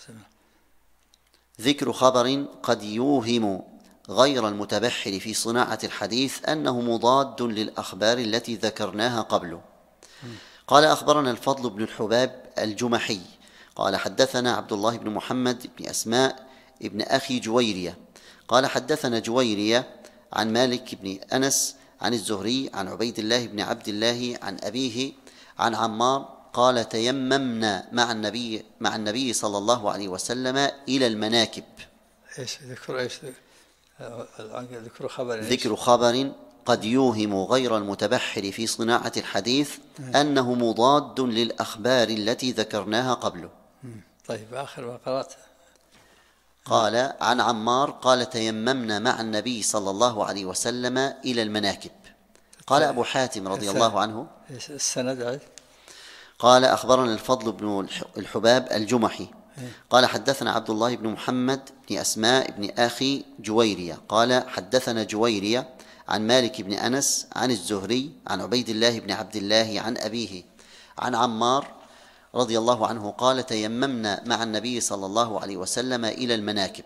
E: ذكر خبر قد يوهم غير المتبحر في صناعة الحديث أنه مضاد للأخبار التي ذكرناها قبله. قال: أخبرنا الفضل بن الحباب الجمحي قال: حدثنا عبد الله بن محمد بن أسماء ابن أخي جويرية قال: حدثنا جويرية عن مالك بن أنس عن الزهري عن عبيد الله بن عبد الله عن أبيه عن عمار قال: تيممنا مع النبي صلى الله عليه وسلم إلى المناكب.
B: إيش ذكر إيش؟
E: ذكر خبر قد يوهم غير المتبحر في صناعة الحديث أنه مضاد للأخبار التي ذكرناها قبله.
B: طيب آخر ما قرأت.
E: قال عن عمار قال: تيممنا مع النبي صلى الله عليه وسلم إلى المناكب. قال أبو حاتم رضي الله عنه:
B: السند.
E: قال: أخبرنا الفضل بن الحباب الجمحي قال: حدثنا عبد الله بن محمد بن أسماء بن أخي جويرية قال: حدثنا جويرية عن مالك بن أنس عن الزهري عن عبيد الله بن عبد الله عن أبيه عن عمار رضي الله عنه قال: تيممنا مع النبي صلى الله عليه وسلم إلى المناكب.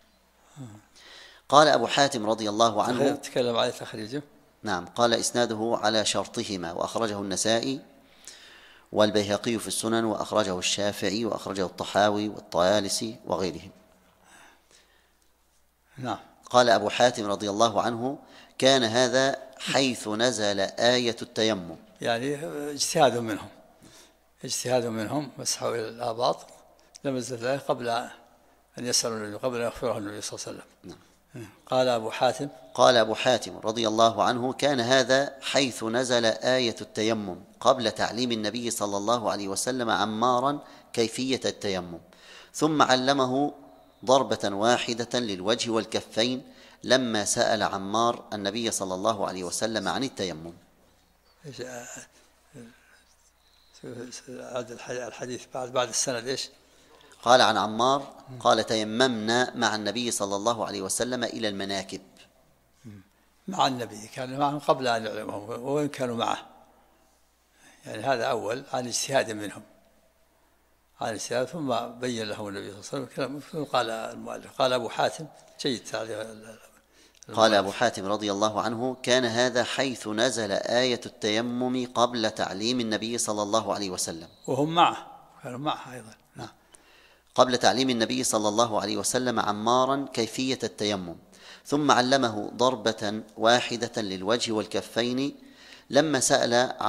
E: قال أبو حاتم رضي الله عنه:
B: تكلم على تخريجه.
E: نعم. قال: إسناده على شرطهما وأخرجه النسائي والبيهقي في السنن وأخرجه الشافعي وأخرجه الطحاوي والطيالسي وغيرهم.
B: نعم.
E: قال أبو حاتم رضي الله عنه: كان هذا حيث نزل آية التيمم.
B: يعني اجتهاد منهم مسحوا إلى الآباط لم نزل الآية قبل أن يسألوا النبي قبل أن يخبره النبي صلى الله عليه وسلم.
E: نعم.
B: قال أبو حاتم
E: رضي الله عنه: كان هذا حيث نزل آية التيمم قبل تعليم النبي صلى الله عليه وسلم عمارا كيفية التيمم ثم علمه ضربة واحدة للوجه والكفين لما سأل عمار النبي صلى الله عليه وسلم عن التيمم.
B: الحديث بعد السند إيش؟
E: قال عن عمار قال: تيممنا مع النبي صلى الله عليه وسلم إلى المناكب.
B: مع النبي كان معهم قبل أن يعلمهم وإن كانوا معه، يعني هذا أول عن اجتهاد منهم، عن اجتهاد ثم بين لهم النبي صلى الله عليه وسلم. قال المؤلف قال أبو حاتم جيد.
E: قال أبو حاتم رضي الله عنه: كان هذا حيث نزل آية التيمم قبل تعليم النبي صلى الله عليه وسلم،
B: وهم معه، كانوا معه أيضا. نعم.
E: قبل تعليم النبي صلى الله عليه وسلم عمارا كيفية التيمم ثم علمه ضربة واحدة للوجه والكفين لما سأل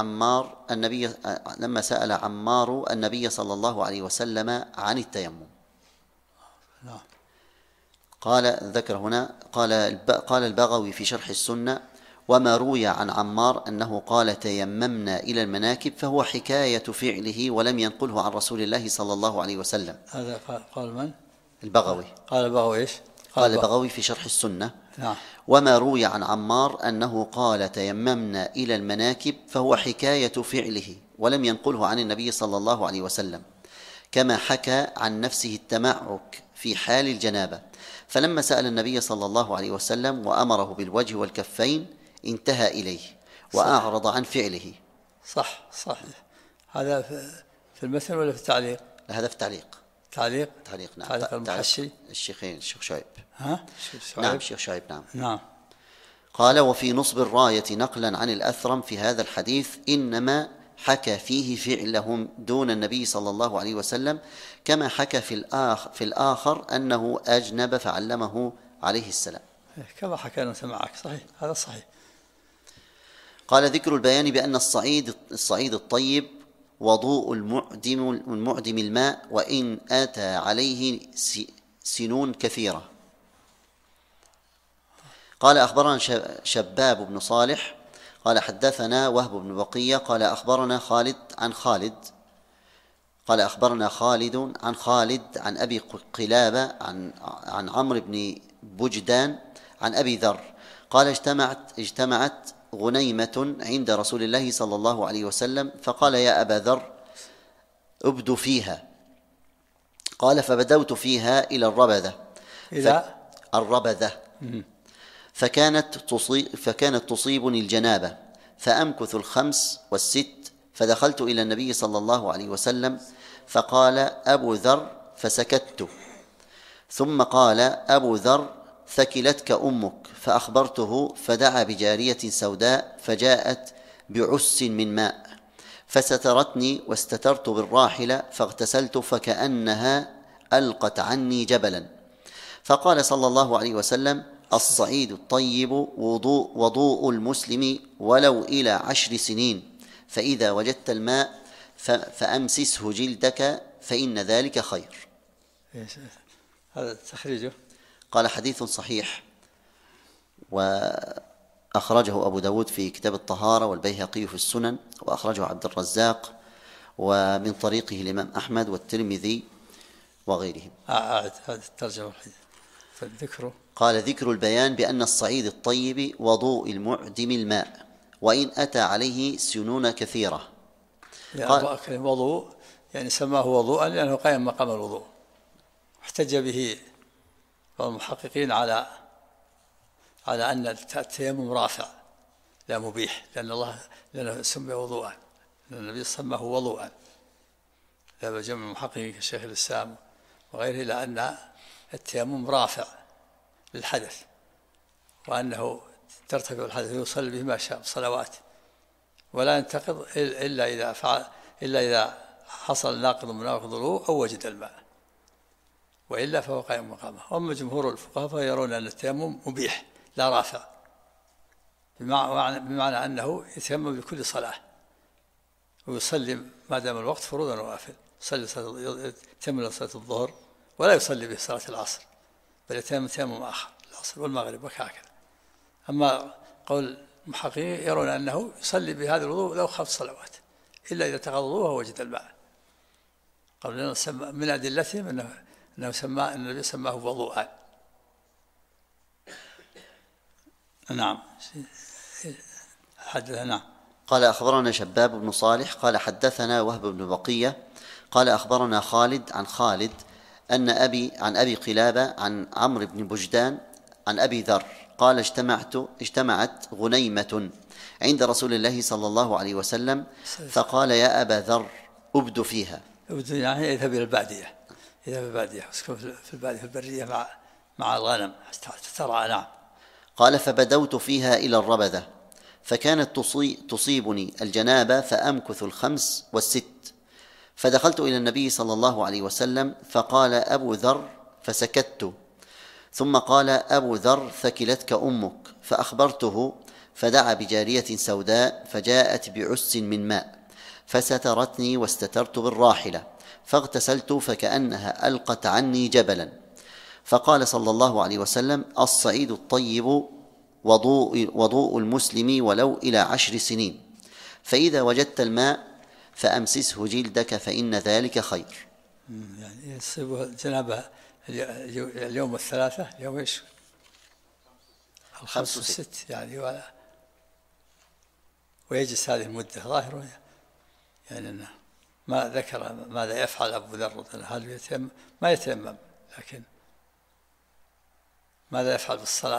E: عمار النبي صلى الله عليه وسلم عن التيمم.
B: نعم.
E: قال ذكر هنا قال البغوي في شرح السنة: وما روي عن عمار أنه قال تيممنا إلى المناكب فهو حكاية فعله ولم ينقله عن رسول الله صلى الله عليه وسلم.
B: هذا قال من؟
E: البغوي.
B: قال البغوي إيش؟
E: قال البغوي في شرح السنة:
B: نعم.
E: وما روي عن عمار أنه قال تيممنا إلى المناكب فهو حكاية فعله ولم ينقله عن النبي صلى الله عليه وسلم، كما حكى عن نفسه التمعك في حال الجنابة، فلما سأل النبي صلى الله عليه وسلم وأمره بالوجه والكفين انتهى إليه وأعرض عن فعله.
B: صح. هذا في المثل ولا في التعليق؟
E: هذا في التعليق.
B: تعليق
E: نعم.
B: تعليق المحشي
E: الشيخ شعيب.
B: نعم.
E: الشيخ شعيب.
B: نعم.
E: قال: وفي نصب الراية نقلا عن الأثرم في هذا الحديث إنما حكى فيه فعلهم دون النبي صلى الله عليه وسلم، كما حكى في الآخر أنه أجنب فعلمه عليه السلام.
B: كما حكى أنه سمعك. صحيح، هذا صحيح.
E: قال ذكر البيان بأن الصعيد الطيب وضوء المعدم الماء وإن أتى عليه سنون كثيرة. قال أخبرنا شباب بن صالح قال حدثنا وهب بن بقية قال أخبرنا خالد عن خالد عن أبي قلابة عن عمرو بن بجدان عن أبي ذر قال اجتمعت غنيمة عند رسول الله صلى الله عليه وسلم فقال يا أبا ذر أبد فيها. قال فبدوت فيها إلى الربذة فكانت تصيبني الجنابة فأمكث 5 و6 فدخلت إلى النبي صلى الله عليه وسلم فقال أبو ذر فسكت ثم قال أبو ذر ثكلتك أمك فأخبرته فدعا بجارية سوداء فجاءت بعس من ماء فسترتني واستترت بالراحلة فاغتسلت فكأنها ألقت عني جبلا. فقال صلى الله عليه وسلم الصعيد الطيب وضوء المسلم ولو إلى 10 سنين فإذا وجدت الماء فأمسسه جلدك فإن ذلك خير.
B: هذا تخريجه.
E: قال حديث صحيح وأخرجه أبو داود في كتاب الطهارة والبيهقي في السنن وأخرجه عبد الرزاق ومن طريقه الإمام أحمد والترمذي وغيرهم.
B: هذا الترجمة فالذكر. قال
E: ذكر البيان بأن الصعيد الطيب وضوء المعدم الماء وإن أتى عليه سنون كثيرة.
B: قال وضوء يعني سماه وضوءا لأنه قائم مقام الوضوء. احتج به المحققين على أن التيمم رافع لا مبيح لأنه سمي وضوءا لأن النبي سماه وضوءا. ذهب جمع المحققين كشيخ الإسلام وغيره إلى أن التيمم رافع للحدث وأنه ترتفع الحدث ويصلي به ما شاء صلوات ولا ينتقض إلا إذا حصل ناقض من نواقض الوضوء أو وجد الماء وإلا فهو قائم مقامه. أما جمهور الفقهاء فيرون أن التيمم مبيح لا رافع بمعنى أنه يتيمم بكل صلاة ويصلي ما دام الوقت فروضا ونوافل. يتيمم لصلاة الظهر ولا يصلي به صلاة العصر بل يتيمم تيمم آخر العصر والمغرب وهكذا. أما قول المحققين يرون أنه يصلي بهذا الوضوء لو 5 صلوات إلا إذا تقضى وضوءه ووجد الماء. قالوا من أدلتهم أنه النبي سماه وضوءا. نعم حدثنا. نعم.
E: قال أخبرنا شباب بن صالح قال حدثنا وهب بن بقية قال أخبرنا خالد عن أبي قلابة عن عمرو بن بجدان عن أبي ذر قال اجتمعت غنيمة عند رسول الله صلى الله عليه وسلم فقال يا أبا ذر أبد فيها.
B: أبد يعني يذهب إلى البادية يسكن في البادية في البرية مع الغنم ترعى. نعم.
E: قال فبدوت فيها إلى الربذة فكانت تصيبني الجنابة فأمكث 5 و6 فدخلت إلى النبي صلى الله عليه وسلم فقال أبو ذر فسكت ثم قال أبو ذر ثكلتك أمك فأخبرته فدعا بجارية سوداء فجاءت بعس من ماء فسترتني واستترت بالراحلة فاغتسلت فكأنها ألقت عني جبلا. فقال صلى الله عليه وسلم الصعيد الطيب وضوء المسلم ولو إلى 10 سنين فإذا وجدت الماء فأمسسه جلدك فإن ذلك خير.
B: يعني يصيبه الجنابة اليوم 3 اليوم إيش 5 و6 يعني ويجلس هذه المدة ظاهر يعني أنه ما ذكر ماذا يفعل أبو ذر هل يتيمم ما يتيمم لكن ماذا يفعل بالصلاة.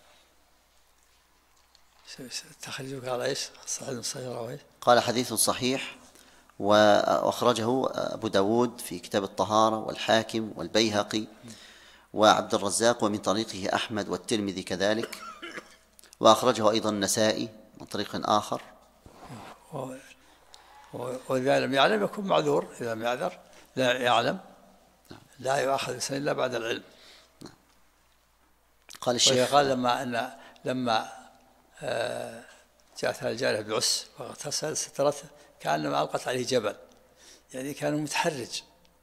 B: تخرجه قال إيش صحيح
E: قال حديث صحيح وأخرجه أبو داود في كتاب الطهارة والحاكم والبيهقي وعبد الرزاق ومن طريقه أحمد والترمذي كذلك وأخرجه أيضا النسائي من طريق آخر.
B: وإذا لم يعلم يكون معذور إذا لم يعذر لا يعلم لا يؤخذ بسنة إلا بعد العلم.
E: قال الشيخ
B: قال لما جاءتها الجارية بعس واغتسل سترته كأنما ألقت عليه جبل، يعني كان متحرج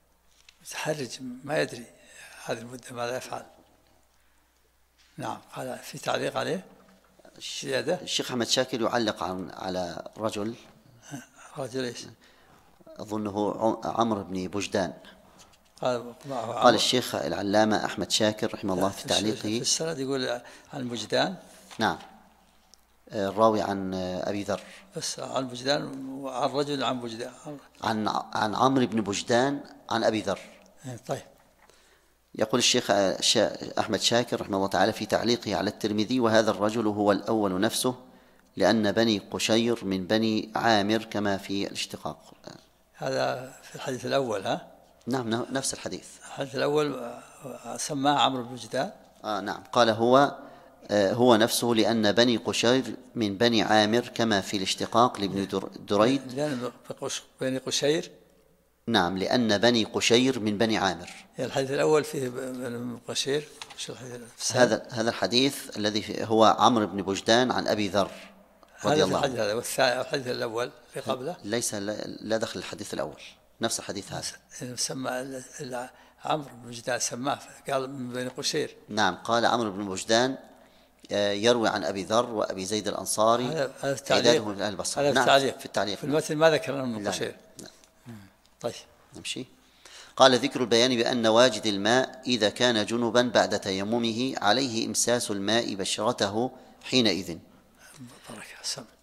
B: ما يدري هذه المدة ماذا يفعل. نعم. قال في تعليق عليه زيادة.
E: الشيخ أحمد شاكر يعلق على رجل
B: إيش؟
E: أظنه عمرو بن بجدان.
B: قال
E: الشيخ العلامة أحمد شاكر رحمه الله في تعليقه
B: في السند يقول عن بجدان.
E: نعم. الراوي عن أبي ذر،
B: بس عن بجدان وعن رجل عن بجدان،
E: عن عمرو بن بجدان عن أبي ذر.
B: طيب.
E: يقول الشيخ أحمد شاكر رحمه الله تعالى في تعليقه على الترمذي: وهذا الرجل هو الأول نفسه، لأن بني قشير من بني عامر كما في الاشتقاق.
B: هذا في الحديث الأول. ها؟
E: نعم، نفس الحديث.
B: الحديث الأول سماه عمرو بن بجدان.
E: نعم. قال هو نفسه، لأن بني قشير من بني عامر كما في الاشتقاق لابن دريد.
B: لأن بني قشير.
E: نعم، لأن بني قشير من بني عامر.
B: الحديث الأول فيه بني قشير.
E: هذا الحديث الذي هو عمرو بن بجدان عن أبي ذر رضي الله عنه.
B: هذا والحديث الأول في قبله
E: ليس لا دخل الحديث الأول، نفس الحديث هذا.
B: سمى عمرو بن بجدان سماه قال من بني قشير.
E: نعم. قال عمرو بن بجدان يروي عن أبي ذر وأبي زيد الأنصاري
B: هذا التعليق.
E: من أهل البصرة.
B: نعم.
E: في التعليق
B: في المتن ما ذكر من قشير. طيب
E: نمشي. قال: ذكر البيان بأن واجد الماء إذا كان جنبا بعد تيممه عليه إمساس الماء بشرته حينئذ.
B: بارك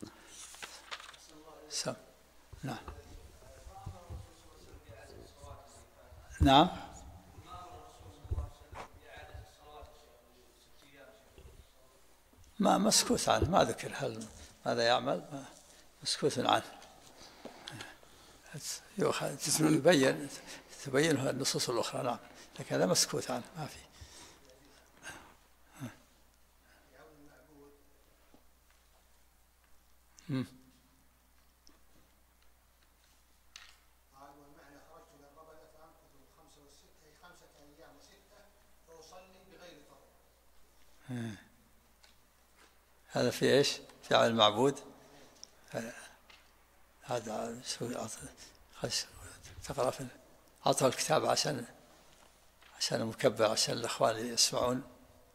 B: سم. نعم. نعم. ما مسكوت عنه، ما ذكر هل ماذا يعمل، مسكوت عنه. تبين النصوص الأخرى. نعم. لكن هذا مسكوت عنه ما في. هذا في ايش؟ في عمل المعبود. هذا تقرأ في أعطوا الكتاب عشان المكبر، عشان الأخوان يسمعون.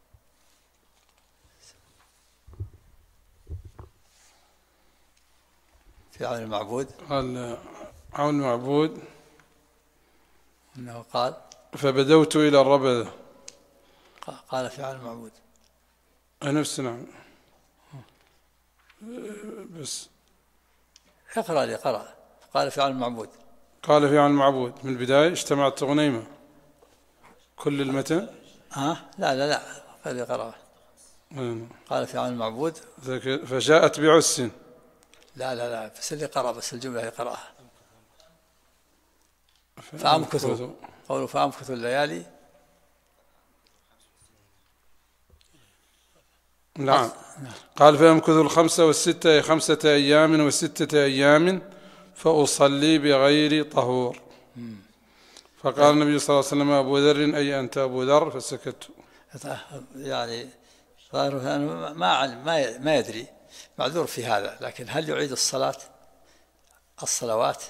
B: في عون المعبود.
A: قال عون المعبود
B: إنه قال:
A: فبدوت إلى الربذة.
B: قال في عون المعبود
A: نفس. نعم. بس
B: اقرأ لي. قال في عون المعبود.
A: قال في عون المعبود من البداية. اجتمعت غنيمة كل المتن.
B: لا قال قرأ. قال في عون المعبود
A: فجاءت بعس.
B: لا بس اللي قرأ، بس الجملة اللي قرأها. فأمكثوا. قولوا فأمكثوا الليالي.
A: نعم. قال فأمكثوا 5 و6 أي 5 أيام و6 أيام فأصلي بغير طهور. فقال النبي صلى الله عليه وسلم: أبو ذر أي أنت أبو ذر؟ فسكت.
B: يعني ظاهره ما يدري، معذور في هذا. لكن هل يعيد الصلوات؟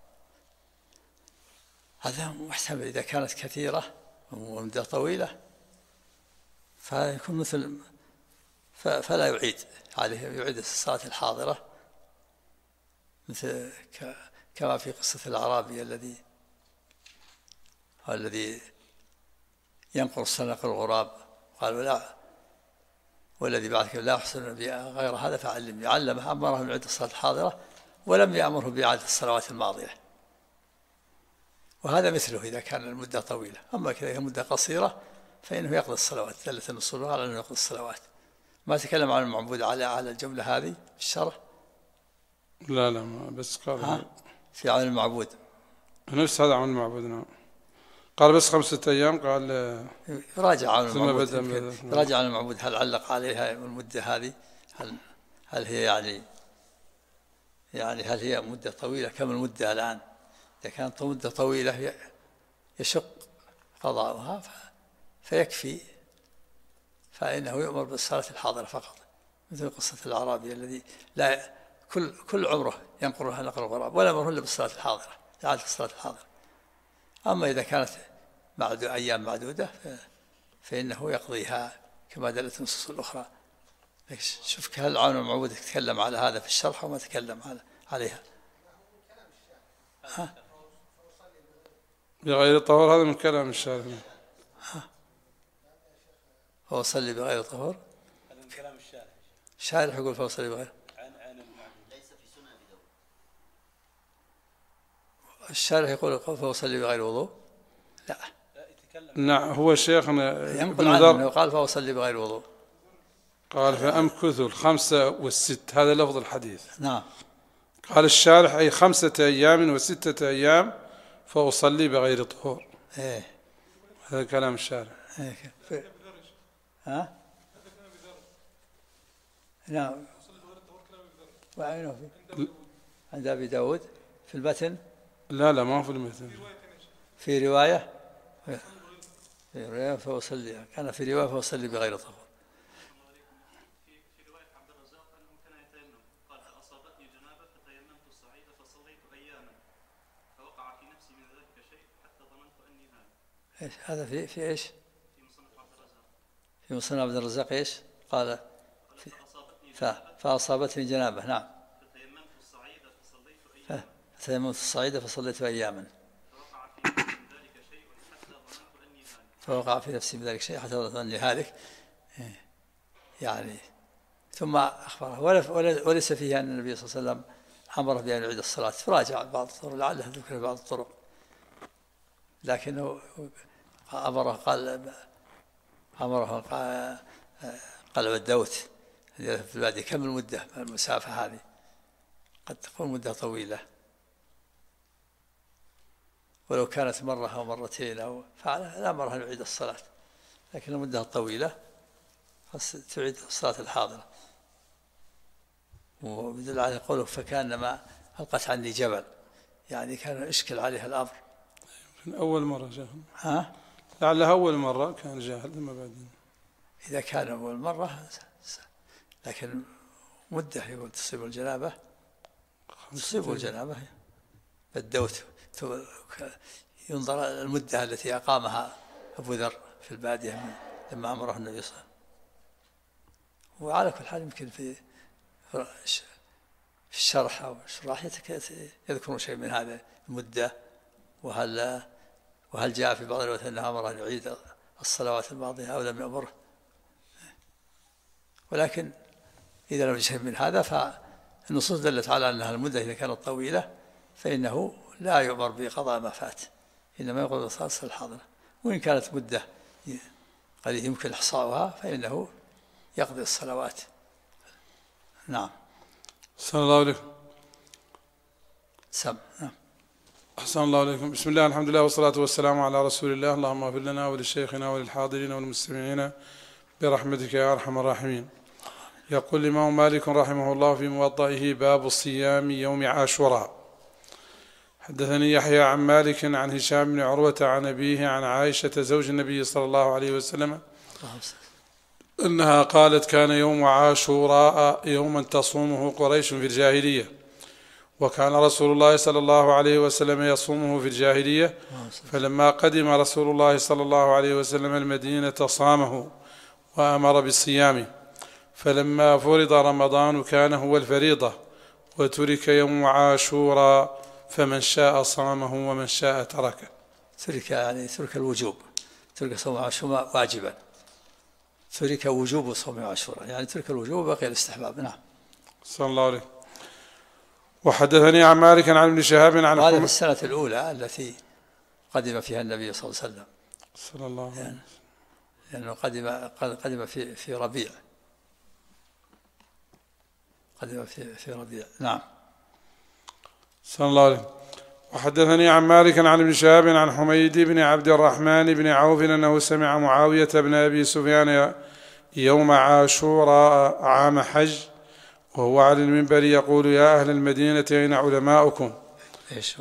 B: هذا محتمل إذا كانت كثيرة ومدة طويلة، فيكون مثل فلا يعيد عليه، يعيد الصلاة الحاضرة، مثل كما في قصة الأعرابي الذي ينقر الغراب، قال: لا، والذي بعدك لا أحسن غير هذا فعلمني. علمه، أمره بإعادة الصلاة الحاضرة ولم يأمره بإعادة الصلوات الماضية. وهذا مثله إذا كان المدة طويلة. أما إذا كان مدة قصيرة فإنه يقضي الصلوات. دلت النصوص على أنه يقضي الصلوات. ما تكلم عن المعبود على الجملة هذه في الشرح.
A: لا ما بس قال
B: في عون المعبود
A: نفس هذا عون المعبود. نعم. قال بس 5 أيام. قال
B: راجع عون المعبود. راجع عون المعبود هل علق عليها المدة هذه؟ هل هي يعني هل هي مدة طويلة؟ كم المدة الآن؟ إذا كانت مدة طويلة يشق قضاؤها فيكفي، فإنه يؤمر بالصلاة الحاضرة فقط، مثل قصة الأعرابي الذي لا كل عمره ينقلها نقل الغراب ولا يمر إلا بالصلاة الحاضرة، إعادة الصلاة الحاضرة. أما إذا كانت أيام معدودة فإنه يقضيها كما دلت النصوص الأخرى. شوف هل العون المعبود تكلم على هذا في الشرح وما تكلم عليها.
A: بغير طهور هذا من كلام الشارح.
B: فأصلي بغير طهور
D: هذا من كلام الشارح.
B: الشارح يقول فأصلي بغير.
E: ليس في سنن أبي داود.
B: الشارح يقول فأصلي بغير وضوء. لا
A: نعم هو شيخنا
B: ينقل عنه قال فأصلي بغير وضوء،
A: قال فأمكث 5 و6، هذا لفظ الحديث.
B: نعم.
A: قال الشارح أي 5 أيام و6 أيام فأصلي بغير طهور.
B: إيه
A: هذا كلام الشارح.
B: إيه. ها؟ نعم. وعينه عند أبي داود في المتن.
A: لا ما هو في المتن.
B: في رواية فأصلي، كان في رواية فأصلي بغير طهور.
D: في رواية عبد الرزاق أنه كان يتيمم، قال فأصابتني جنابة فتيممت الصعيد فصليت أياما فوقع في نفسي من ذلك شيء حتى ظننت أني هذا.
B: إيش هذا في إيش؟
D: في مصنف عبد الرزاق.
B: في مصنف عبد الرزاق إيش؟ قال فأصابتني جنابة. نعم.
D: فتيممت الصعيد فصليت أياما.
B: فتيممت الصعيد فصليت أياما.
D: فوقع في نفسي من ذلك شيء حتى ظننت أني هالك.
B: فوقع في نفسي من ذلك شيء حتى ظننت أني هالك. يعني ثم أخبره وليس فيه أن النبي صلى الله عليه وسلم أمره بأن يعيد الصلاة، فراجع بعض الطرق لعله ذكر بعض الطرق، لكنه أمره قلب الدوت في الوادي. كم المدة المسافة هذه؟ قد تكون مدة طويلة، ولو كانت مرة أو مرتين أو فعلا لا مرة أن يعيد الصلاة، لكن المدة الطويلة تعيد الصلاة الحاضرة. وبدل على قوله فكأنما ألقت عني جبل، يعني كان يشكل عليها الأمر.
A: من أول مرة جاهل.
B: ها؟
A: لعلها أول مرة كان جاهل ثم بعدين.
B: إذا كان أول مرة، لكن مدة يقول تصيب الجنابة، تصيب الجنابة بالدوت. ينظر المدة التي أقامها أبو ذر في البادية لما أمره النبي صلى الله عليه وسلم. وعلى كل حال يمكن في الشرح أو الشراح يذكرون شيء من هذا المدة. وهل جاء في بعض الروايات أنه أمر أن يعيد الصلوات الماضية أو لم يأمره. ولكن إذا لم يجد شيء من هذا فالنصوص دلت على أنها المدة إذا كانت طويلة فإنه لا يؤمر بقضاء ما فات، إنما يقول الصلاة الحاضرة. وإن كانت مدة قليل يمكن إحصاؤها فإنه يقضي الصلوات. نعم.
A: صلى الله عليكم.
B: نعم.
A: أحسن الله عليكم. بسم الله الحمد لله والصلاة والسلام على رسول الله. اللهم اغفر لنا ولشيخنا وللحاضرين والمستمعين برحمتك يا أرحم الراحمين. يقول الإمام مالك رحمه الله في موطئه باب صيام يوم عاشوراء. حدثني يحيى عن مالك عن هشام بن عروة عن أبيه عن عائشة زوج النبي صلى الله عليه وسلم أنها قالت كان يوم عاشوراء يوما تصومه قريش في الجاهلية، وكان رسول الله صلى الله عليه وسلم يصومه في الجاهلية، فلما قدم رسول الله صلى الله عليه وسلم المدينة صامه وأمر بالصيام، فلما فرض رمضان كان هو الفريضة، وترك يوم عاشوراء فمن شاء صامه ومن شاء تركه.
B: ترك الوجوب، ترك صوم عاشوراء واجبا، ترك وجوب صوم عاشوراء، يعني ترك الوجوب بقي الاستحباب. نعم.
A: صلى الله عليه. وحدثني عن مالك عن ابن شهاب عن
B: هذا في السنة الأولى التي قدم فيها النبي صلى الله عليه وسلم،
A: صلى الله عليه وسلم،
B: لأنه قدم في ربيع، قدم في ربيع. نعم.
A: صلى الله عليه. وحدثني عن مالك عن ابن شهاب عن حميد بن عبد الرحمن بن عوف أنه سمع معاوية بن أبي سفيان يوم عاشوراء عام حج وهو على المنبر يقول يا أهل المدينة أين علماؤكم؟
B: إيش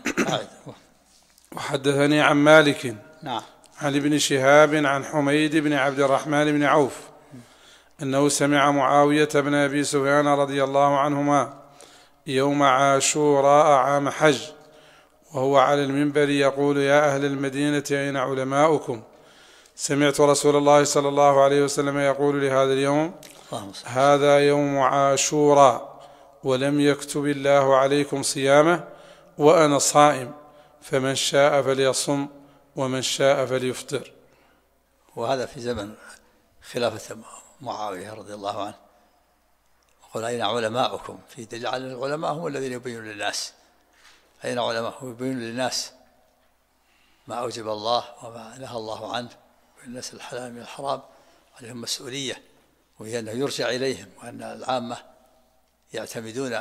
A: وحدثني عن مالك
B: نعم
A: عن ابن شهاب عن حميد بن عبد الرحمن بن عوف أنه سمع معاوية بن أبي سفيان رضي الله عنهما يوم عاشوراء عام حج وهو على المنبر يقول: يا أهل المدينة أين علماؤكم؟ سمعت رسول الله صلى الله عليه وسلم يقول لهذا اليوم: هذا يوم عاشوراء ولم يكتب الله عليكم صيامه وأنا صائم، فمن شاء فليصم ومن شاء فليفطر.
B: وهذا في زمن خلافة معاوية رضي الله عنه. قل أين علماؤكم؟ في دليل على العلماء هم الذين يبينون للناس. أين علماء؟ يبينون للناس ما أوجب الله وما نهى الله عنه، والناس الحلال من الحرام، عليهم مسؤولية، وهي أنه يرجع إليهم، وأن العامة يعتمدون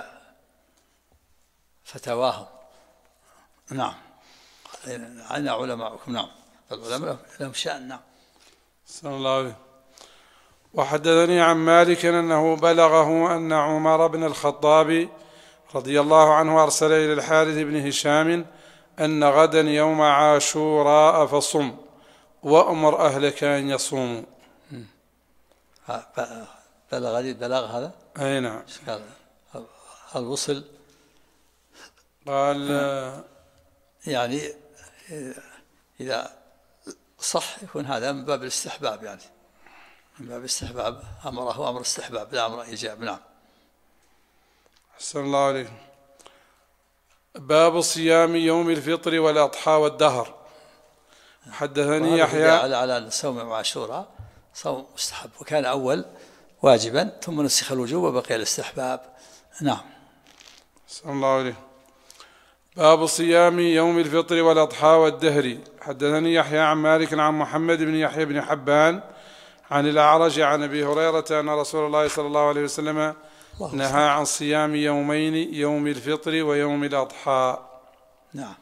B: فتواهم. نعم. أين علماؤكم؟ نعم. العلماء لهم شأن. نعم.
A: صلى الله عليه. وحدثني عن مالك أنه بلغه أن عمر بن الخطاب رضي الله عنه أرسل إلى الحارث بن هشام أن غدا يوم عاشوراء فصم وأمر أهلك أن يصوموا.
B: بلغ هذا؟
A: أي نعم.
B: هل وصل؟
A: قال
B: يعني إذا صح يكون هذا من باب الاستحباب، يعني من باب الاستحباب، أمره أمر استحباب لا أمر إيجاب. نعم.
A: أحسن الله عليكم. باب صيام يوم الفطر والأضحى والدهر. حدثني يحيى
B: على صوم عاشوراء صوم مستحب، وكان أول واجبا ثم نسخ الوجوب وبقي الاستحباب. نعم.
A: أحسن الله عليكم. باب صيام يوم الفطر والأضحى والدهر. حدثني يحيى عن مالك عن محمد بن يحيى بن حبان عن الأعرج عن أبي هريرة أن رسول الله صلى الله عليه وسلم نهى عن صيام يومين، يوم الفطر ويوم الأضحى.
B: نعم.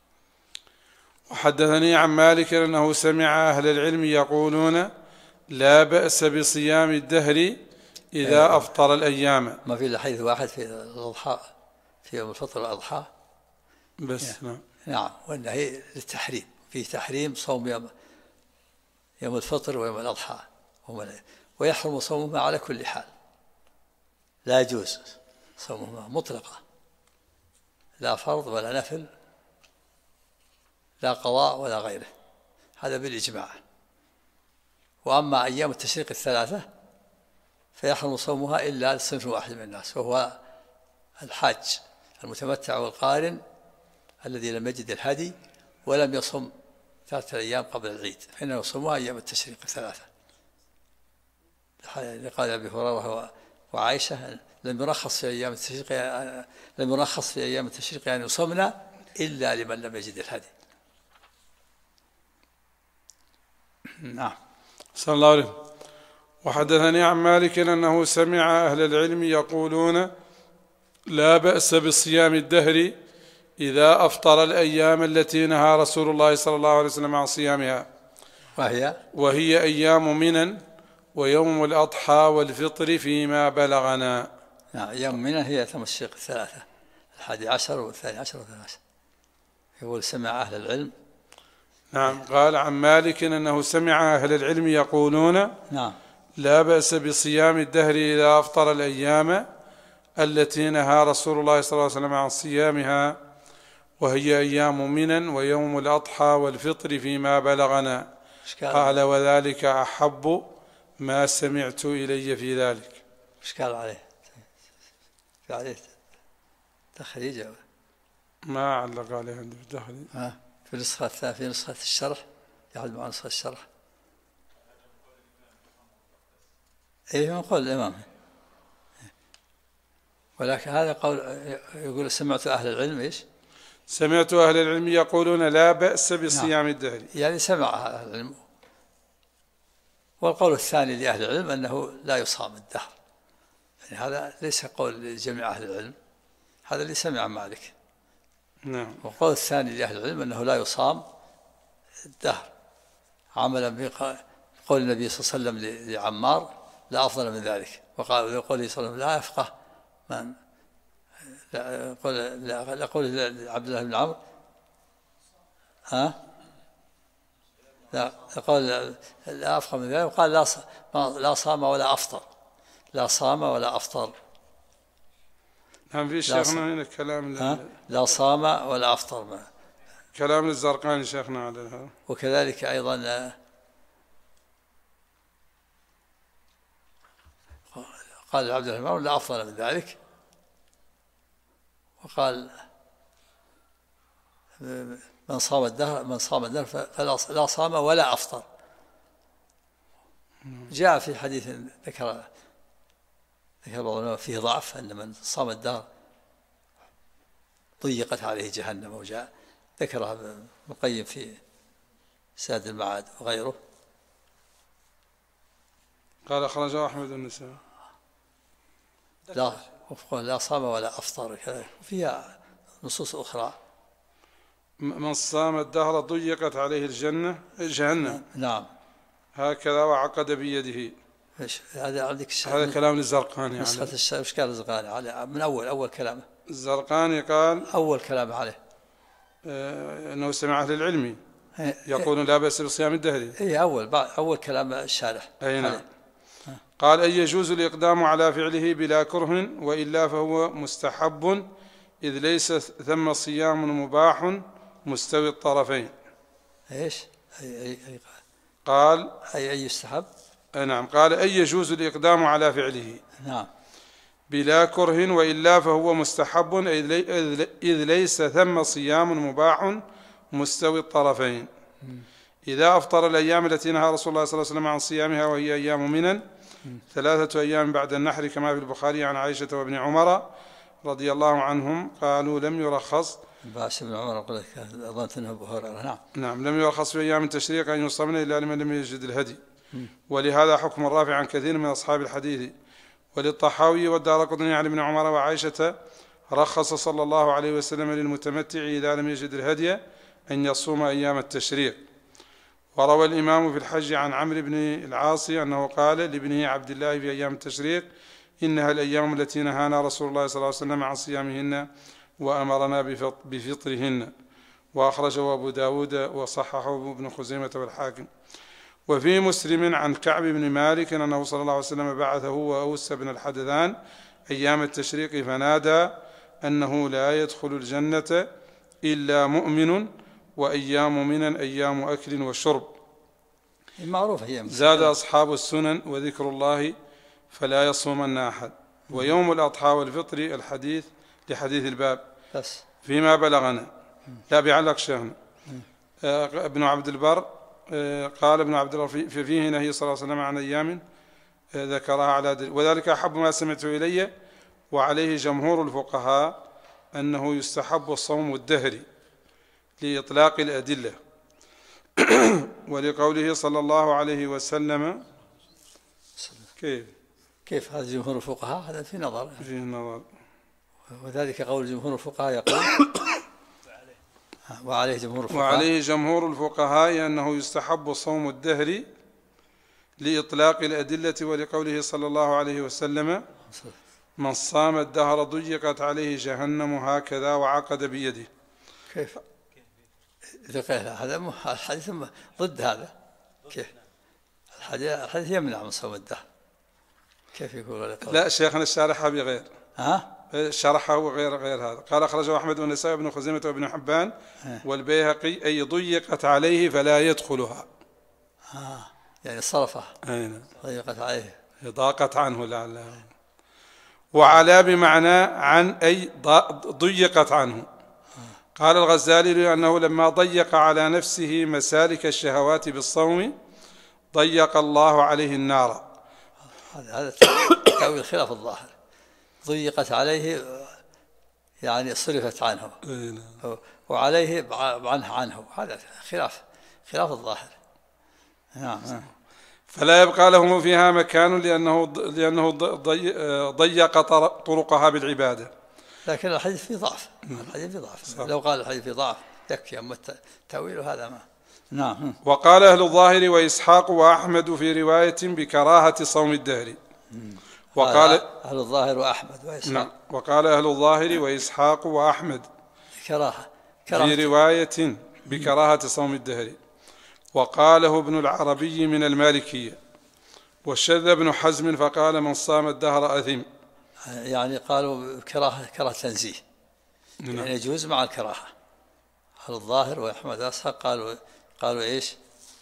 A: وحدثني عن مالك أنه سمع أهل العلم يقولون: لا بأس بصيام الدهر إذا أفطر الأيام.
B: ما في إلا حديث واحد في الأضحى، في يوم الفطر والأضحى
A: بس.
B: نعم. والنهي للتحريم، فيه تحريم صوم يوم الفطر ويوم الأضحى، ويحرم صومهما على كل حال، لا يجوز صومهما مطلقة، لا فرض ولا نفل، لا قضاء ولا غيره، هذا بالإجماع. وأما أيام التشريق الثلاثة فيحرم صومها إلا لصنف واحد من الناس، وهو الحاج المتمتع والقارن الذي لم يجد الهدي ولم يصم 3 أيام قبل العيد، فإنه يصومها أيام التشريق الثلاثة. قال أبي هريرة وعائشة: لم يرخص في أيام التشريق أن يصمنا إلا لمن لم يجد الهدي. نعم.
A: صلى الله عليه. وحدثني عن مالك أنه سمع أهل العلم يقولون: لا بأس بصيام الدهر إذا أفطر الأيام التي نهى رسول الله صلى الله عليه وسلم عن صيامها، وهي أيام منى ويوم الأضحى والفطر فيما بلغنا.
B: نعم. أيام منى هي تمشيق الثلاثة، 11 و12 و13. يقول سمع أهل العلم.
A: نعم. قال عن مالك أنه سمع أهل العلم يقولون:
B: نعم.
A: لا بأس بصيام الدهر إذا أفطر الأيام التي نهى رسول الله صلى الله عليه وسلم عن صيامها، وهي أيام منى ويوم الأضحى والفطر فيما بلغنا. قال: وذلك أحب ما سمعت إلي في ذلك.
B: إشكال عليه، في عليه تخريج
A: ما علق عليه عندي في التخريج.
B: في نسخة الثانية، في نسخة الشرح، يعد مع نسخة الشرح. إيه من قول الإمام، ولكن هذا قول يقول: سمعت أهل العلم إيش؟
A: سمعت أهل العلم يقولون: لا بأس بصيام الدهر.
B: يعني سمع أهل العلم. والقول الثاني لأهل العلم أنه لا يصام الدهر، يعني هذا ليس قول جميع أهل العلم، هذا اللي سمع مالك.
A: نعم.
B: والقول الثاني لأهل العلم أنه لا يصام الدهر، عملا بقول النبي صلى الله عليه وسلم لعمار: لا أفضل من ذلك. وقال لقوله صلى الله عليه وسلم: لا يفقه من لقول عبد الله بن عمرو: لا قال لا أفقه من ذلك، وقال لا صام ولا أفطر، لا صام ولا أفطر.
A: نعم في شيخنا هنا كلام
B: لا صام ولا أفطر،
A: كلام الزرقاني شيخنا على هذا.
B: وكذلك أيضا قال العبد الرحمن لا أفضل من ذلك، وقال من صام الدهر فلا صام ولا أفطر. جاء في حديث ذكر بعض العلماء فيه ضعف، أن من صام الدهر ضيقت عليه جهنم، وجاء ذكرها ابن القيم في ساد المعاد وغيره.
A: قال أخرجه أحمد النسائي.
B: لا صام ولا أفطر، فيها نصوص أخرى.
A: من صام الدهر ضيقت عليه جهنم.
B: نعم.
A: هكذا وعقد بيده.
B: هذا عندك
A: هذا كلام الزرقاني.
B: نسخة إيش قال الزرقاني عليه من أول كلامه؟
A: الزرقاني قال
B: أول كلام عليه
A: أنه سمع أهل العلم يقولون لا بأس بصيام الدهر.
B: إيه أول كلام الشارح.
A: أي نعم. قال أي يجوز الإقدام على فعله بلا كره، وإلا فهو مستحب، إذ ليس ثم صيام مباح مستوي الطرفين.
B: إيش؟
A: قال
B: أي يستحب؟
A: نعم. قال أي يجوز الإقدام على فعله
B: نعم
A: بلا كره، وإلا فهو مستحب، إذ ليس ثم صيام مباح مستوي الطرفين. إذا أفطر الأيام التي نهى رسول الله صلى الله عليه وسلم عن صيامها، وهي أيام منى 3 أيام بعد النحر، كما في البخاري عن عائشة وابن عمر رضي الله عنهم قالوا لم يرخص
B: باش ابن عمر يقول لك أظنت أنه أبو هريرة. نعم.
A: لم يرخص في أيام التشريق أن يصمن إلا لمن لم يجد الهدي، ولهذا حكم رافع عن كثير من أصحاب الحديث. وللطحاوي والدارقطني عن ابن عمر وعائشة رخص صلى الله عليه وسلم للمتمتع إذا لم يجد الهدي أن يصوم أيام التشريق. وروى الإمام في الحج عن عمرو بن العاص أنه قال لابنه عبد الله في أيام التشريق إنها الأيام التي نهانا رسول الله صلى الله عليه وسلم عن صيامهن وأمرنا بفطرهن. وأخرجه أبو داود وصححه ابن خزيمة والحاكم. وفي مسلم عن كعب بن مالك أنه صلى الله عليه وسلم بعثه وأوس بن الحدثان أيام التشريق فنادى أنه لا يدخل الجنة إلا مؤمن، وأيام منى أيام أكل وشرب.
B: المعروف هي
A: زاد أصحاب السنن وذكر الله فلا يصومن أحد. ويوم الأضحى والفطر الحديث لحديث الباب
B: بس
A: فيما بلغنا. لا بيعلق شيخنا ابن عبد البر قال ابن عبد البر فيه نهي صلى الله عليه وسلم عن أيام ذكرها على دليل، وذلك أحب ما سمعته إلي، وعليه جمهور الفقهاء أنه يستحب الصوم الدهري لإطلاق الأدلة، ولقوله صلى الله عليه وسلم.
B: كيف هذا جمهور الفقهاء؟ هذا في نظر،
A: فيه نظر.
B: وذلك قول جمهور الفقهاء يقول
A: وعليه جمهور الفقهاء أنه يستحب صوم الدهر لإطلاق الأدلة، ولقوله صلى الله عليه وسلم من صام الدهر ضيقت عليه جهنم هكذا وعقد بيده.
B: كيف هذا الحديث ضد هذا؟ كيف الحديث يمنع من صوم الدهر؟ كيف يقول؟
A: لا شيخنا الشارحة بغير شرحه غير هذا. قال أخرجه أحمد والنسائي وابن خزيمة وابن حبان والبيهقي أي ضيقت عليه فلا يدخلها.
B: يعني صرفه.
A: ضيقت عليه ضاقت عنه لعله. وعلى بمعنى عن أي ضيقت عنه. قال الغزالي لأنه لما ضيق على نفسه مسالك الشهوات بالصوم ضيق الله عليه النار.
B: هذا تأويل خلاف الظاهر. ضيقت عليه يعني صرفت عنه، وعليه عنه، هذا خلاف الظاهر. نعم.
A: فلا يبقى له فيها مكان لأنه ضيق طرقها بالعبادة.
B: لكن الحديث فيه ضعف. لو قال الحديث فيه ضعف يكفي، أما التأويل هذا ما. نعم.
A: وقال أهل الظاهر وإسحاق وأحمد في رواية بكراهة صوم الدهر.
B: وقال أهل الظاهر وأحمد وإسحاق.
A: نعم. وقال أهل الظاهر وإسحاق وأحمد
B: كراهة
A: في رواية بكراهة صوم الدهر. وقاله ابن العربي من المالكية، وشذ ابن حزم فقال من صام الدهر أثم.
B: يعني قالوا كراهة تنزيه، يعني يجوز مع الكراهة. هل الظاهر وأحمد أسحاق قالوا إيش؟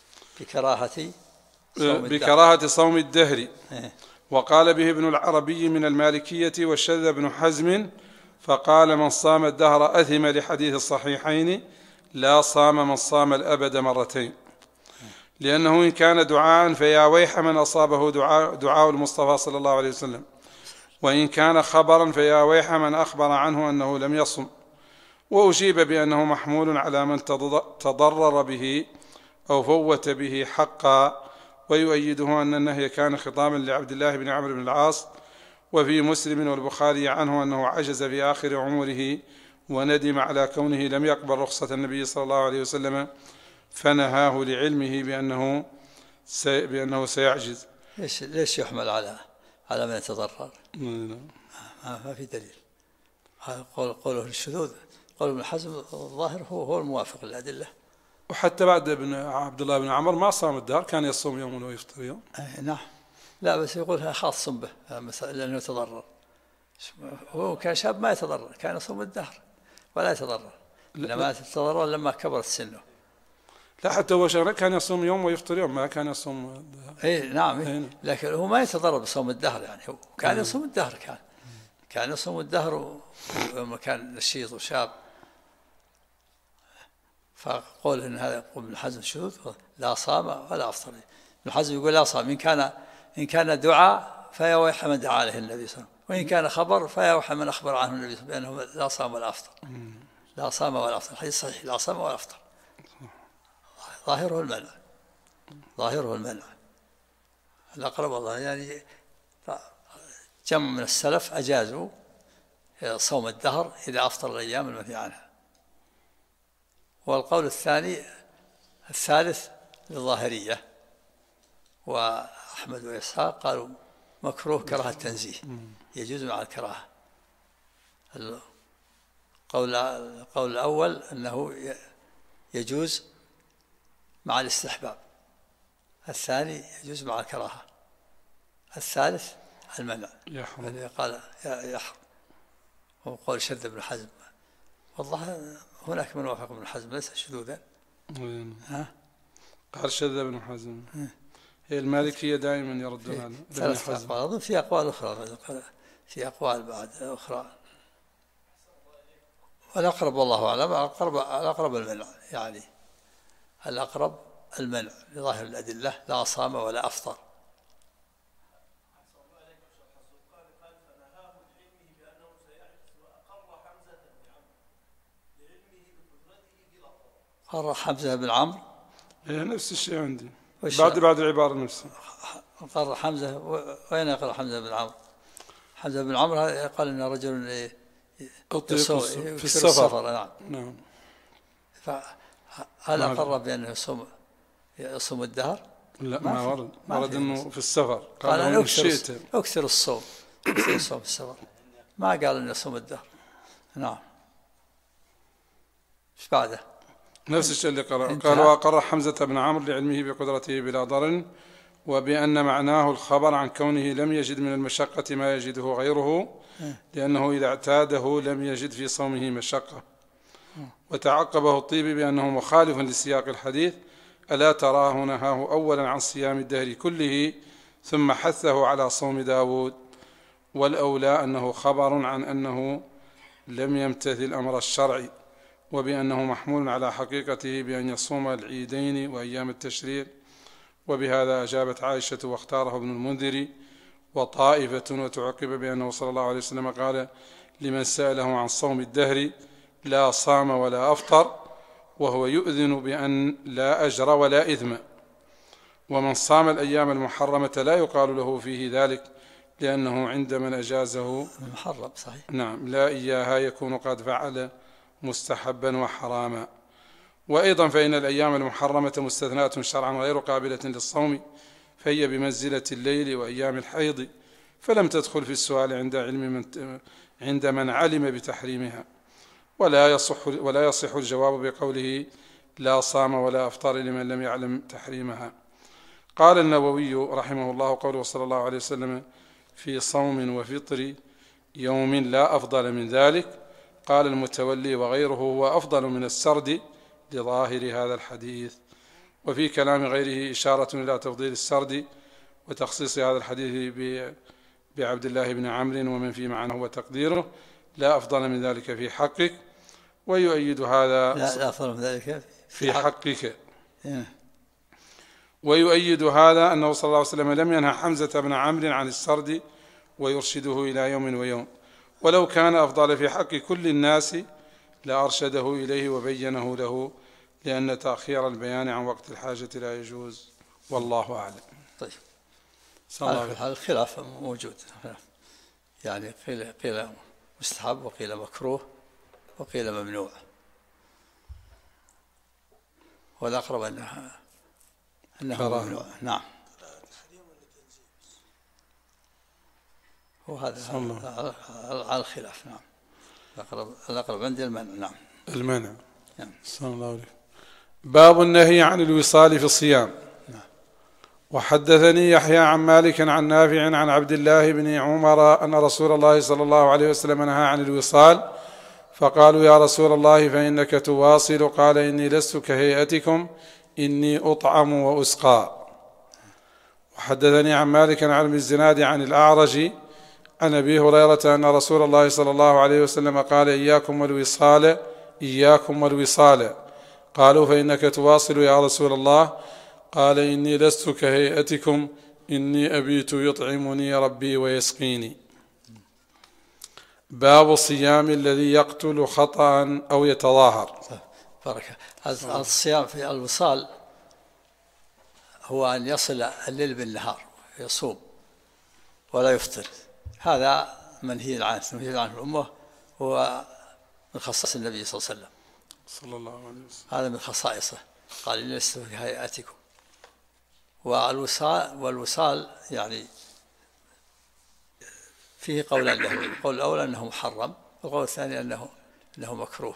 A: بكراهة صوم الدهر. وقال به ابن العربي من المالكية، وشذ ابن حزم فقال من صام الدهر أثم، لحديث الصحيحين لا صام من صام الأبد مرتين، لأنه إن كان دعاء فيا ويح من أصابه دعاء المصطفى صلى الله عليه وسلم، وإن كان خبرا فيا ويح من أخبر عنه أنه لم يصم. وأجيب بأنه محمول على من تضرر به أو فوت به حقا، ويؤيده أن النهي كان خطابا لعبد الله بن عمرو بن العاص. وفي مسلم والبخاري عنه أنه عجز في آخر عمره وندم على كونه لم يقبل رخصة النبي صلى الله عليه وسلم، فنهاه لعلمه بأنه سيعجز.
B: ليش يحمل على من يتضرر؟ ما في دليل. قوله الشذوذ، قول ابن حزم الظاهر هو الموافق للأدلة.
A: وحتى بعد عبد الله بن عمر ما صام الدهر، كان يصوم يوم ويفطر يوم.
B: نعم، لا بس يقول خاص به لأنه يتضرر. هو كان شاب ما يتضرر، كان يصوم الدهر ولا يتضرر، لما يتضرر لما كبرت سنه.
A: لا حتى هو شغله كان يصوم يوم ويفطر يوم، ما كان يصوم الدهر.
B: نعم. لكن هو ما يتضرر بصوم الدهر، يعني هو كان يصوم الدهر، كان يصوم الدهر لما كان نشيط وشاب. فقول ان هذا يقول ابن حزم شذوذ، لا صام ولا افطر. ابن حزم يقول لا صام ان كان دعاء فيا ويح من دعا عليه النبي صلى الله عليه وسلم، وان كان خبر فيا ويح من اخبر عنه النبي صلى الله عليه وسلم بانه لا صام ولا افطر. لا صام ولا افطر، الحديث صحيح، لا صام ولا افطر. ظاهره المنع. الأقرب والله يعني جمع من السلف أجازوا صوم الدهر إذا أفطر الأيام المنهي عنها. والقول الثالث للظاهرية وأحمد وإسحاق قالوا مكروه كراهة تنزيه، يجوز مع الكراهة. القول الأول أنه يجوز مع الاستحباب، الثاني يجوز مع الكراهة، الثالث المنع الذي قال يحرم، هو قول شذ ابن حزم. والله هناك من وافق ابن حزم ليس شذوذا.
A: قال شذ ابن حزم. هي المالكية دائما يردون على ابن حزم.
B: أظن في أقوال أخرى، في أقوال بعد أخرى. والأقرب والله أعلم الأقرب المنع، يعني الأقرب المنع لظاهر الأدلة، لا صام ولا أفطر. قرر حمزة بن عمرو
A: نفس الشيء عندي بعد العبارة نفسها.
B: قرر حمزة، وين يقرأ حمزة بن عمرو؟ حمزة بن عمرو قال إن رجل
A: في السفر.
B: نعم. فهل أقر بأنه يصوم الدهر؟
A: لا ما ورد انه في السفر.
B: قال أنا اكثر الصوم في السفر، ما قال انه يصوم الدهر. نعم. ايش بعده؟
A: نفس الشيء اللي قال وأقر حمزة بن عمرو لعلمه بقدرته بلا ضرر، وبأن معناه الخبر عن كونه لم يجد من المشقة ما يجده غيره، لأنه إذا اعتاده لم يجد في صومه مشقة. وتعقبه الطيبي بأنه مخالف لسياق الحديث، ألا تراه نهاه أولا عن صيام الدهر كله ثم حثه على صوم داود، والأولى أنه خبر عن أنه لم يمتثل أمر الشرع، وبأنه محمول على حقيقته بأن يصوم العيدين وأيام التشريق. وبهذا أجابت عائشة واختاره ابن المنذر وطائفة، وتعقب بأنه صلى الله عليه وسلم قال لمن سأله عن صوم الدهر لا صام ولا أفطر، وهو يؤذن بأن لا أجر ولا إثم. ومن صام الأيام المحرمة لا يقال له فيه ذلك، لأنه عند من أجازه
B: محرم صحيح.
A: نعم لا إياها يكون قد فعل مستحبا وحراما. وأيضا فإن الأيام المحرمة مستثناة شرعا غير قابلة للصوم، فهي بمنزلة الليل وأيام الحيض، فلم تدخل في السؤال عند من علم بتحريمها. ولا يصح الجواب بقوله لا صام ولا أفطر لمن لم يعلم تحريمها. قال النووي رحمه الله قوله صلى الله عليه وسلم في صوم وفطر يوم لا أفضل من ذلك، قال المتولي وغيره هو أفضل من السرد لظاهر هذا الحديث. وفي كلام غيره إشارة إلى تفضيل السرد وتخصيص هذا الحديث بعبد الله بن عمرو ومن في معناه وتقديره لا أفضل من ذلك في حقك. ويؤيد هذا
B: لا أفضل من ذلك
A: في حقك. ويؤيد هذا أنه صلى الله عليه وسلم لم ينهى حمزة بن عمرو عن السرد ويرشده إلى يوم ويوم، ولو كان أفضل في حق كل الناس لأرشده إليه وبينه له، لأن تأخير البيان عن وقت الحاجة لا يجوز، والله أعلم.
B: طيب،
A: هذا
B: الخلاف موجود، يعني قيل مستحب وقيل مكروه وقيل ممنوع، والأقرب أنه ممنوع. نعم، وهذا على الخلاف. نعم، الأقرب عندي المنع. نعم،
A: المنع.
B: نعم.
A: صلى الله عليه. باب النهي عن الوصال في الصيام. وحدثني يحيى عن مالك عن نافع عن عبد الله بن عمر أن رسول الله صلى الله عليه وسلم نهى عن الوصال، فقالوا يا رسول الله فإنك تواصل، قال إني لست كهيئتكم إني أطعم وأسقى. وحدثني عن مالك عن ابن الزناد عن الأعرج عن أبي هريرة أن رسول الله صلى الله عليه وسلم قال إياكم والوصال، إياكم والوصال. قالوا فإنك تواصل يا رسول الله، قال إني لست كهيئتكم إني أبيت يطعمني ربي ويسقيني. باب الصيام الذي يقتل خطأ أو يتظاهر.
B: بركة. الصيام في الوصال هو أن يصل الليل بالنهار، يصوم ولا يفطر، هذا منهي عنه الأمة، هو من خصائص النبي صلى الله عليه وسلم
A: صلى الله عليه وسلم،
B: هذا من خصائصه، قال إني لست كهيئتكم. والوصال يعني فيه قولان له، القول الأول أنه محرم، والقول الثاني أنه مكروه.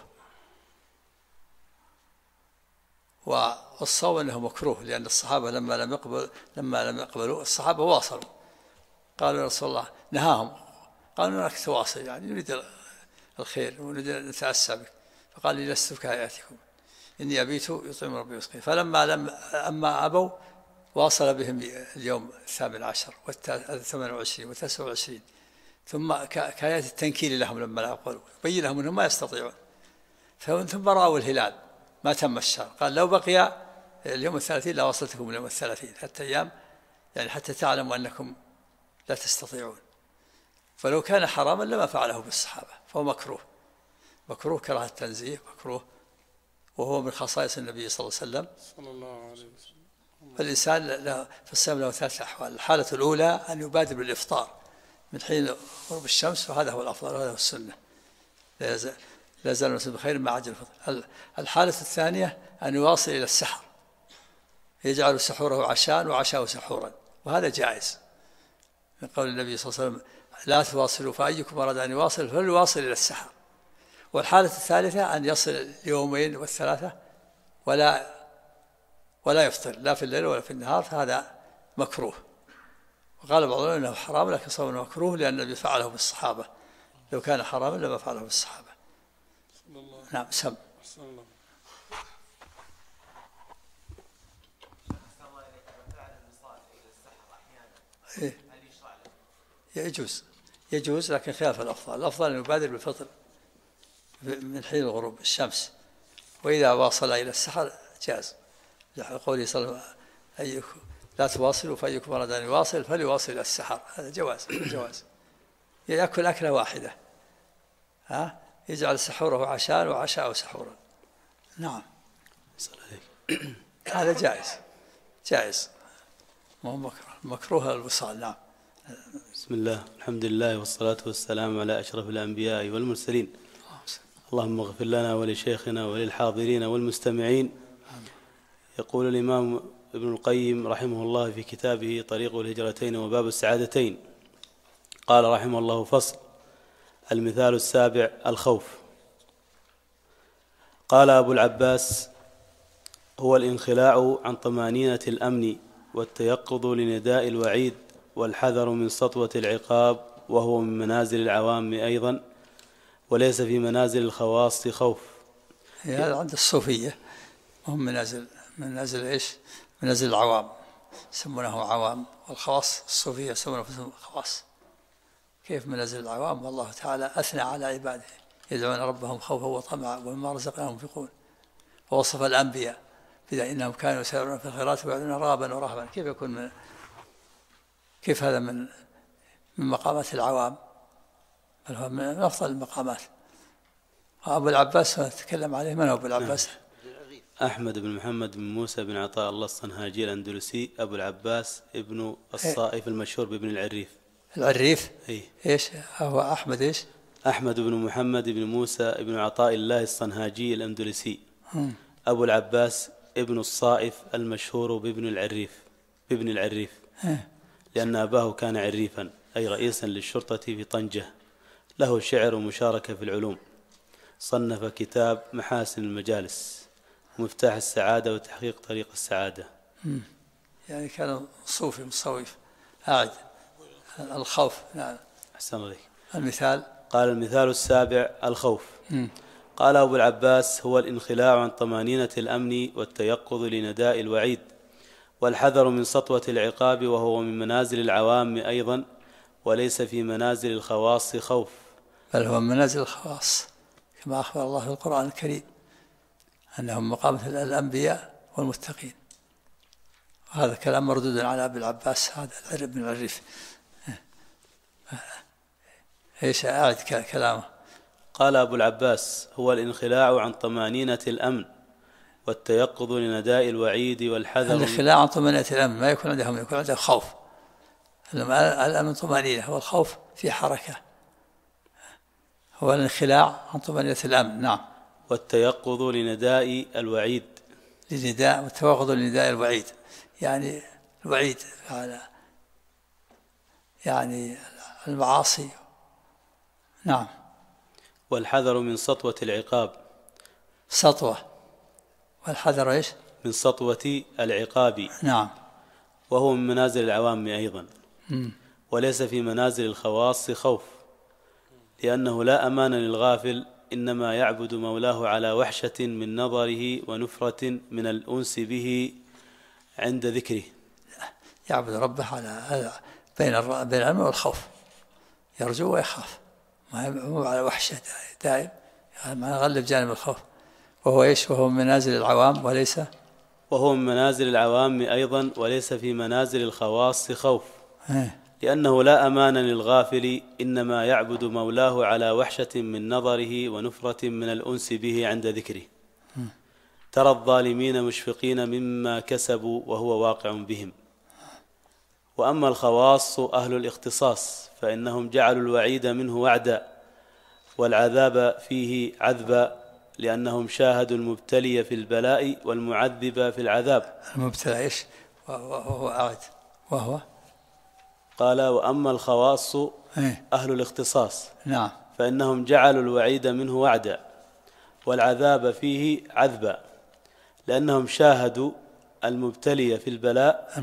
B: والصوم أنه مكروه، لأن الصحابة لما لم يقبلوا الصحابة واصلوا، قالوا يا رسول الله، نهاهم، قالوا نراك تواصل، يعني نريد الخير ونريد أن نتأسى بك، فقال لي لست كهيئتكم إني أبيت يطعم ربي ويسقيني. أما أبوا واصل بهم اليوم 18 و28 و29، ثم كآيات التنكيل لهم لما لا يقبلوا، بين لهم أنهم ما يستطيعون، ثم رأوا الهلال ما تم الشهر، قال لو بقي اليوم 30 لا وصلتكم اليوم 30 حتى أيام، يعني حتى تعلموا أنكم لا تستطيعون. فلو كان حراما لما فعله بالصحابة، فهو مكروه كراهة التنزيه، مكروه، وهو من خصائص النبي صلى الله عليه وسلم. فالإنسان في الصيام له 3 أحوال. الحالة الأولى أن يبادر بالإفطار من حين غروب الشمس، وهذا هو الأفضل وهذا هو السنة، لا يزال المسلم بخير مع عجل الفطر. الحالة الثانية أن يواصل إلى السحر، يجعل سحوره عشاء وعشاءه سحورا، وهذا جائز من قول النبي صلى الله عليه وسلم لا تواصلوا فأيكم أراد أن يواصل فليواصل إلى السحر. والحالة الثالثة أن يصل اليومين والثلاثة ولا يفطر لا في الليل ولا في النهار، فهذا مكروه. وقال بعض العلماء أنه حرام، لكن صومه مكروه لأن النبي فعله بالصحابة، لو كان حراما لما فعله بالصحابة. نعم. سم. يجوز لكن خلاف الأفضل أن يبادر بالفطر من حين غروب الشمس، وإذا واصل إلى السحر جاز، قوله صلى الله عليه وسلم لا تواصلوا فأيكم أراد أن يواصل فليواصل إلى السحر، هذا جواز. يأكل أكلة واحدة، يجعل سحوره عشاء وعشاءه سحورا. نعم، هذا جائز، ما هو مكروه الوصال. نعم.
D: بسم الله، الحمد لله والصلاة والسلام على أشرف الأنبياء والمرسلين. اللهم اغفر لنا ولشيخنا وللحاضرين والمستمعين. يقول الإمام ابن القيم رحمه الله في كتابه طريق الهجرتين وباب السعادتين، قال رحمه الله: فصل. المثال السابع: الخوف. قال أبو العباس هو الانخلاع عن طمأنينة الأمن والتيقظ لنداء الوعيد والحذر من سطوة العقاب، وهو من منازل العوام أيضا وليس في منازل الخواص خوف.
B: هذا عند الصوفية هم منازل إيش؟ منازل العوام يسمونه عوام، والخواص الصوفية يسمونه خواص. كيف منازل العوام؟ والله تعالى أثنى على عباده يدعون ربهم خوفا وطمعا ومما رزقناهم ينفقون، ووصف الأنبياء بذا إنهم كانوا يسارعون في الخيرات ويدعون رغبا ورهبا. كيف يكون كيف هذا من مقامات العوام؟ بل هو من أفضل المقامات. أبو العباس تكلم عليه، من هو أبو العباس؟
D: أحمد بن محمد بن موسى بن عطاء الله الصنهاجي الأندلسي، أبو العباس ابن الصائف المشهور بابن العريف.
B: العريف؟
D: أي.
B: إيش هو أحمد إيش؟
D: أحمد بن محمد بن موسى بن عطاء الله الصنهاجي الأندلسي، أبو العباس ابن الصائف المشهور بابن العريف لأن أباه كان عريفا أي رئيسا للشرطة في طنجة، له شعر ومشاركة في العلوم. صنف كتاب محاسن المجالس ومفتاح السعادة وتحقيق طريق السعادة.
B: يعني كان صوفي مصوف قاعد الخوف. نعم.
D: أحسن عليك.
B: المثال؟
D: قال المثال السابع الخوف. قال أبو العباس هو الانخلاع عن طمأنينة الأمن والتيقظ لنداء الوعيد والحذر من سطوة العقاب، وهو من منازل العوام أيضا وليس في منازل الخواص خوف،
B: بل هو من منازل الخواص كما أخبر الله في القرآن الكريم أنهم مقامة الأنبياء والمتقين. وهذا كلام مردود على أبي العباس هذا ابن العريف. ايش أعد كلامه؟
D: قال أبو العباس هو الانخلاع عن طمأنينة الأمن والتيقظ لنداء الوعيد والحذر.
B: الانخلاع عن طمأنينة الأمن ما يكون عندهم، يكون عندهم خوف. الأمن طمأنينة، هو الخوف في حركة. هو الانخلاع عن طمأنينة الأمن. نعم.
D: والتيقظ لنداء الوعيد،
B: لنداء والتوقظ لنداء الوعيد، يعني الوعيد على يعني المعاصي. نعم.
D: والحذر من سطوة العقاب.
B: سطوة والحذر ايش؟
D: من سطوة العقاب.
B: نعم.
D: وهو من منازل العوام أيضا وليس في منازل الخواص خوف، لأنه لا أمان للغافل، إنما يعبد مولاه على وحشة من نظره ونفرة من الأنس به عند ذكره.
B: يعبد ربه على بين الأمن والخوف، يرجو ويخاف، ما على وحشة دائم، يعني يغلب جانب الخوف. وهو ايش؟ وهو من منازل العوام وليس،
D: وهو من منازل العوام أيضا وليس في منازل الخواص خوف، لأنه لا أمان للغافل، إنما يعبد مولاه على وحشة من نظره ونفرة من الأنس به عند ذكره. ترى الظالمين مشفقين مما كسبوا وهو واقع بهم. وأما الخواص أهل الاختصاص فإنهم جعلوا الوعيد منه وعدا والعذاب فيه عذبا، لأنهم شاهدوا المبتلي في البلاء والمعذب في العذاب.
B: المبتلى ايش؟ وهو أعد وهو
D: قال وأما الخواص أهل الاختصاص
B: نعم
D: فإنهم جعلوا الوعيد منه وعدا والعذاب فيه عذبا، لأنهم شاهدوا المبتلي في البلاء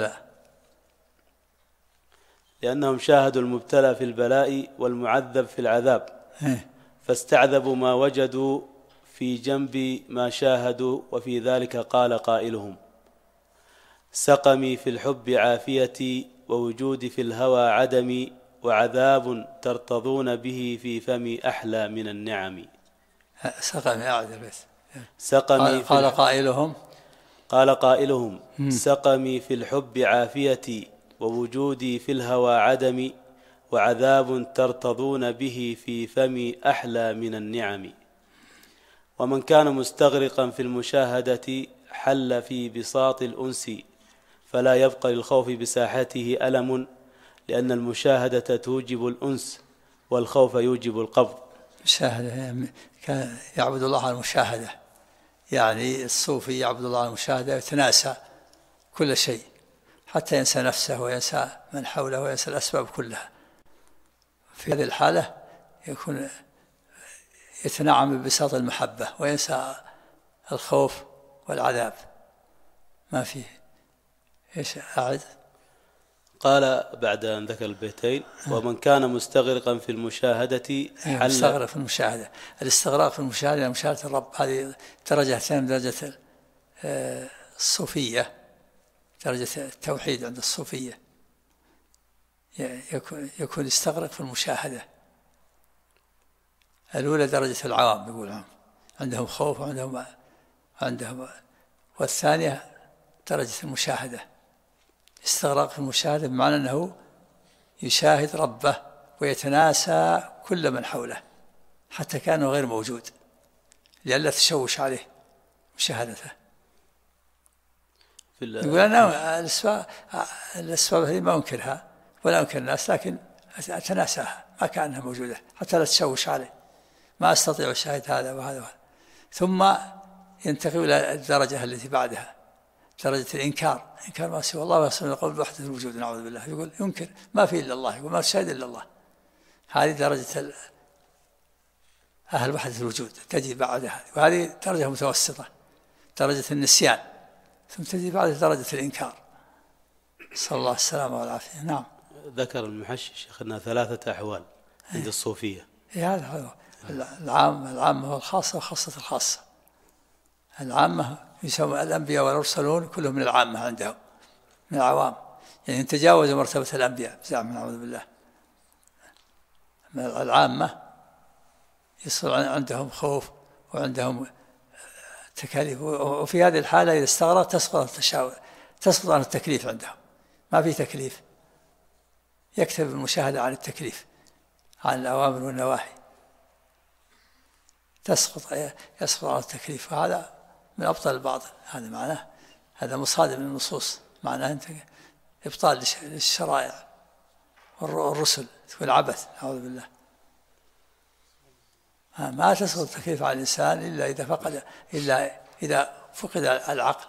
D: لأنهم شاهدوا المبتلى في البلاء والمعذب في العذاب، فاستعذبوا ما وجدوا في جنب ما شاهدوا. وفي ذلك قال قائلهم سقمي في الحب عافيتي ووجودي في الهوى عدمي وعذاب ترتضون به في فمي أحلى من النعم.
B: سقمي أعد البيت.
D: سقمي
B: قال قائلهم
D: سقمي في الحب عافيتي ووجودي في الهوى عدمي وعذاب ترتضون به في فمي أحلى من النعم. ومن كان مستغرقا في المشاهدة حل في بساط الأنس، فلا يبقى للخوف بساحته ألم، لأن المشاهدة توجب الأنس والخوف يوجب القبض.
B: مشاهدة كان يعبد الله على المشاهدة، يعني الصوفي يعبد الله على المشاهدة ويتناسى كل شيء حتى ينسى نفسه وينسى من حوله وينسى الأسباب كلها. في هذه الحالة يكون يتنعم ببساط المحبة وينسى الخوف والعذاب. ما فيه. إيش أعد؟
D: قال بعد أن ذكر البيتين: ومن كان مستغرقا في المشاهدة
B: مستغرق في المشاهدة. الاستغراق في المشاهدة مشاهدة الرب، هذه درجة ثانية، درجة الصوفية، درجة التوحيد عند الصوفية، يكون يستغرق في المشاهدة. الأولى درجة العوام، يقول عندهم خوف وعندهم، والثانية درجة المشاهدة، استغراق في المشاهدة بمعنى أنه يشاهد ربه ويتناسى كل من حوله حتى كانه غير موجود، لئلا تشوش عليه مشاهدته. يقول أنا الأسباب هذه ما أنكرها ولا أنكر الناس، لكن أتناساها ما كأنها موجودة حتى لا تشوش عليه، ما أستطيع أشاهد هذا وهذا وهذا. ثم ينتقل إلى الدرجة التي بعدها، درجة الإنكار، إنكار ما سوى الله ويصل إلى قول بوحدة الوجود، نعوذ بالله. يقول ينكر ما في إلا الله، يقول ما تشاهد إلا الله. هذه درجة أهل وحدة الوجود، تجي بعدها، وهذه درجة متوسطة، درجة النسيان، ثم تجي بعد درجة الإنكار، صلى الله السلامة والعافية. نعم.
D: ذكر المحشي شيخنا 3 أحوال عند الصوفية.
B: هذا هو العامة والخاصة وخاصة الخاصة. العامة يسمى الأنبياء والمرسلون كلهم من العامة عندهم، من العوام، يعني تجاوزوا مرتبة الأنبياء زعما، نعوذ بالله. العامة يصير عندهم خوف وعندهم تكاليف، وفي هذه الحالة إذا استغرق تسقط عن التكليف عندهم، ما في تكليف، يكتب المشاهدة عن التكليف، عن الأوامر والنواهي، يسقط عن التكليف. وهذا من أبطال الباطل، هذا معناه، هذا مصادم من النصوص، معناه أنت إبطال للشرائع والرسل، تكون عبث، أعوذ بالله. ما تسقط التكليف على الإنسان إلا إذا فقد العقل،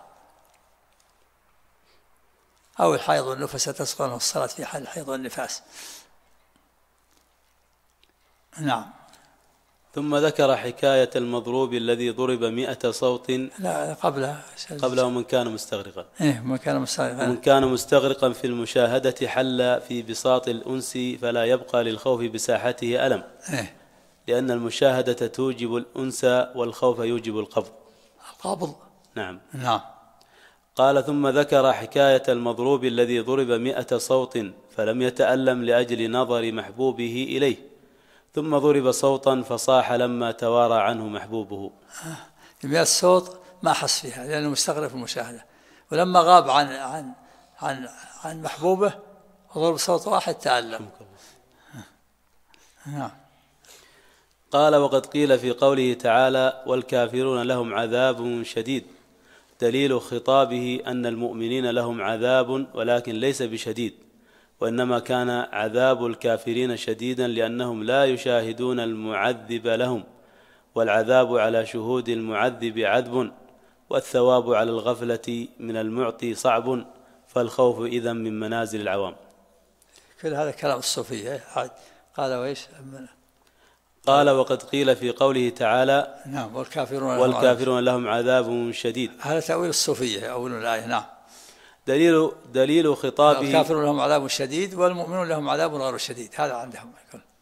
B: أو الحيض والنفس تسقط عنه الصلاة في حال الحيض والنفاس. نعم.
D: ثم ذكر حكاية المضروب الذي ضرب 100 صوت.
B: لا،
D: قبله من كان مستغرقا.
B: من كان مستغرقا.
D: ومن كان مستغرقا في المشاهدة حل في بساط الأنس فلا يبقى للخوف بساحته ألم. لأن المشاهدة توجب الأنس والخوف يوجب القبض. نعم. قال: ثم ذكر حكاية المضروب الذي ضرب 100 صوت فلم يتألم لأجل نظر محبوبه إليه، ثم ضرب صوتا فصاح لما توارى عنه محبوبه.
B: 100 صوت ما حس فيها لأنه مستغرق في المشاهدة، ولما غاب عن محبوبه وضرب صوت واحد تألم. نعم.
D: قال: وقد قيل في قوله تعالى: والكافرون لهم عذاب شديد، دليل خطابه أن المؤمنين لهم عذاب ولكن ليس بشديد، وإنما كان عذاب الكافرين شديدا لأنهم لا يشاهدون المعذب لهم، والعذاب على شهود المعذب عذب، والثواب على الغفلة من المعطي صعب، فالخوف إذن من منازل العوام.
B: كل هذا كلام الصوفية. قال وإيش؟
D: قال: وقد قيل في قوله تعالى:
B: نعم،
D: والكافرون لهم عذاب شديد.
B: هذا تأويل الصوفية، أول الآية. نعم.
D: دليل خطابه:
B: الكافرون لهم عذاب شديد والمؤمنون لهم عذاب غير شديد، هذا عندهم.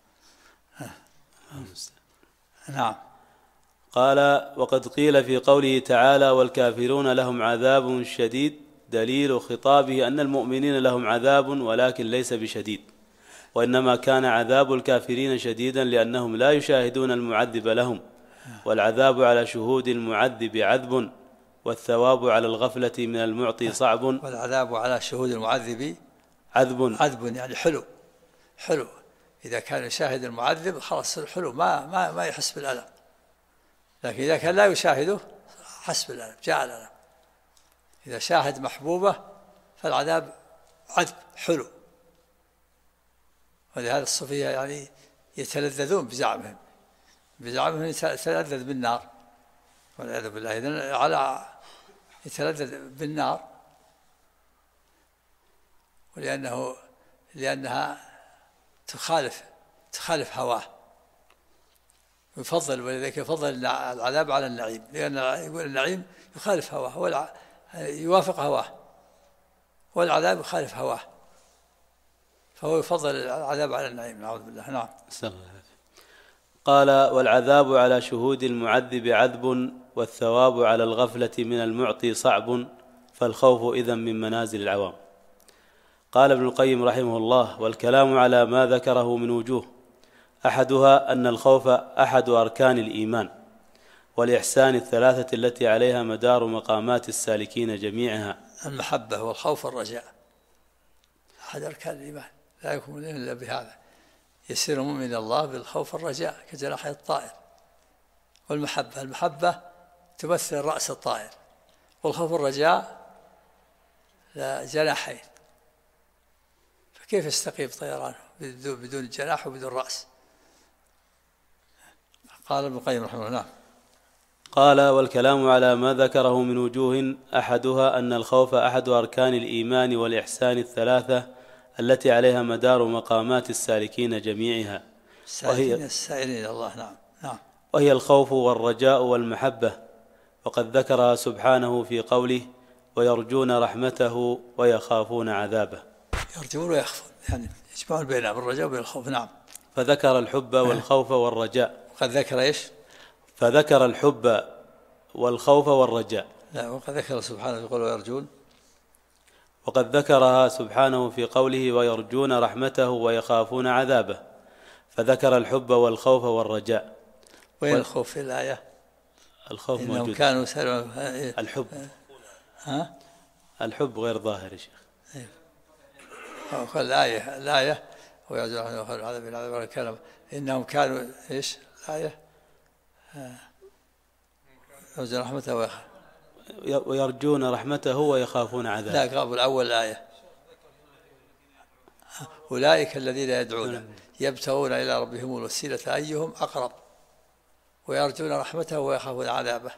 B: نعم.
D: قال: وقد قيل في قوله تعالى: والكافرون لهم عذاب شديد، دليل خطابه أن المؤمنين لهم عذاب ولكن ليس بشديد، وإنما كان عذاب الكافرين شديدا لأنهم لا يشاهدون المعذب لهم، والعذاب على شهود المعذب عذب، والثواب على الغفلة من المعطي صعب.
B: والعذاب على شهود المعذب عذب، يعني حلو. إذا كان يشاهد المعذب خلاص حلو، ما يحس بالألم، لكن إذا كان لا يشاهده حس بالألم، جاء الألم. إذا شاهد محبوبة فالعذاب عذب حلو. ولهذا الصوفية يعني يتلذذون بزعمهم يتلذذ بالنار والعياذ بالله. إذن على يتلذذ بالنار، لأنها تخالف هواه، ولذلك يفضل العذاب على النعيم، لأن يقول النعيم يخالف هواه، يوافق هواه، والعذاب يخالف هواه، فهو يفضل العذاب على النعيم، نعوذ بالله. نعم.
D: قال: والعذاب على شهود المعذب عذب، والثواب على الغفلة من المعطي صعب، فالخوف إذن من منازل العوام. قال ابن القيم رحمه الله: والكلام على ما ذكره من وجوه، أحدها أن الخوف أحد أركان الإيمان والإحسان الثلاثة التي عليها مدار مقامات السالكين جميعها.
B: المحبة والخوف والرجاء أحد أركان الإيمان، لا يكون إلا بهذا يسير المؤمن إلى الله بالخوف والرجاء كجناحي الطائر. والمحبة، المحبة تمثل رأس الطائر، والخوف والرجاء جناحين، فكيف يستقيم طيرانه بدون جناح وبدون رأس؟ قال ابن القيم رحمه الله.
D: قال: والكلام على ما ذكره من وجوه، أحدها أن الخوف أحد أركان الإيمان والإحسان الثلاثة التي عليها مدار مقامات السالكين جميعها،
B: السائرين إلى الله. نعم.
D: وهي الخوف والرجاء والمحبة، وقد ذكرها سبحانه في قوله: ويرجون رحمته ويخافون عذابه.
B: يرجون ويخافون، يعني يجمعون بين الرجاء وبين الخوف. نعم.
D: فذكر الحب والخوف والرجاء.
B: وقد ذكر إيش؟
D: فذكر الحب والخوف والرجاء.
B: لا، وقد ذكر سبحانه في قوله ويرجون.
D: وقد ذكرها سبحانه في قوله: ويرجون رحمته ويخافون عذابه، فذكر الحب والخوف والرجاء.
B: وين الخوف في الآية؟
D: الخوف موجود.
B: كانوا
D: الحب. الحب غير ظاهر يا شيخ.
B: الآية ويرجون رحمته ويخافون عذابه الكلام إنهم كانوا إيش الآية؟ يرجون رحمته
D: ويرجون رحمته ويخافون عذابه.
B: لا، قبل أول الآية: أولئك الذين يدعون يبتغون إلى ربهم الوسيلة أيهم أقرب ويرجون رحمته ويخافون عذابه.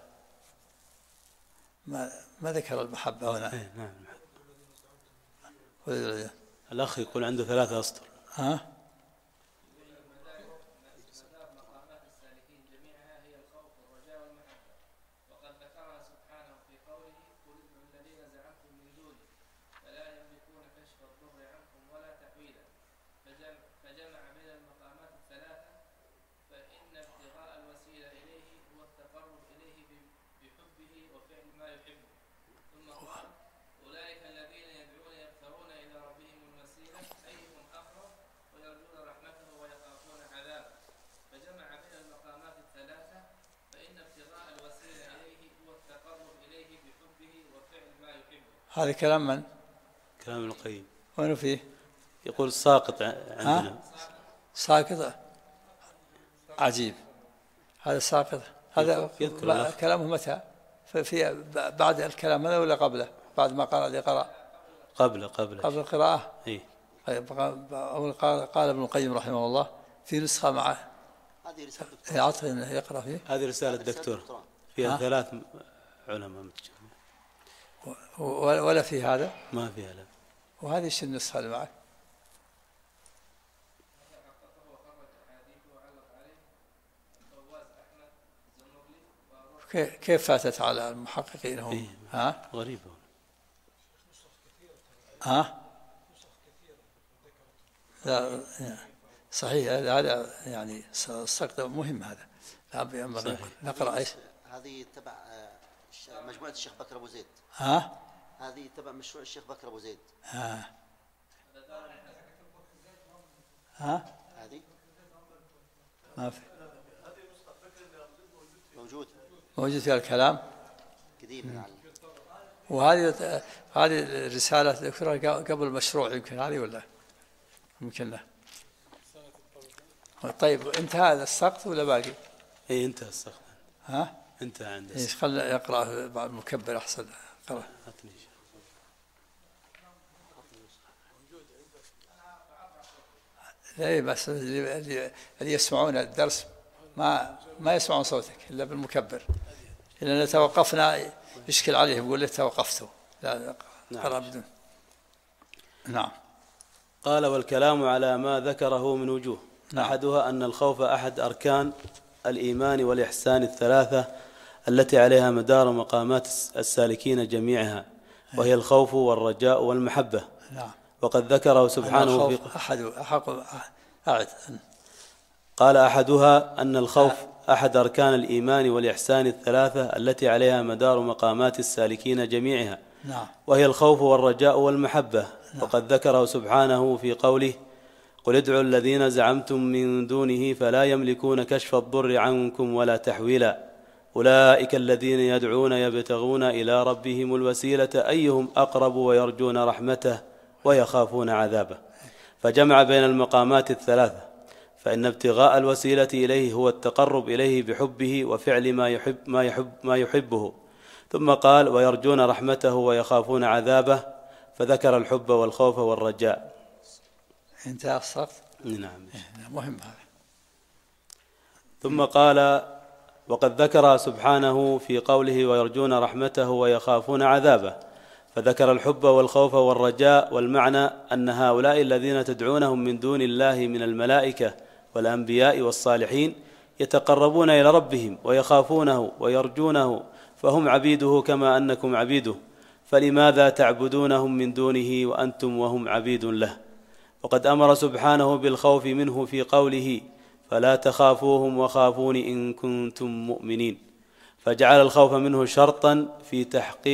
B: ما ذكر المحبة هنا.
D: نعم.
B: الأخ
D: يقول عنده 3 أسطر.
B: هذا كلام من؟
D: كلام ابن القيم.
B: وين فيه؟
D: يقول ساقط عندنا.
B: ساقط. عجيب. هذا ساقط. هذا كلامه متى؟ في بعد الكلام هذا ولا قبله؟ بعد ما قرأ
D: قبل
B: القراءة.
D: إيه.
B: قال ابن القيم رحمه الله في نسخة معه.
E: هذه رسالة
B: يقرأ فيه.
D: هذه رسالة دكتور فيها 3 علماء متجمعين.
B: ولا في هذا؟
D: ما فيها لا.
B: وهذه ايش النسخة اللي معك؟ كيف فاتت على المحققين هم؟
D: إيه. غريبة.
B: لا صحيح، هذا يعني السقط مهم. هذا لا ينبغي نقرأ ايش؟
E: هذه تبع مجموعة الشيخ بكر أبو زيد. هذه تبع مشروع الشيخ بكر أبو زيد. هذه
B: ما في.
E: موجود
B: فيها الكلام
E: قديم.
B: وهذه الرسالة ذكرها قبل المشروع، يمكن هذه ولا يمكن لا. طيب انتهى هذا السقط ولا باقي؟
D: اي انتهى السقط. انتهى عنده.
B: ايش خلنا يقرأ بعد المكبر احسن. قرأ. لا بس اللي يسمعون الدرس ما يسمعون صوتك الا بالمكبر. إذا توقفنا يشكل عليهم، يقول لي توقفتوا. لا قرأ بدون. نعم.
D: قال: والكلام على ما ذكره من وجوه. أحدها أن الخوف أحد أركان الإيمان والإحسان الثلاثة التي عليها مدار مقامات السالكين جميعها، وهي الخوف والرجاء والمحبة.
B: نعم.
D: وقد ذكره سبحانه في قال أحدها أن الخوف أحد أركان الإيمان والإحسان الثلاثة التي عليها مدار مقامات السالكين جميعها.
B: نعم.
D: وهي الخوف والرجاء والمحبة. نعم. وقد ذكره سبحانه في قوله: قل ادعوا الذين زعمتم من دونه فلا يملكون كشف الضر عنكم ولا تحويلا أولئك الذين يدعون يبتغون إلى ربهم الوسيلة أيهم أقرب ويرجون رحمته ويخافون عذابه. فجمع بين المقامات الثلاثة، فإن ابتغاء الوسيلة إليه هو التقرب إليه بحبه وفعل ما يحبه. ثم قال: ويرجون رحمته ويخافون عذابه، فذكر الحب والخوف والرجاء.
B: انتهى الصف.
D: نعم.
B: مهم هذا.
D: ثم قال: وقد ذكر سبحانه في قوله: ويرجون رحمته ويخافون عذابه، فذكر الحب والخوف والرجاء. والمعنى أن هؤلاء الذين تدعونهم من دون الله من الملائكة والأنبياء والصالحين يتقربون إلى ربهم ويخافونه ويرجونه، فهم عبيده كما أنكم عبيده، فلماذا تعبدونهم من دونه وأنتم وهم عبيد له؟ وقد أمر سبحانه بالخوف منه في قوله: فلا تخافوهم وخافوني إن كنتم مؤمنين، فجعل الخوف منه شرطا في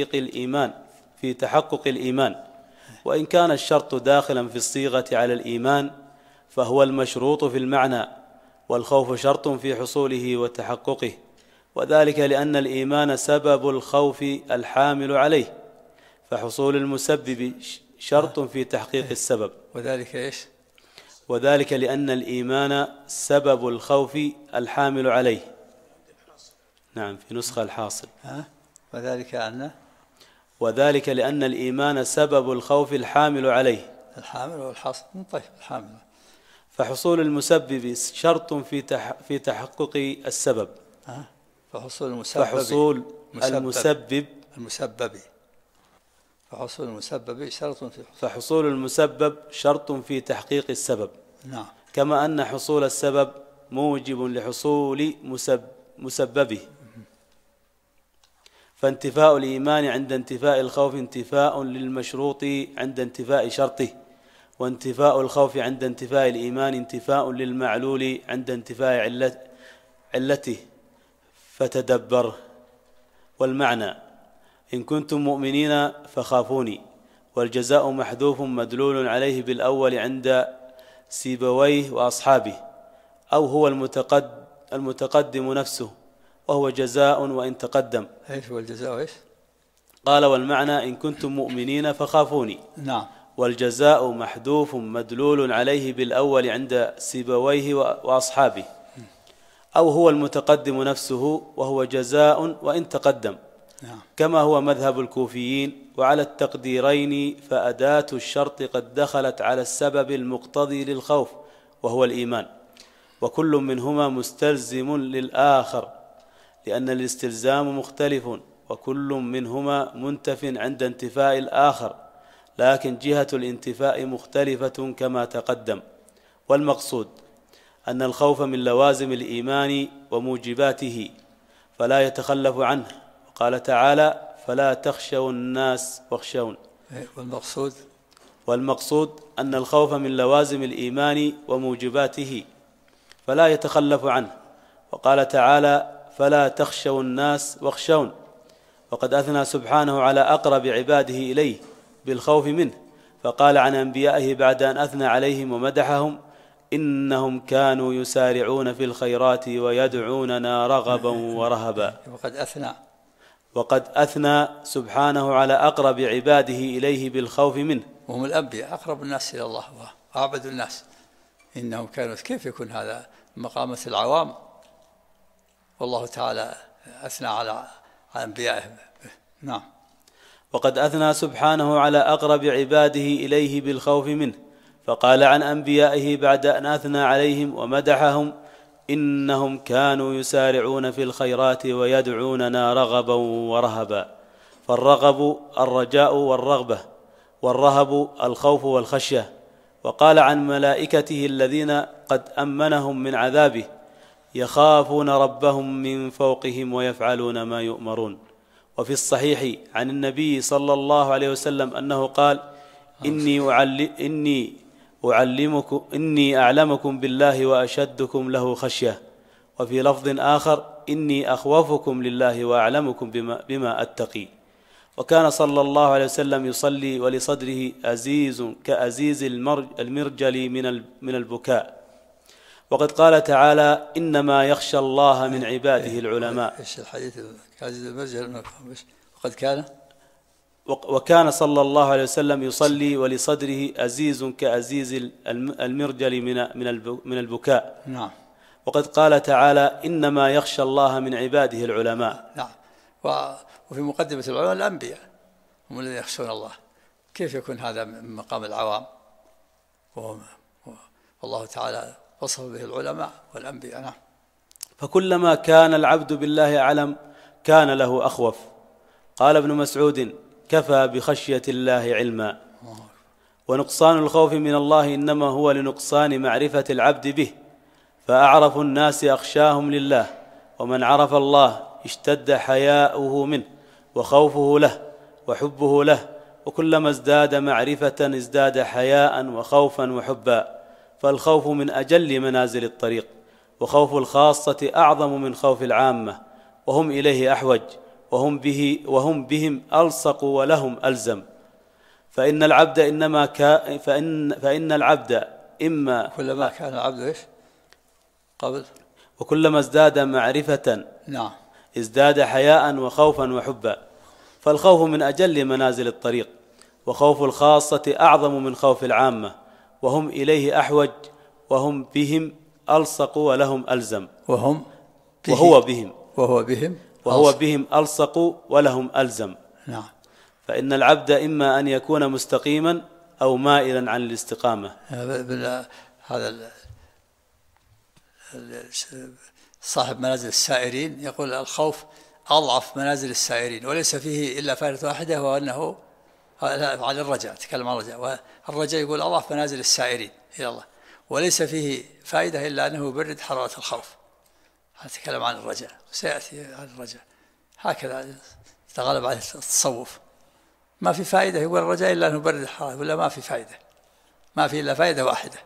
D: تحقق الإيمان، وإن كان الشرط داخلا في الصيغة على الإيمان فهو المشروط في المعنى، والخوف شرط في حصوله وتحققه، وذلك لأن الإيمان سبب الخوف الحامل عليه، فحصول المسبب شرط في تحقيق السبب.
B: وذلك إيش؟
D: وذلك لأن الإيمان سبب الخوف الحامل عليه. نعم، في نسخة الحاصل. وذلك لأن الإيمان سبب الخوف الحامل عليه.
B: الحامل والحاصل. طيب، الحامل.
D: فحصول المسبب شرط في تحقق السبب.
B: فحصول
D: المسبب شرط في تحقيق السبب.
B: نعم.
D: كما أن حصول السبب موجب لحصول مسببه. فانتفاء الإيمان عند انتفاء الخوف انتفاء للمشروط عند انتفاء شرطه، وانتفاء الخوف عند انتفاء الإيمان انتفاء للمعلول عند انتفاء علته. فتدبر. والمعنى: إن كنتم مؤمنين فخافوني، والجزاء محذوف مدلول عليه بالأول عند سيبويه وأصحابه، أو هو المتقدم نفسه، وهو جزاء وإن تقدم.
B: إيش هو الجزاء؟ إيش
D: قال: والمعنى: إن كنتم مؤمنين فخافوني.
B: نعم.
D: والجزاء محذوف مدلول عليه بالأول عند سيبويه وأصحابه، أو هو المتقدم نفسه، وهو جزاء وإن تقدم.
B: نعم.
D: كما هو مذهب الكوفيين. وعلى التقديرين فأداة الشرط قد دخلت على السبب المقتضي للخوف وهو الإيمان، وكل منهما مستلزم للآخر، لأن الاستلزام مختلف، وكل منهما منتف عند انتفاء الآخر، لكن جهة الانتفاء مختلفة كما تقدم. والمقصود أن الخوف من لوازم الإيمان وموجباته فلا يتخلف عنه. وقال تعالى: فلا تخشوا الناس واخشون. والمقصود أن الخوف من لوازم الإيمان وموجباته فلا يتخلف عنه. وقال تعالى: فلا تخشوا الناس واخشون. وقد أثنى سبحانه على أقرب عباده إليه بالخوف منه، فقال عن أنبيائه بعد أن أثنى عليهم ومدحهم: إنهم كانوا يسارعون في الخيرات ويدعوننا رغبا ورهبا. وقد أثنى سبحانه على أقرب عباده إليه بالخوف منه،
B: وهم الأنبياء أقرب الناس إلى الله وأعبد الناس. إنهم كانوا، كيف يكون هذا مقامة العوام والله تعالى أثنى على أنبيائه؟ نعم.
D: وقد أثنى سبحانه على أقرب عباده إليه بالخوف منه، فقال عن أنبيائه بعد أن أثنى عليهم ومدحهم: إنهم كانوا يسارعون في الخيرات ويدعوننا رغبا ورهبا. فالرغب الرجاء والرغبة، والرهب الخوف والخشية. وقال عن ملائكته الذين قد أمنهم من عذابه: يخافون ربهم من فوقهم ويفعلون ما يؤمرون. وفي الصحيح عن النبي صلى الله عليه وسلم أنه قال: إني أعلمكم بالله وأشدكم له خشية. وفي لفظ آخر: إني أخوفكم لله وأعلمكم بما أتقي. وكان صلى الله عليه وسلم يصلي ولصدره أزيز كأزيز المرجل من البكاء. وقد قال تعالى: إنما يخشى الله من عباده العلماء.
B: إيش الحديث كأزيز المرجل؟ وقد كان
D: وكان صلى الله عليه وسلم يصلي ولصدره أزيز كأزيز المرجل من البكاء.
B: نعم.
D: وقد قال تعالى: إنما يخشى الله من عباده العلماء.
B: نعم. وفي مقدمة العلماء الأنبياء هم الذين يخشون الله. كيف يكون هذا من مقام العوام؟ والله تعالى وصف به العلماء والأنبياء. نعم.
D: فكلما كان العبد بالله أعلم كان له أخوف. قال ابن مسعود: كفى بخشية الله علما. ونقصان الخوف من الله إنما هو لنقصان معرفة العبد به، فأعرف الناس أخشاهم لله، ومن عرف الله اشتد حياؤه منه وخوفه له وحبه له، وكلما ازداد معرفة ازداد حياء وخوفا وحبا. فالخوف من أجل منازل الطريق، وخوف الخاصة أعظم من خوف العامة، وهم إليه أحوج، وهم بهم ألصق ولهم ألزم. فإن العبد إما
B: كلما كان العبد إيش قبل
D: وكلما ازداد معرفة
B: نعم
D: ازداد حياء وخوفا وحبا. فالخوف من أجل منازل الطريق، وخوف الخاصة أعظم من خوف العامة، وهم إليه أحوج، وهم بهم ألصق ولهم ألزم. وهو بهم ألصق ولهم ألزم.
B: نعم.
D: فإن العبد إما أن يكون مستقيما أو مائلا عن الاستقامة.
B: هذا صاحب منازل السائرين يقول: الخوف أضعف منازل السائرين، وليس فيه إلا فائدة واحدة، وأنه على الرجاء. تكلم عن الرجاء، والرجاء يقول أضعف منازل السائرين إلى الله، وليس فيه فائدة إلا أنه يبرد حرارة الخوف. هنتكلم عن الرجاء، سيأتي عن الرجاء. هكذا تغلب عليه التصوف. ما في فائدة يقول الرجاء إلا أنه يبرد الحرارة، ولا ما في فائدة، ما في إلا فائدة واحدة.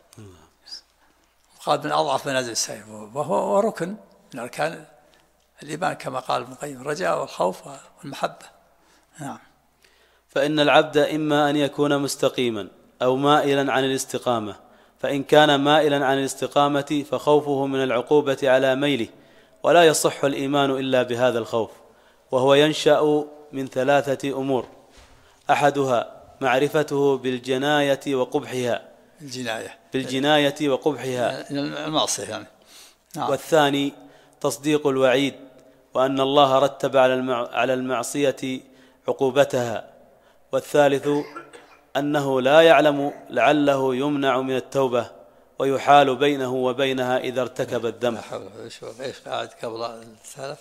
B: قال من أضعف منازل السائر، وهو ركن من أركان الإيمان كما قال ابن القيم: الرجاء والخوف والمحبة. نعم.
D: فإن العبد إما أن يكون مستقيما أو مائلا عن الاستقامة. فإن كان مائلا عن الاستقامة فخوفه من العقوبة على ميله، ولا يصح الإيمان إلا بهذا الخوف، وهو ينشأ من 3 أمور: أحدها معرفته بالجناية وقبحها،
B: المعصية يعني. نعم.
D: والثاني تصديق الوعيد، وأن الله رتب على المعصية عقوبتها. والثالث أنه لا يعلم لعله يمنع من التوبة ويحال بينه وبينها إذا ارتكب الذنب.
B: إيش قاعد قبل الثالث؟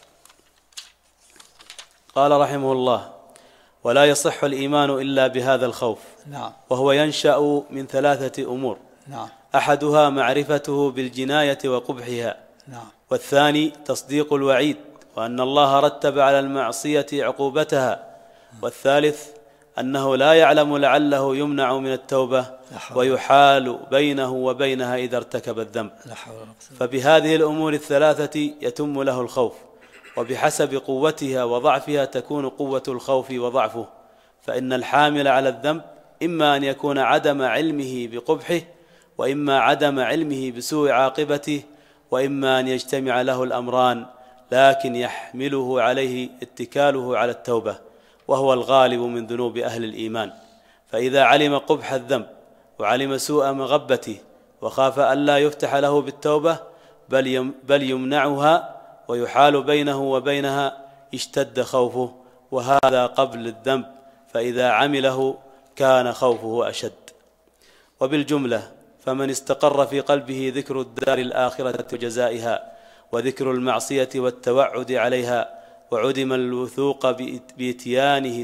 D: قال رحمه الله: ولا يصح الإيمان إلا بهذا الخوف.
B: نعم.
D: وهو ينشأ من 3 أمور.
B: نعم.
D: أحدها معرفته بالجناية وقبحها.
B: نعم.
D: والثاني تصديق الوعيد، وأن الله رتب على المعصية عقوبتها. والثالث أنه لا يعلم لعله يمنع من التوبة ويحال بينه وبينها إذا ارتكب الذنب. فبهذه الأمور ال3 يتم له الخوف، وبحسب قوتها وضعفها تكون قوة الخوف وضعفه. فإن الحامل على الذنب إما أن يكون عدم علمه بقبحه، وإما عدم علمه بسوء عاقبته، وإما أن يجتمع له الأمران، لكن يحمله عليه اتكاله على التوبة، وهو الغالب من ذنوب أهل الإيمان. فإذا علم قبح الذنب وعلم سوء مغبته وخاف ألا يفتح له بالتوبة بل يمنعها ويحال بينه وبينها اشتد خوفه، وهذا قبل الذنب، فإذا عمله كان خوفه أشد. وبالجملة فمن استقر في قلبه ذكر الدار الآخرة وجزائها، وذكر المعصية والتوعد عليها، وعدم الوثوق بإتيانه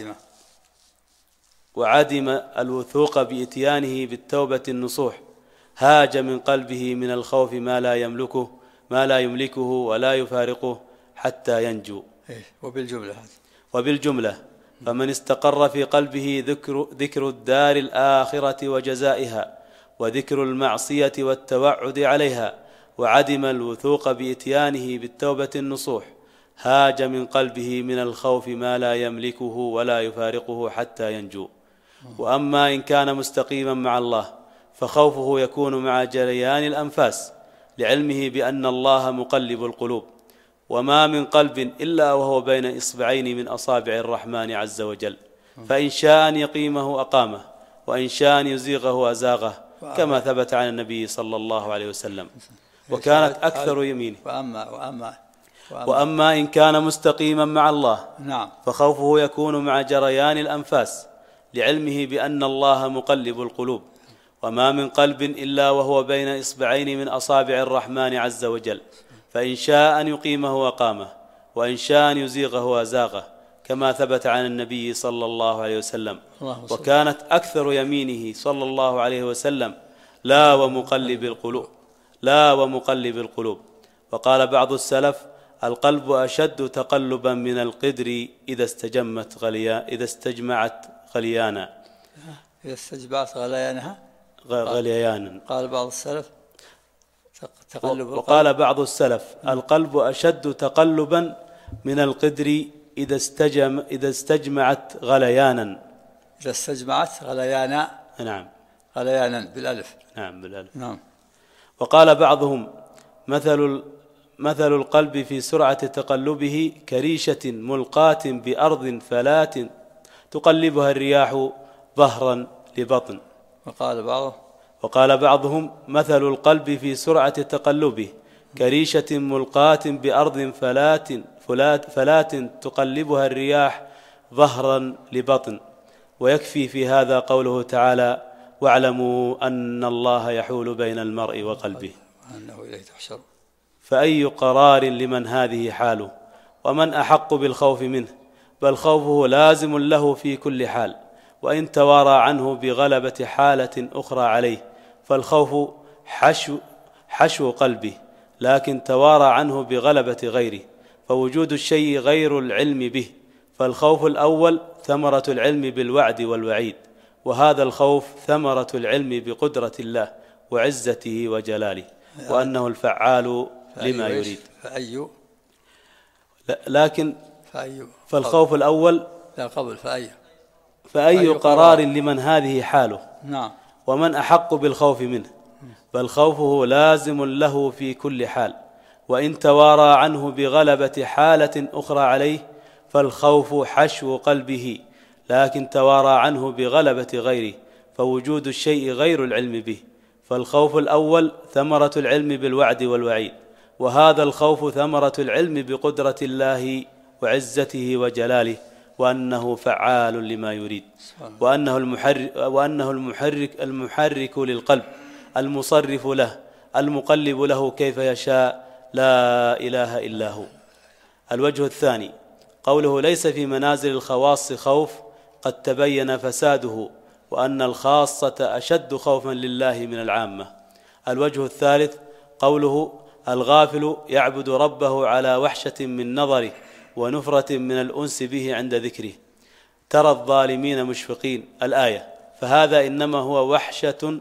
D: وعدم الوثوق بإتيانه بالتوبة النصوح، هاج من قلبه من الخوف ما لا يملكه ولا يفارقه حتى ينجو. وبالجملة فمن استقر في قلبه ذكر الدار الآخرة وجزائها، وذكر المعصية والتوعد عليها، وعدم الوثوق بإتيانه بالتوبة النصوح، هاج من قلبه من الخوف ما لا يملكه ولا يفارقه حتى ينجو. وأما إن كان مستقيما مع الله فخوفه يكون مع جريان الأنفاس، لعلمه بأن الله مقلب القلوب، وما من قلب إلا وهو بين إصبعين من أصابع الرحمن عز وجل، فإن شاء أن يقيمه أقامه، وإن شاء أن يزيغه أزاغه، كما ثبت عن النبي صلى الله عليه وسلم. وكانت أكثر يمينه. وأما إن كان مستقيما مع الله فخوفه يكون مع جريان الأنفاس، لعلمه بأن الله مقلب القلوب، وما من قلب إلا وهو بين إصبعين من أصابع الرحمن عز وجل، فإن شاء أن يقيمه أقامه، وإن شاء أن يزيغه أزاغه، كما ثبت عن النبي صلى الله عليه وسلم. وكانت أكثر يمينه صلى الله عليه وسلم لا ومقلب القلوب. وقال بعض السلف: القلب أشد تقلبا من القدر إذا استجمعت غليانا. غليانا.
B: قال بعض السلف
D: وقال بعض السلف: القلب أشد تقلبا من القدر إذا استجمعت غليانا.
B: إذا استجمعت غليانا.
D: نعم.
B: غليانا بالألف.
D: نعم بالألف.
B: نعم.
D: وقال بعضهم: مثل القلب في سرعة تقلبه كريشة ملقاة بأرض فلات تقلبها الرياح ظهرا لبطن. وقال بعضهم: مثل القلب في سرعة تقلبه كريشة ملقاة بأرض فلات تقلبها الرياح ظهرا لبطن. ويكفي في هذا قوله تعالى: واعلموا أن الله يحول بين المرء وقلبه
B: أنه إليه تحشر.
D: فأي قرار لمن هذه حاله، ومن أحق بالخوف منه، بل خوفه لازم له في كل حال، وإن توارى عنه بغلبة حالة أخرى عليه فالخوف حشو قلبه، لكن توارى عنه بغلبة غيره، فوجود الشيء غير العلم به. فالخوف الأول ثمرة العلم بالوعد والوعيد، وهذا الخوف ثمرة العلم بقدرة الله وعزته وجلاله، وأنه الفعال لما يريد. فالخوف الأول فأي قرار لمن هذه حاله، ومن أحق بالخوف منه، بل خوفه لازم له في كل حال، وإن توارى عنه بغلبة حالة أخرى عليه فالخوف حشو قلبه، لكن توارى عنه بغلبة غيره، فوجود الشيء غير العلم به. فالخوف الأول ثمرة العلم بالوعد والوعيد، وهذا الخوف ثمرة العلم بقدرة الله وعزته وجلاله، وأنه فعال لما يريد، وأنه المحرك للقلب، المصرف له، المقلب له كيف يشاء، لا إله إلا هو. الوجه الثاني قوله: ليس في منازل الخواص خوف قد تبين فساده، وأن الخاصة أشد خوفا لله من العامة. الوجه الثالث قوله: الغافل يعبد ربه على وحشة من نظره ونفرة من الأنس به عند ذكره، ترى الظالمين مشفقين. الآية. فهذا إنما هو وحشة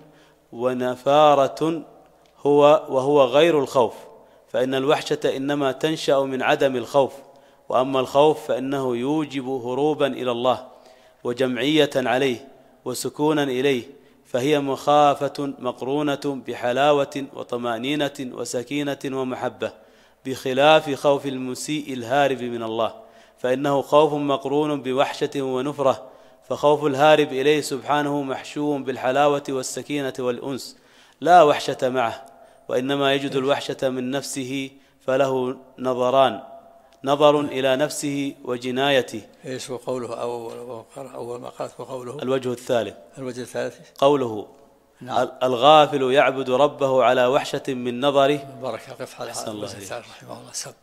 D: ونفارة وهو غير الخوف، فإن الوحشة إنما تنشأ من عدم الخوف، وأما الخوف فإنه يوجب هروبا إلى الله وجمعية عليه وسكونا إليه، فهي مخافة مقرونة بحلاوة وطمأنينة وسكينة ومحبة، بخلاف خوف المسيء الهارب من الله، فإنه خوف مقرون بوحشة ونفرة. فخوف الهارب إليه سبحانه محشو بالحلاوة والسكينة والأنس، لا وحشة معه، وإنما يجد الوحشة من نفسه، فله نظران: نظر إلى نفسه وجنايته.
B: إيش هو قوله أول ما قالت وقوله؟
D: الوجه الثالث
B: قوله:
D: نعم. الغافل يعبد ربه على وحشة من نظره.
B: بركة. قف على هذا رحمه الله. سب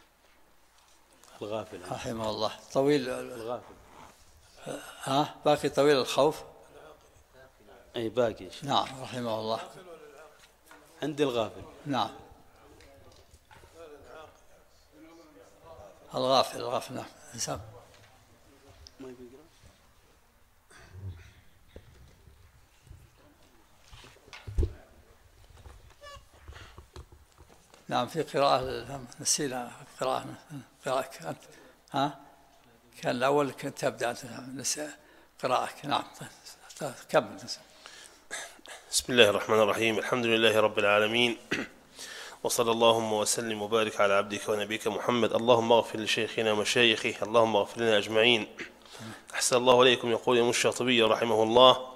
D: الغافل
B: رحمه الله. طويل الغافل. باقي طويل الخوف.
D: أي باقي.
B: نعم رحمه الله.
D: عند الغافل.
B: نعم. الغافل نعم. إنسان. نعم في قراءة نسينا قراءة كانت كان الأول كنت تبدأ قراءة. نعم كمل.
F: بسم الله الرحمن الرحيم. الحمد لله رب العالمين، وصلى اللهم وسلم وبارك على عبدك ونبيك محمد. اللهم اغفر لشيخنا ومشايخه، اللهم اغفر لنا أجمعين. أحسن الله إليكم. يقول الإمام الشاطبي رحمه الله: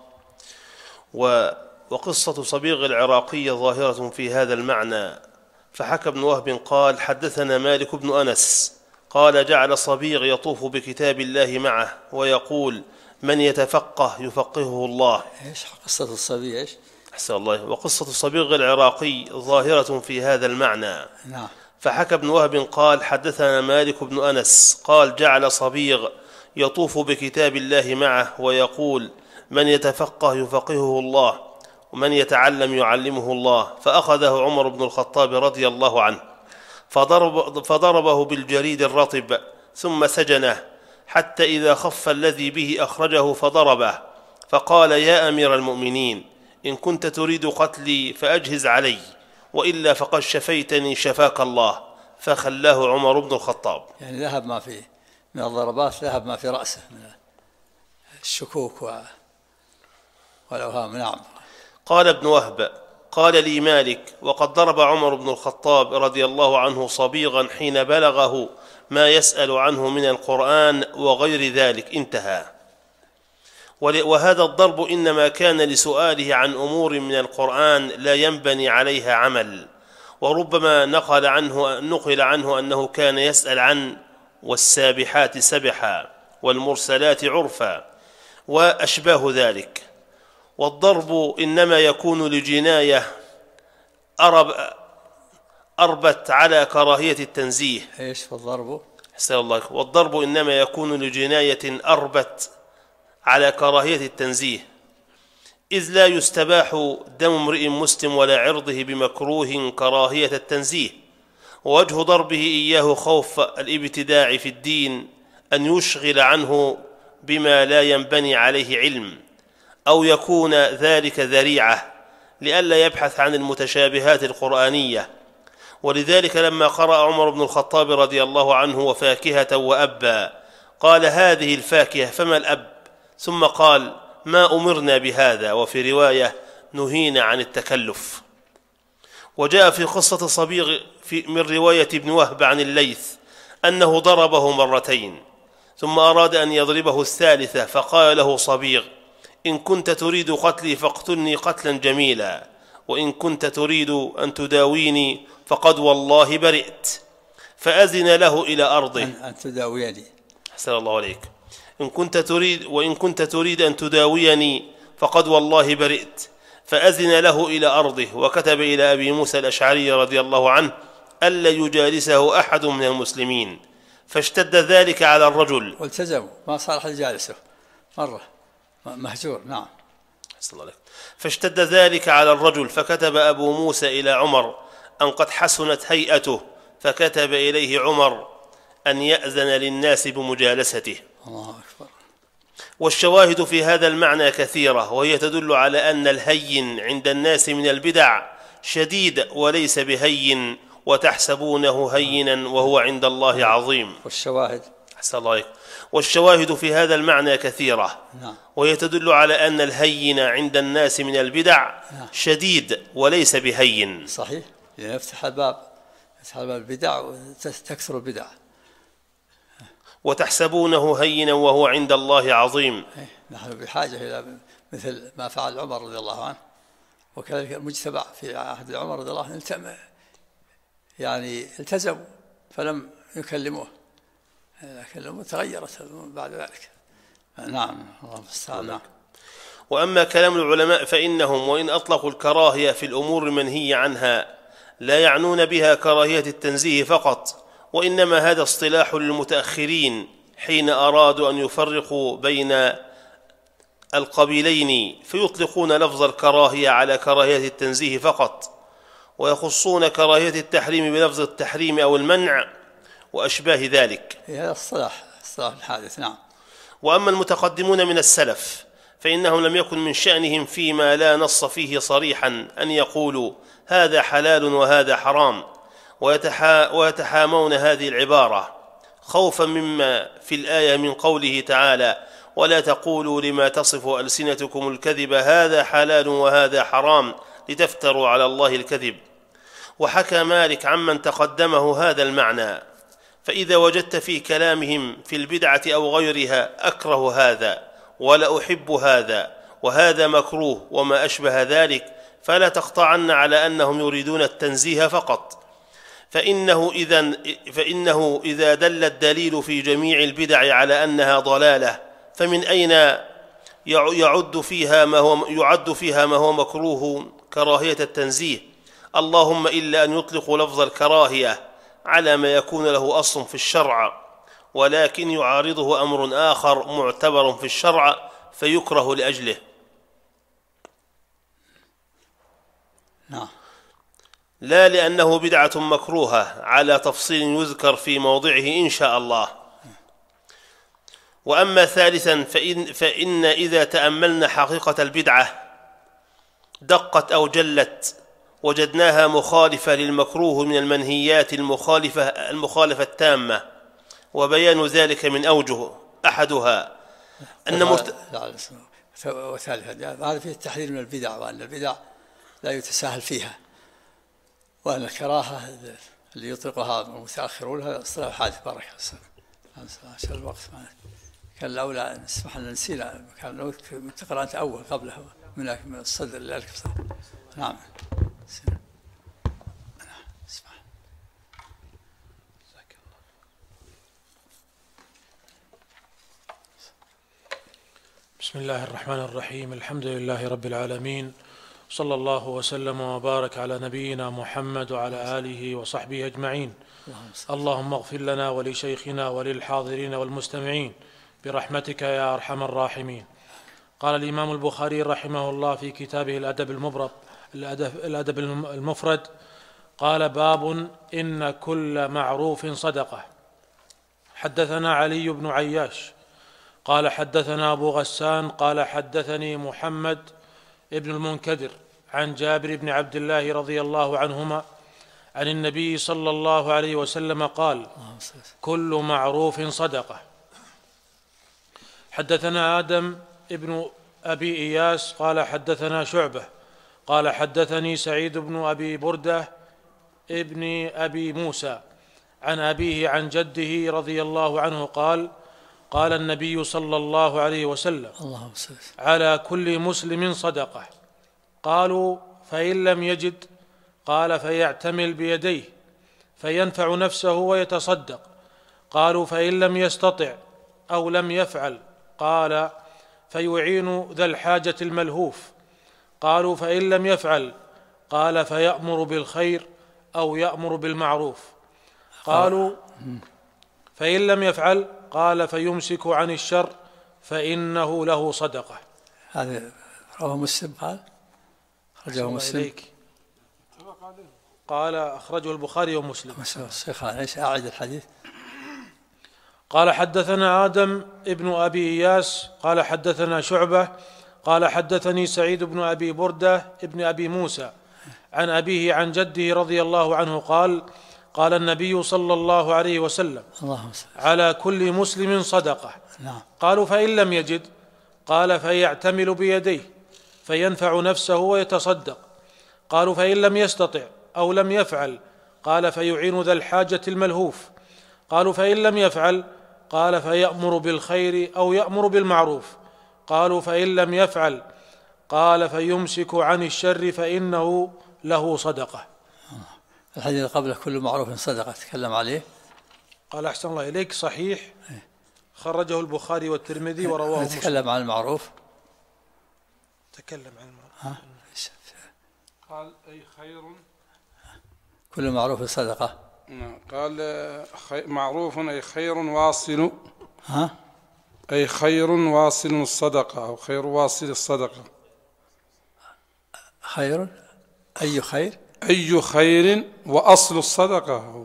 F: وقصة صبيغ العراقي ظاهرة في هذا المعنى. فحكى ابن وهب قال: حدثنا مالك بن أنس قال: جعل صبيغ يطوف بكتاب الله معه ويقول: من يتفقه يفقهه الله.
B: ايش قصة الصبي؟ ايش؟
F: أحسن الله. وقصة صبيغ العراقي ظاهرة في هذا المعنى.
B: نعم.
F: فحكى ابن وهب قال: حدثنا مالك بن أنس قال: جعل صبيغ يطوف بكتاب الله معه ويقول: من يتفقه يفقهه الله، ومن يتعلم يعلمه الله. فأخذه عمر بن الخطاب رضي الله عنه فضربه بالجريد الرطب ثم سجنه، حتى إذا خف الذي به أخرجه فضربه، فقال: يا أمير المؤمنين، إن كنت تريد قتلي فأجهز علي، وإلا فقد شفيتني شفاك الله. فخلاه عمر بن الخطاب.
B: يعني ذهب ما فيه من الضربات، ذهب ما في رأسه من الشكوك والأوهام. نعم.
F: قال ابن وهب: قال لي مالك: وقد ضرب عمر بن الخطاب رضي الله عنه صبيغا حين بلغه ما يسأل عنه من القرآن وغير ذلك. انتهى. وهذا الضرب إنما كان لسؤاله عن أمور من القرآن لا ينبني عليها عمل، وربما نقل عنه أنه كان يسأل عن والسابحات سبحا والمرسلات عرفا وأشباه ذلك. والضرب إنما يكون لجناية أربت على كراهية التنزيه.
B: ايش الضرب؟
F: أحسن الله. والضرب إنما يكون لجناية أربت على كراهية التنزيه، إذ لا يستباح دم امرئ مسلم ولا عرضه بمكروه كراهية التنزيه. ووجه ضربه إياه خوف الابتداع في الدين، أن يشغل عنه بما لا ينبني عليه علم، أو يكون ذلك ذريعة لئلا يبحث عن المتشابهات القرآنية. ولذلك لما قرأ عمر بن الخطاب رضي الله عنه وفاكهة وأبا قال: هذه الفاكهة فما الأب؟ ثم قال: ما أمرنا بهذا. وفي رواية: نهينا عن التكلف. وجاء في قصة صبيغ من رواية ابن وهب عن الليث أنه ضربه مرتين، ثم أراد أن يضربه الثالثة، فقال له صبيغ: إن كنت تريد قتلي فاقتلني قتلا جميلا، وإن كنت تريد أن تداويني فقد والله برئت. فأذن له إلى أرضه.
B: أن تداويني.
F: أحسن الله عليك. وإن كنت تريد أن تداويني فقد والله برئت. فأذن له إلى أرضه، وكتب إلى أبي موسى الأشعري رضي الله عنه ألا يجالسه أحد من المسلمين. فاشتد ذلك على الرجل.
B: والتزموا، ما صار أحد جالسه، مرة مهجور. نعم.
F: فاشتد ذلك على الرجل، فكتب أبو موسى إلى عمر أن قد حسنت هيئته، فكتب إليه عمر أن يأذن للناس بمجالسته.
B: الله أكبر.
F: والشواهد في هذا المعنى كثيرة، وهي تدل على أن الهين عند الناس من البدع شديد وليس بهين، وتحسبونه هينا وهو عند الله عظيم.
B: والشواهد
F: أحسن الله عليك. والشواهد في هذا المعنى كثيرة، وهي تدل على أن الهين عند الناس من البدع شديد وليس بهين.
B: صحيح. إذا يفتح الباب البدع وتكثر البدع.
F: وتحسبونه هينا وهو عند الله عظيم.
B: نحن بحاجة إلى مثل ما فعل عمر رضي الله عنه، وكذلك المجتمع في عهد عمر رضي الله عنه يعني التزموا فلم يكلموه، لكن تغيرت بعد ذلك. نعم. الله المستعان.
F: وأما كلام العلماء فإنهم وإن أطلقوا الكراهية في الأمور المنهي عنها لا يعنون بها كراهية التنزيه فقط، وإنما هذا اصطلاح للمتأخرين حين أرادوا أن يفرقوا بين القبيلين، فيطلقون لفظ الكراهية على كراهية التنزيه فقط، ويخصون كراهية التحريم بلفظ التحريم أو المنع وأشباه ذلك.
B: هذا الصلاح الحادث. نعم.
F: وأما المتقدمون من السلف فإنهم لم يكن من شأنهم فيما لا نص فيه صريحا أن يقولوا هذا حلال وهذا حرام، ويتحامون هذه العبارة خوفا مما في الآية من قوله تعالى ولا تقولوا لما تصف ألسنتكم الكذب هذا حلال وهذا حرام لتفتروا على الله الكذب. وحكى مالك عمن تقدمه هذا المعنى: فإذا وجدت في كلامهم في البدعة أو غيرها أكره هذا ولا أحب هذا وهذا مكروه وما أشبه ذلك فلا تقطعن على أنهم يريدون التنزيه فقط، فإنه إذا دل الدليل في جميع البدع على أنها ضلالة فمن أين يعد فيها ما هو مكروه كراهية التنزيه؟ اللهم إلا أن يطلق لفظ الكراهية على ما يكون له أصل في الشرع، ولكن يعارضه أمر آخر معتبر في الشرع فيكره لأجله.
B: نعم.
F: لا لأنه بدعة مكروهة على تفصيل يذكر في موضعه إن شاء الله. وأما ثالثا فإن إذا تأملنا حقيقة البدعة دقت أو جلت وجدناها مخالفة للمكروه من المنهيات المخالفة التامة، وبيان ذلك من أوجه أحدها أن
B: وثالثا هذا فيه التحذير من البدع، وأن البدع لا يتساهل فيها، وأن الكراهة اللي يطلقها المتأخرون هذا اصطلاح حادث. بارك الله عشان الوقت كان الأولى نسمح لنا نسينا، كان لو تقرأ أنت أول قبله من الصدر لذلك. نعم.
C: بسم الله الرحمن الرحيم. الحمد لله رب العالمين، صلى الله وسلم وبارك على نبينا محمد وعلى آله وصحبه أجمعين. اللهم اغفر لنا ولشيخنا وللحاضرين والمستمعين برحمتك يا أرحم الراحمين. قال الإمام البخاري رحمه الله في كتابه الأدب المفرد: قال: باب إن كل معروف صدقة. حدثنا علي بن عياش قال حدثنا أبو غسان قال حدثني محمد ابن المنكدر عن جابر بن عبد الله رضي الله عنهما عن النبي صلى الله عليه وسلم قال: كل معروف صدقة. حدثنا آدم ابن أبي إياس قال حدثنا شعبة قال حدثني سعيد بن أبي بردة ابن أبي موسى عن أبيه عن جده رضي الله عنه قال: قال النبي صلى الله عليه وسلم: على كل مسلم صدقة. قالوا: فإن لم يجد؟ قال: فيعتمل بيديه فينفع نفسه ويتصدق. قالوا: فإن لم يستطع أو لم يفعل؟ قال: فيعين ذا الحاجة الملهوف. قالوا: فإن لم يفعل؟ قال: فيأمر بالخير أو يأمر بالمعروف. قالوا: فإن لم يفعل؟ قال: فيمسك عن الشر فإنه له صدقة.
B: هذا رواه مسلم. قال أخرجه مسلم.
C: قال أخرجه البخاري ومسلم.
B: شيخ ليش أعد الحديث؟
C: قال حدثنا آدم ابن أبي إياس قال حدثنا شعبة قال حدثني سعيد بن أبي بردة ابن أبي موسى عن أبيه عن جده رضي الله عنه قال: قال النبي صلى الله عليه وسلم: على كل مسلم صدقة. قالوا: فإن لم يجد؟ قال: فيعتمل بيديه فينفع نفسه ويتصدق. قالوا: فإن لم يستطع أو لم يفعل؟ قال: فيعين ذا الحاجة الملهوف. قالوا: فإن لم يفعل؟ قال: فيأمر بالخير أو يأمر بالمعروف. قالوا: فإن لم يفعل؟ قال: فيمسك عن الشر فإنه له صدقة.
B: الحديث قبله كل معروف صدقة تكلم عليه.
C: قال: أحسن الله إليك، صحيح، خرجه البخاري والترمذي ورواه مسلم.
B: تكلم عن المعروف.
C: تكلم عن المعروف.
A: قال: أي خير
B: كل معروف صدقة.
A: قال: معروف أي خير واصل. أي خير واصل الصدقة أو خير واصل الصدقة.
B: خير أي خير
A: أي خير وأصل الصدقة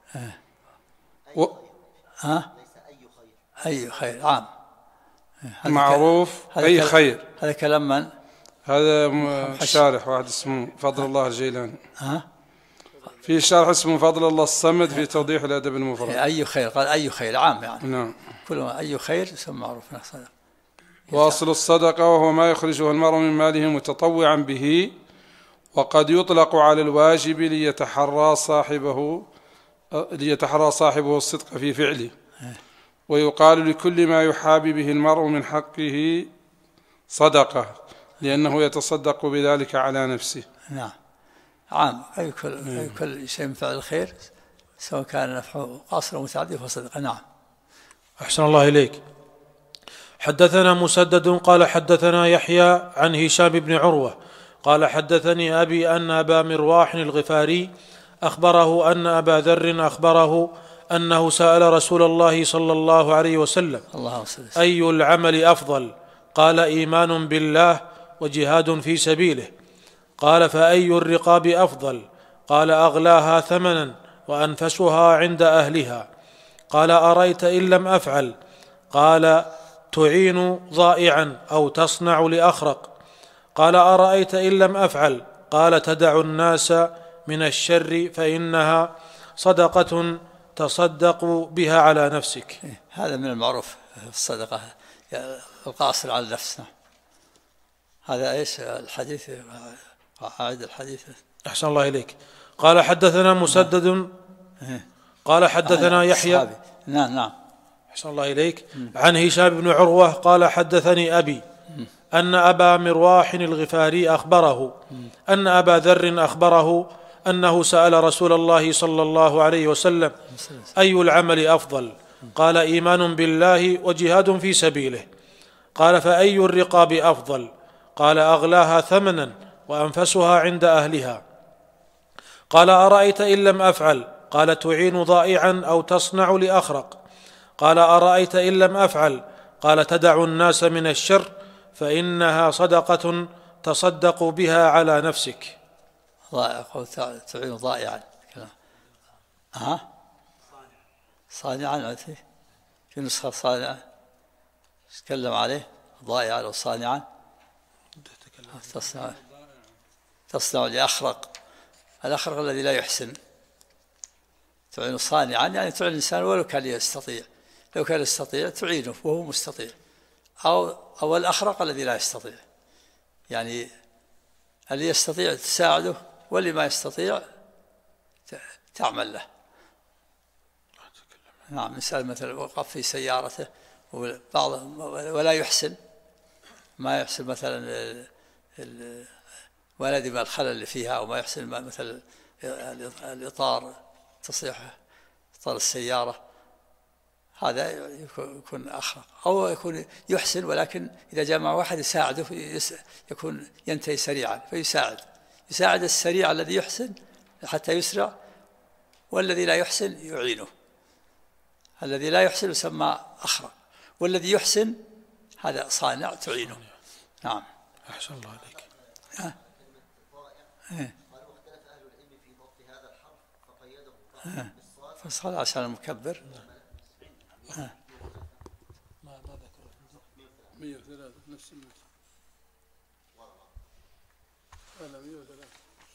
B: أي خير عام
A: معروف. أي خير
B: هذا كلام من؟
A: هذا شارح واحد اسمه فضل الله الجيلاني. في شارح اسمه فضل الله الصمد في توضيح الأدب المفرد.
B: أي خير، قال أي خير عام يعني.
A: نعم.
B: كل ما أي خير يسمى معروف.
A: وأصل الصدقة وهو ما يخرجه المرء من ماله متطوعا به، وقد يطلق على الواجب ليتحرى صاحبه الصدق في فعله، ويقال لكل ما يحابي به المرء من حقه صدقة، لأنه يتصدق بذلك على نفسه.
B: نعم عام. أي كل شيء من فعل الخير سواء كان نفعه قاصر ومتعدي فهو صدقة. نعم.
C: أحسن الله إليك. حدثنا مسدد قال حدثنا يحيى عن هشام بن عروة قال حدثني أبي أن أبا مرواح الغفاري أخبره أن أبا ذر أخبره أنه سأل رسول الله صلى الله عليه وسلم: أي العمل أفضل؟ قال: إيمان بالله وجهاد في سبيله. قال: فأي الرقاب أفضل؟ قال: أغلاها ثمنا وأنفسها عند أهلها. قال: أرأيت إن لم أفعل؟ قال: تعين ضائعا أو تصنع لأخرق. قال: أرأيت إن لم أفعل؟ قال: تدع الناس من الشر فإنها صدقة تصدق بها على نفسك.
B: هذا من المعروف في الصدقة، القاصر على النفس. هذا إيش الحديث؟ أعد الحديث.
C: أحسن الله إليك. قال حدثنا مسدد قال حدثنا يحيى.
B: نعم.
C: أحسن الله إليك. عن هشام بن عروة قال حدثني أبي أن أبا مرواح الغفاري أخبره أن أبا ذر أخبره أنه سأل رسول الله صلى الله عليه وسلم: أي العمل أفضل؟ قال: إيمان بالله وجهاد في سبيله. قال: فأي الرقاب أفضل؟ قال: أغلاها ثمنا وأنفسها عند أهلها. قال: أرأيت إن لم أفعل؟ قال: تعين ضائعا أو تصنع لأخرق. قال: أرأيت إن لم أفعل؟ قال: تدع الناس من الشر فإنها صدقة تصدق بها على نفسك.
B: تعين ضائعا. صانعا في نسخة صانعا تكلم عليه ضائعا أو صانعا. تصنع لأخرق. الأخرق الذي لا يحسن. تعين صانعا يعني تعين الإنسان ولو كان يستطيع، لو كان يستطيع تعينه وهو مستطيع، أو الأخرق الذي لا يستطيع، يعني الذي يستطيع تساعده واللي ما يستطيع تعمل له. نعم. مثلا وقف في سيارته ولا يحسن، ما يحسن مثلا ولا يدري ما الخلل اللي فيها، أو ما يحسن مثلا الإطار، تصليح إطار السيارة، هذا يكون أخرق. أو يكون يحسن ولكن إذا جاء مع واحد يساعده يكون ينتهي سريعا فيساعد السريع الذي يحسن حتى يسرع، والذي لا يحسن يعينه. الذي لا يحسن يسمى أخرق، والذي يحسن هذا صانع تعينه. نعم.
C: أحسن الله عليك.
B: فصل عشان المكبر.
C: ما ذكر
A: 103 نفس المثل. ولا 103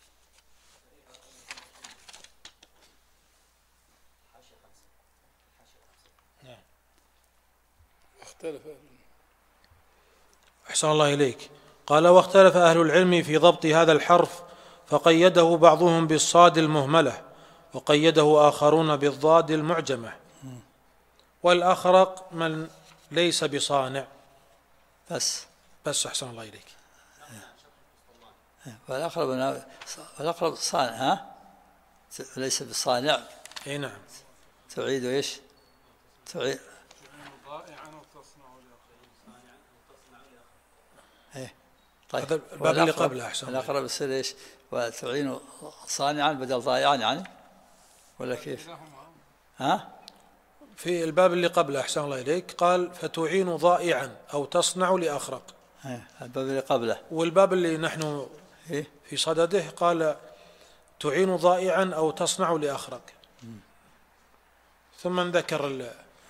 A: اختلف.
C: أحسن الله إليك. قال: واختلف أهل العلم في ضبط هذا الحرف، فقيده بعضهم بالصاد المهملة، وقيده آخرون بالضاد المعجمة. والأخرق من ليس بصانع بس. أحسن الله إليك.
B: والأقرب صانع، ليس بصانع.
C: أي نعم.
B: تعيد إيش؟ تعيد طيب.
C: هذا الباب اللي قبله. أحسن.
B: الأقرب يصير إيش؟ وتعين صانعا بدل ضائعا يعني، ولا كيف؟
C: في الباب اللي قبله أحسن الله إليك قال: فتعين ضائعا أو تصنع لأخرق.
B: الباب اللي قبله.
C: والباب اللي نحن في صدده قال: تعين ضائعا أو تصنع لأخرك. ثم ذكر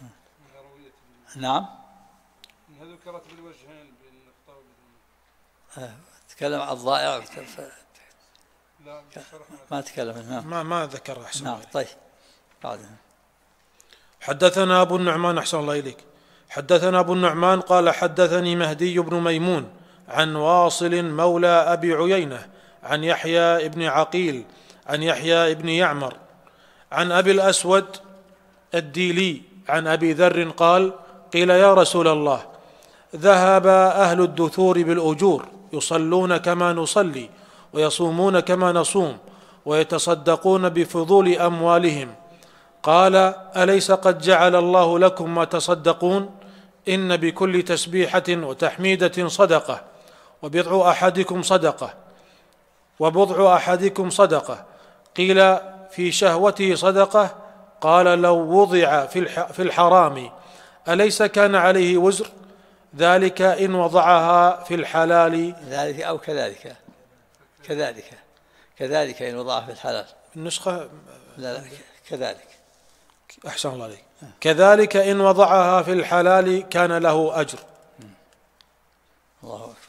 B: نعم.
A: ذكرت بالوجهين بالنقطة
B: تكلم عن الضائع.
A: لا
B: ما تكلم.
C: ما ذكر. أحسن.
B: نعم. طيب بعدها.
C: حدثنا أبو النعمان أحسن الله إليك. حدثنا أبو النعمان قال حدثني مهدي بن ميمون عن واصل مولى أبي عيينة عن يحيى بن عقيل عن يحيى بن يعمر عن أبي الأسود الديلي عن أبي ذر قال قيل يا رسول الله ذهب أهل الدثور بالأجور يصلون كما نصلي ويصومون كما نصوم ويتصدقون بفضول أموالهم، قال أليس قد جعل الله لكم ما تصدقون؟ إن بكل تسبيحة وتحميدة صدقة وبضع أحدكم صدقة. قيل في شهوته صدقة؟ قال لو وضع في الحرام أليس كان عليه وزر؟ ذلك إن وضعها في الحلال.
B: ذلك أو كذلك إن وضعها في الحلال.
C: النسخة
B: لا كذلك.
C: أحسن الله عليك. كذلك إن وضعها في الحلال كان له أجر.
B: الله أكبر.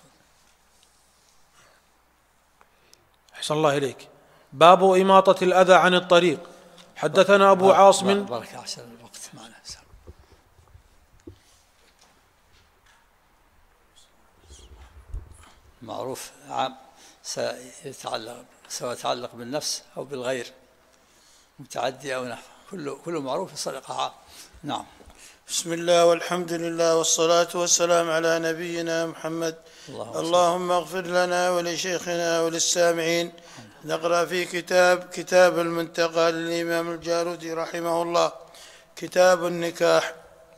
C: أحسن الله إليك. باب إماطة الأذى عن الطريق. حدثنا أبو عاصم.
B: بارك أحسن الوقت معنا. معروف عام سواء يتعلق بالنفس أو بالغير، متعدي أو نحو، كل معروف صدقة عام. نعم.
G: بسم الله والحمد لله والصلاة والسلام على نبينا محمد. اللهم اغفر لنا ولشيخنا وللسامعين. نقرأ في كتاب المنتقى للإمام الجارودي رحمه الله، كتاب النكاح.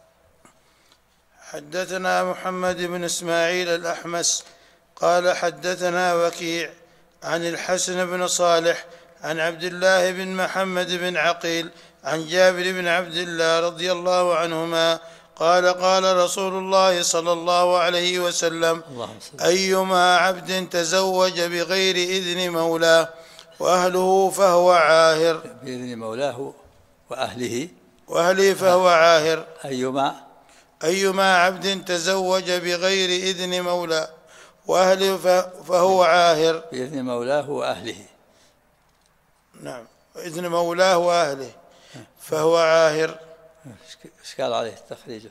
G: حدثنا محمد بن إسماعيل الأحمس قال حدثنا وكيع عن الحسن بن صالح عن عبد الله بن محمد بن عقيل عن جابر بن عبد الله رضي الله عنهما قال قال رسول الله صلى الله عليه وسلم أيما عبد تزوج بغير إذن مولاه وأهله فهو عاهر.
B: بإذن مولاه وأهله
G: فهو عاهر. أيما عبد تزوج بغير إذن مولاه وأهله فهو عاهر.
B: بإذن مولاه وأهله.
G: نعم، إذن مولاه وأهله فهو عاهر.
B: ايش قال عليه تخريجه؟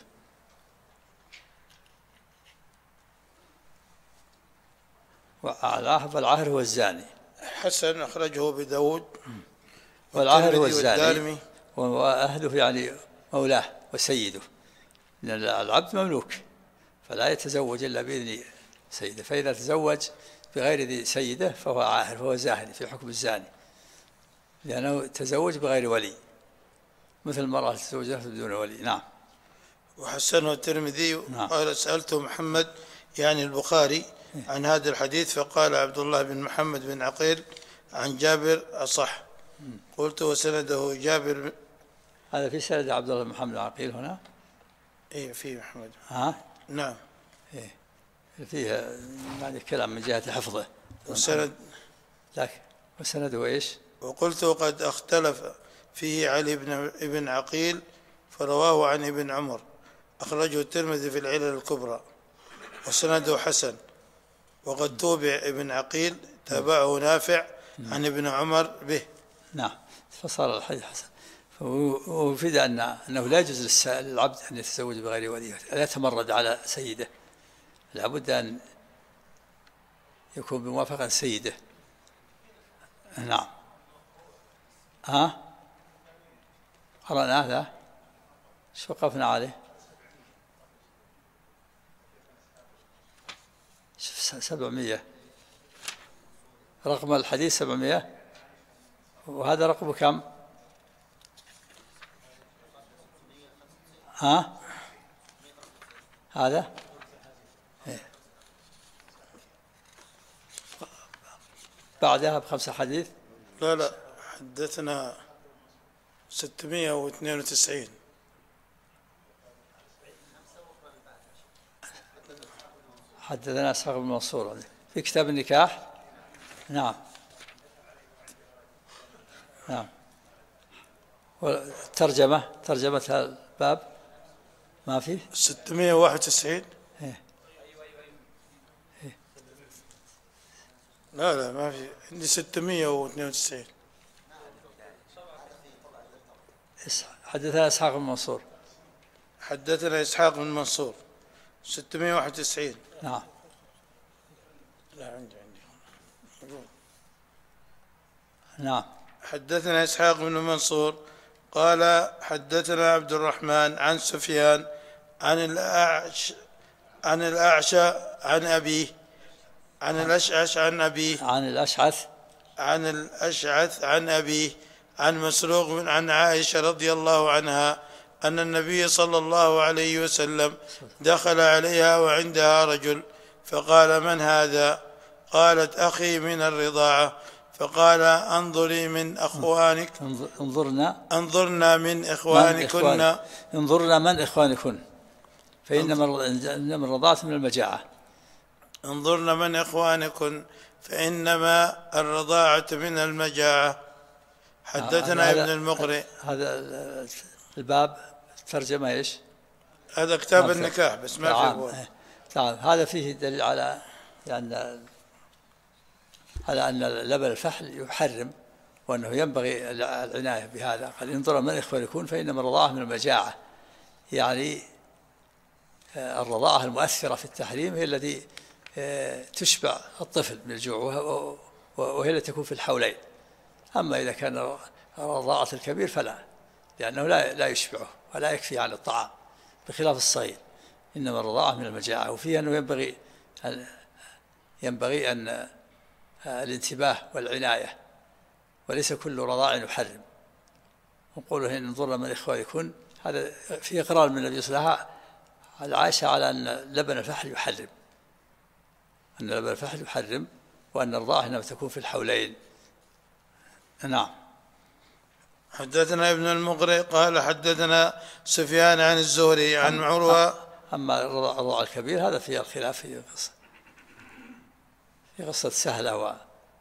B: والعاهر هو الزاني.
G: حسن أخرجه بداود.
B: والعاهر هو الزاني وأهله يعني مولاه وسيده، لأن العبد مملوك فلا يتزوج إلا بإذن سيده، فإذا تزوج بغير ذي سيده فهو عاهر، فهو زاهد في حكم الزاني، لأنه تزوج بغير ولي، مثل المرأة تزوج بدون ولي. نعم.
G: وحسنه الترمذي. قال سألت محمد يعني البخاري عن هذا الحديث فقال عبد الله بن محمد بن عقيل عن جابر أصح. قلت وسنده جابر.
B: هذا في سند عبد الله بن محمد بن عقيل هنا.
G: إيه في محمد.
B: نعم. إيه فيها يعني كلام من جهة حفظه.
G: وسند.
B: لكن وسنده إيش؟
G: وقلت قد اختلف فيه علي بن عقيل فرواه عن ابن عمر، أخرجه الترمذي في العلل الكبرى، وسنده حسن. وقد توبع ابن عقيل تابعه نافع عن ابن عمر به.
B: نعم، فصار الحديث حسن. وفيد أنه لا يجوز للعبد أن يتزوج بغير وليه، لا يتمرد على سيده، لابد أن يكون بموافقة سيده. نعم. قرأنا هذا شو وقفنا عليه؟ 700 رقم الحديث 700، وهذا رقم كم؟ هذا بعدها ب5 حديث.
G: لا حدثنا 692.
B: حدثنا إسحاق بن منصور في كتاب النكاح. نعم. نعم. والترجمة، ترجمة الباب ما فيه
G: 691.
B: إيه.
G: لا ما في، عندي 692.
B: حدثنا إسحاق بن منصور.
G: حدثنا إسحاق بن منصور 691.
B: نعم.
G: لا عندي.
B: نعم.
G: حدثنا إسحاق بن منصور قال حدثنا عبد الرحمن عن سفيان عن الأعشى عن أبيه عن الأشعث عن أبيه عن الأشعث عن أبيه عن مسروق عن عائشة رضي الله عنها أن النبي صلى الله عليه وسلم دخل عليها وعندها رجل فقال: من هذا؟ قالت: أخي من الرضاعة. فقال: انظري من أخوانك، انظرنا من إخوانكن،
B: انظرنا من إخوانكن فإنما الرضاعة من المجاعة.
G: انظرنا من إخوانكن فإنما الرضاعة من المجاعة. حدثنا ابن المقرئ.
B: هذا الباب ترجمة ايش؟
G: هذا كتاب النكاح بس ما في أبواب.
B: نعم. هذا فيه دليل على أن لبن الفحل يحرم، وأنه ينبغي العناية بهذا. قال: انظر من إخوانكم فإنما الرضاعة من المجاعة، يعني الرضاعة المؤثرة في التحريم هي التي تشبع الطفل من الجوع، وهي التي تكون في الحولين. أما إذا كان رضاعة الكبير فلا، لأنه لا يشبعه ولا يكفي عن الطعام، بخلاف الصغير. إنما الرضاعة من المجاعة، وفيها أنه ينبغي أن الانتباه والعناية، وليس كل رضاع يحرم. وقوله إن انظرنا من إخوانكن، هذا في إقرار من النبي صلى الله عليه وسلم على عائشة على أن لبن الفحل يحرم، أن لبن الفحل يحرم، وأن الرضاعة إنما تكون في الحولين. نعم.
G: حدثنا ابن المقرئ قال حدثنا سفيان عن الزهري عن عروة.
B: أما الرضاع الكبير هذا فيه الخلاف في قصة سهلة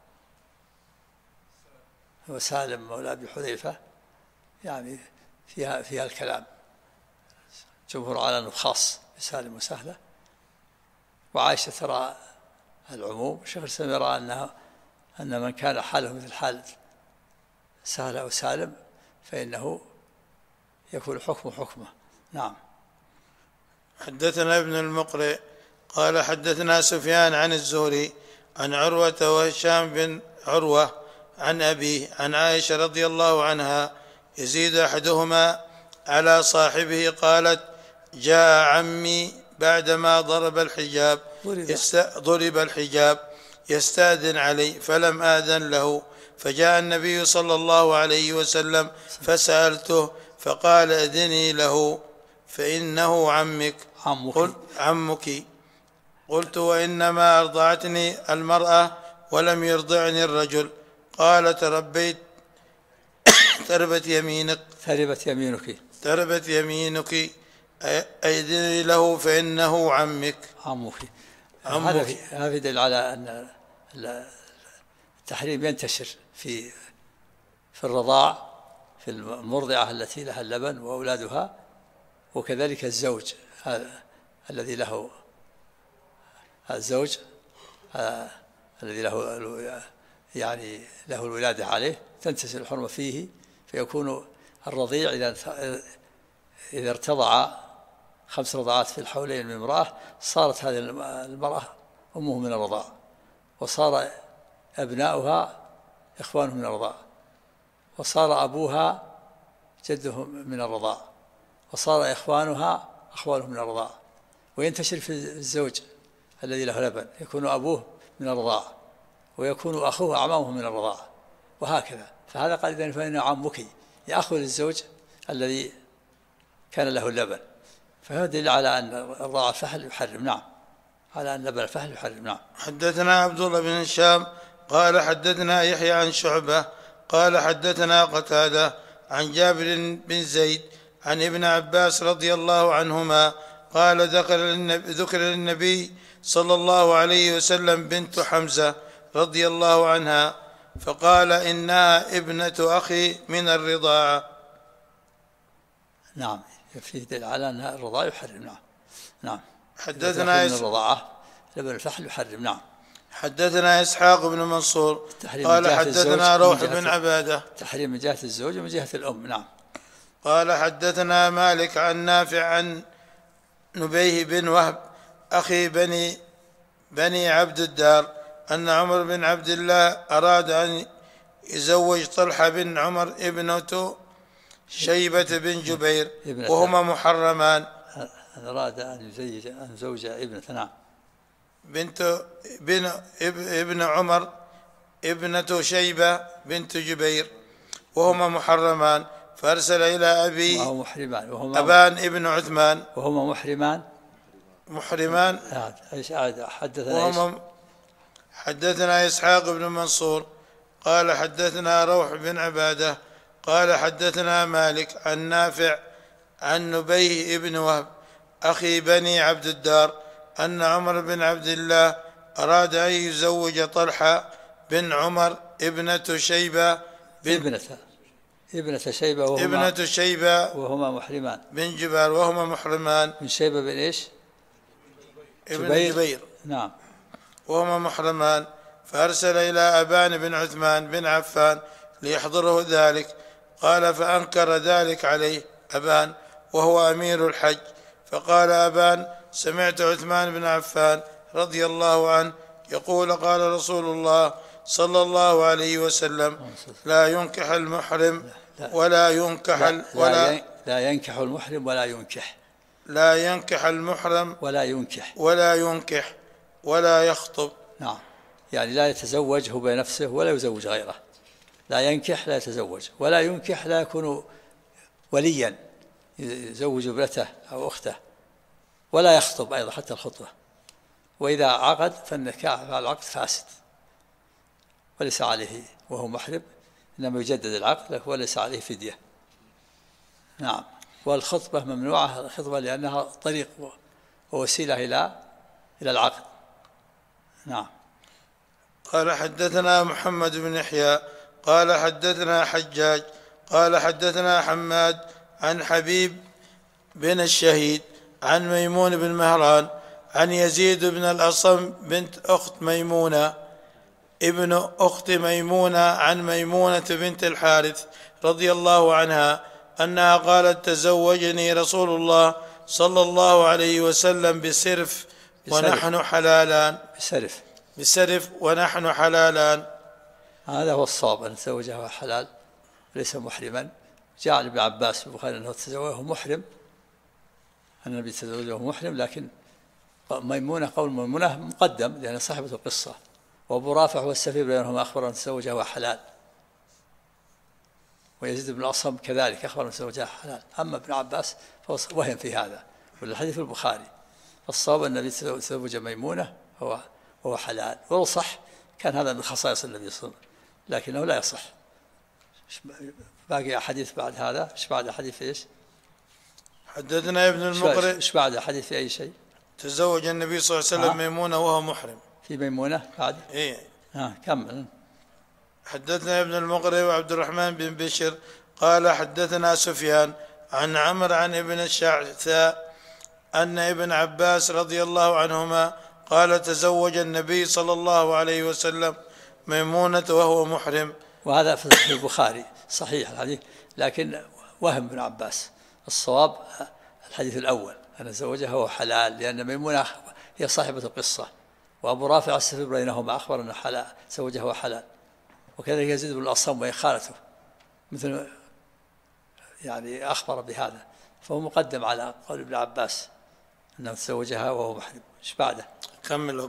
B: وسالم مولى أبي حذيفة، يعني فيها الكلام. جمهور على أنه خاص بسالم وسهلة، وعائشة ترى العموم. الشيخ الإسلام يرى أن من كان حاله مثل حال سهلة وسالم فإنه يكون حكمه. نعم.
G: حدثنا ابن المقرئ قال حدثنا سفيان عن الزهري عن عروة وهشام بن عروة عن أبيه عن عائشة رضي الله عنها يزيد أحدهما على صاحبه قالت: جاء عمي بعدما ضرب الحجاب يستأذن علي فلم آذن له، فجاء النبي صلى الله عليه وسلم فسألته فقال: أذني له فإنه عمك. قلت: وإنما أرضعتني المرأة ولم يرضعني الرجل. قال: تربت يمينك أذني له فإنه عمك.
B: هذا يدل على أن التحريم ينتشر في الرضاع، في المرضعة التي لها اللبن وأولادها، وكذلك الزوج الذي له الذي له الولادة عليه، تنتشر الحرمة فيه، فيكون الرضيع إذا ارتضع 5 رضعات في الحولين من امرأة، صارت هذه المرأة أمه من الرضاع، وصار أبناؤها إخوانه من الرضاع، وصار أبوها جده من الرضاع، وصار إخوانها أخوانه من الرضاع. وينتشر في الزوج الذي له لبن، يكون أبوه من الرضاع، ويكون أخوه أعمامه من الرضاع، وهكذا. فهذا قال: إذن فإنه عمك، أخو للزوج الذي كان له اللبن. فهذا دليل على أن الرضاع الفحل يحرم. نعم. على أن لبن الفحل يحرم. نعم.
G: حدثنا عبد الله بن هشام قال حدثنا يحيى عن شعبة قال حدثنا قتادة عن جابر بن زيد عن ابن عباس رضي الله عنهما قال: ذكر للنبي صلى الله عليه وسلم بنت حمزة رضي الله عنها فقال إنها ابنة أخي من الرضاعة.
B: نعم، فيه دليل على أن الرضاعة يحرم. نعم نعم.
G: حدثنا
B: من الرضاعة لبن الفحل يحرم. نعم.
G: حدثنا إسحاق بن منصور قال حدثنا روح بن عبادة.
B: تحريم من جهة الزوج ومن جهة الأم. نعم.
G: قال حدثنا مالك عن نافع عن نبيه بن وهب أخي بني عبد الدار أن عمر بن عبد الله أراد أن يزوج طلحة بن عمر ابنة شيبة بن جبير وهما محرمان.
B: أراد أن يزوج ابنة. نعم.
G: ابن عمر ابنة شيبة بنت جبير وهما محرمان، فأرسل إلى أبي أبان ابن عثمان
B: وهما محرمان.
G: حدثنا إسحاق بن منصور قال حدثنا روح بن عبادة قال حدثنا مالك عن نافع عن نبيه ابن وهب أخي بني عبد الدار أن عمر بن عبد الله أراد أن يزوج طلحة بن عمر ابنة شيبة
B: وهما محرمان
G: بن جبار وهما محرمان
B: من شيبة بن إيش؟
G: ابن جبير.
B: نعم.
G: وهما محرمان، فأرسل إلى أبان بن عثمان بن عفان ليحضره ذلك. قال فأنكر ذلك عليه أبان وهو أمير الحج، فقال أبان سمعت عثمان بن عفان رضي الله عنه يقول قال رسول الله صلى الله عليه وسلم لا ينكح المحرم ولا ينكح
B: لا ينكح المحرم ولا ينكح
G: لا ينكح المحرم ولا ينكح ولا يخطب.
B: نعم، يعني لا يتزوج هو بنفسه ولا يزوج غيره. لا ينكح لا يتزوج، ولا ينكح لا يكون وليا يزوج ابنته أو أخته، ولا يخطب أيضا حتى الخطبة. وإذا عقد فالنكاح العقد فاسد وليس عليه وهو محرم، إنما يجدد العقد وليس عليه فدية. نعم. والخطبة ممنوعة الخطبة لأنها طريق ووسيلة إلى العقد. نعم.
G: قال حدثنا محمد بن يحيى قال حدثنا حجاج قال حدثنا حماد عن حبيب بن الشهيد عن ميمون بن مهران عن يزيد بن الأصم بنت أخت ميمونة ابن أخت ميمونة عن ميمونة بنت الحارث رضي الله عنها أنها قالت تزوجني رسول الله صلى الله عليه وسلم بسرف ونحن حلالان. بسرف ونحن حلالان.
B: هذا هو الصواب، أن تزوجها حلال ليس محرما. جاء عن ابن عباس في البخاري أنه تزوجه محرم، أن النبي تزوجه محرم، لكن ميمونة قول ميمونة مقدم لأن صاحبة القصة، وأبو رافع هو السفير بينهما أخبر أن تزوجه حلال، ويزيد بن الأصم كذلك أخبر أن تزوجها حلال. أما ابن عباس فهو وهم في هذا، والحديث في البخاري. الصواب أن النبي تزوج ميمونة هو حلال، ولو صح كان هذا من خصائص النبي صلى الله عليه وسلم، لكنه لا يصح. باقي أحاديث بعد هذا. إيش بعد أحاديث إيش؟
G: حدثنا ابن المقرئ.
B: إيش بعد أحاديث في أي شيء؟
G: تزوج النبي صلى الله عليه وسلم ميمونة وهو محرم.
B: في ميمونة بعد؟
G: إيه.
B: كمل.
G: حدثنا ابن المقرئ وعبد الرحمن بن بشر قال حدثنا سفيان عن عمرو عن ابن الشعثاء أن ابن عباس رضي الله عنهما قال تزوج النبي صلى الله عليه وسلم ميمونة وهو محرم.
B: وهذا في البخاري صحيح الحديث، لكن وهم ابن عباس. الصواب الحديث الأول أن زوجها هو حلال، لأن ميمونة هي صاحبة القصة، وأبو رافع السفير بينهما أخبر أن حلال زوجها هو حلال. وكذلك يزيد بن الأصم وهي خالته مثل يعني أخبر بهذا، فهو مقدم على قول ابن عباس أنه تزوجها وهو محرم. إيش بعده؟
G: كملوا.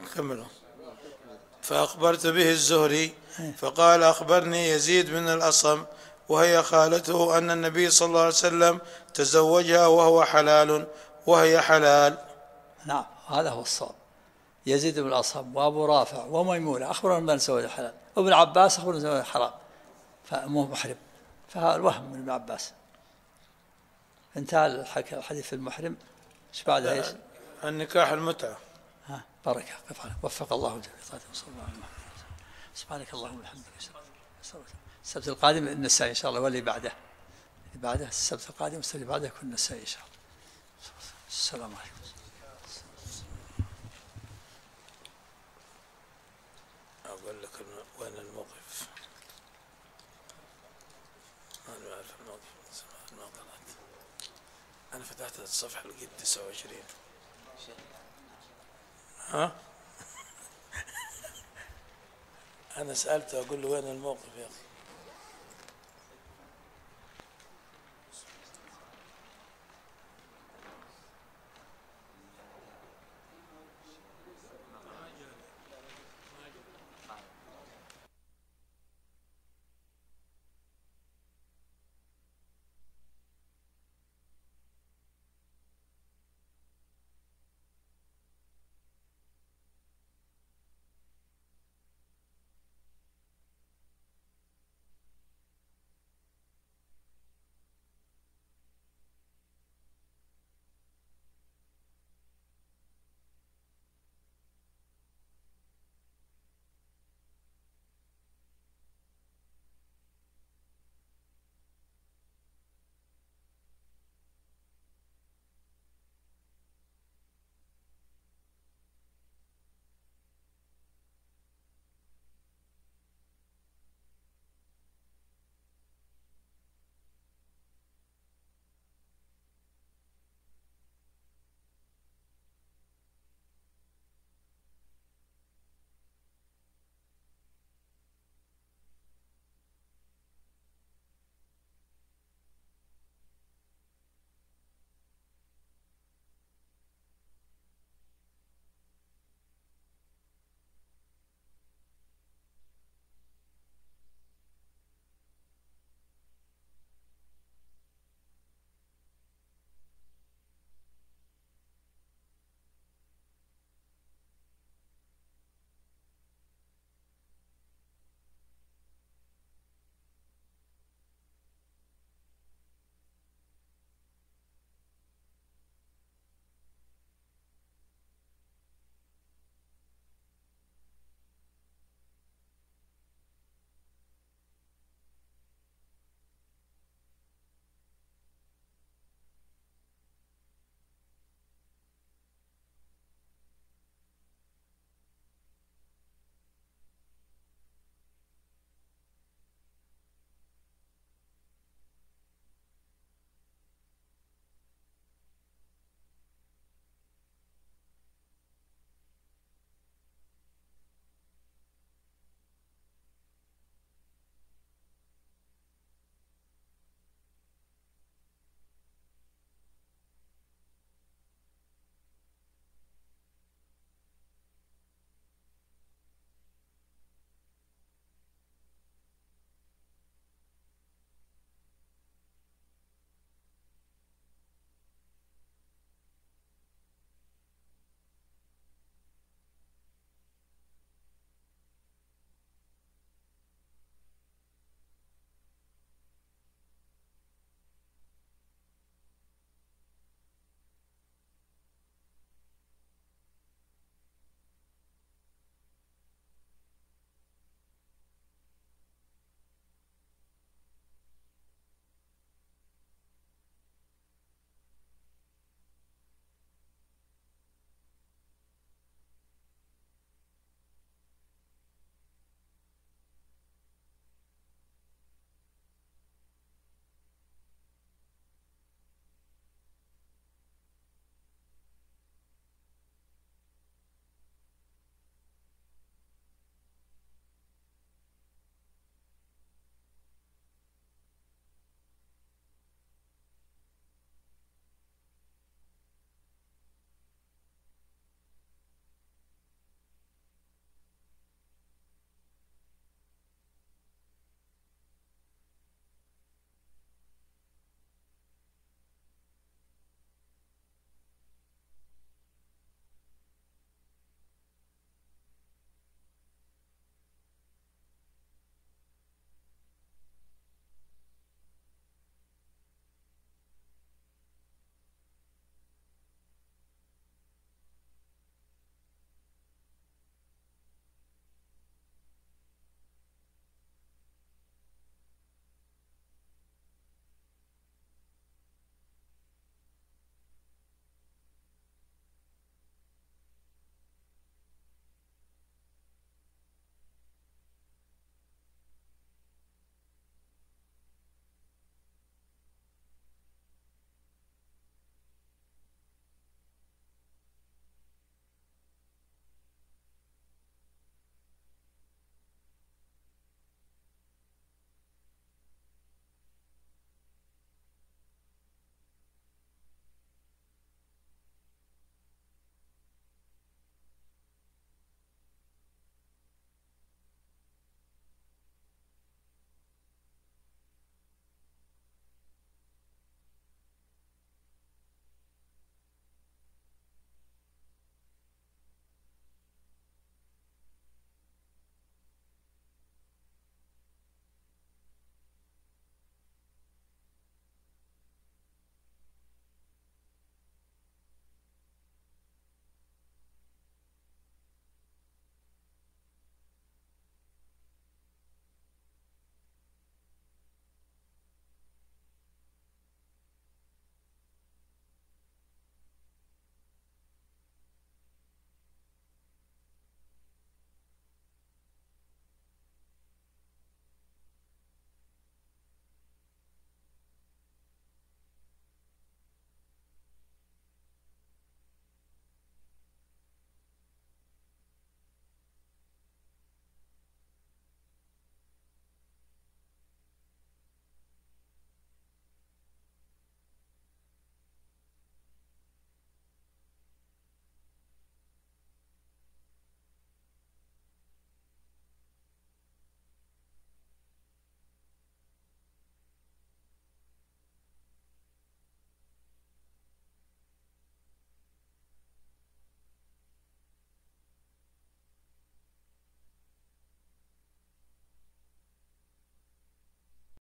G: فأخبرت به الزهري فقال أخبرني يزيد بن الأصم وهي خالته أن النبي صلى الله عليه وسلم تزوجها وهو حلال وهي حلال.
B: نعم، هذا هو الصواب. يزيد بن الأصم وأبو رافع وميمونة أخبروا أن تزوج حلال، وابن عباس أخبروا أن تزوج حرام فمو محرم، فهذا الوهم من ابن عباس. انتهى الحديث في المحرم. ايش بعد ايش؟
G: النكاح المتعة.
B: بركة. وفق الله جميعا. سبحانك اللهم وبحمدك. السبت القادم النسائي إن شاء الله، واللي بعده السبت القادم والسبت اللي بعده يكون النسائي إن شاء الله. السلام عليكم.
C: أقول لك وين الموقف؟ أنا أعرف الموقف. أنا فتحت الصفحة لقيت 29. ها؟ أنا سألته أقول له وين الموقف يا أخي؟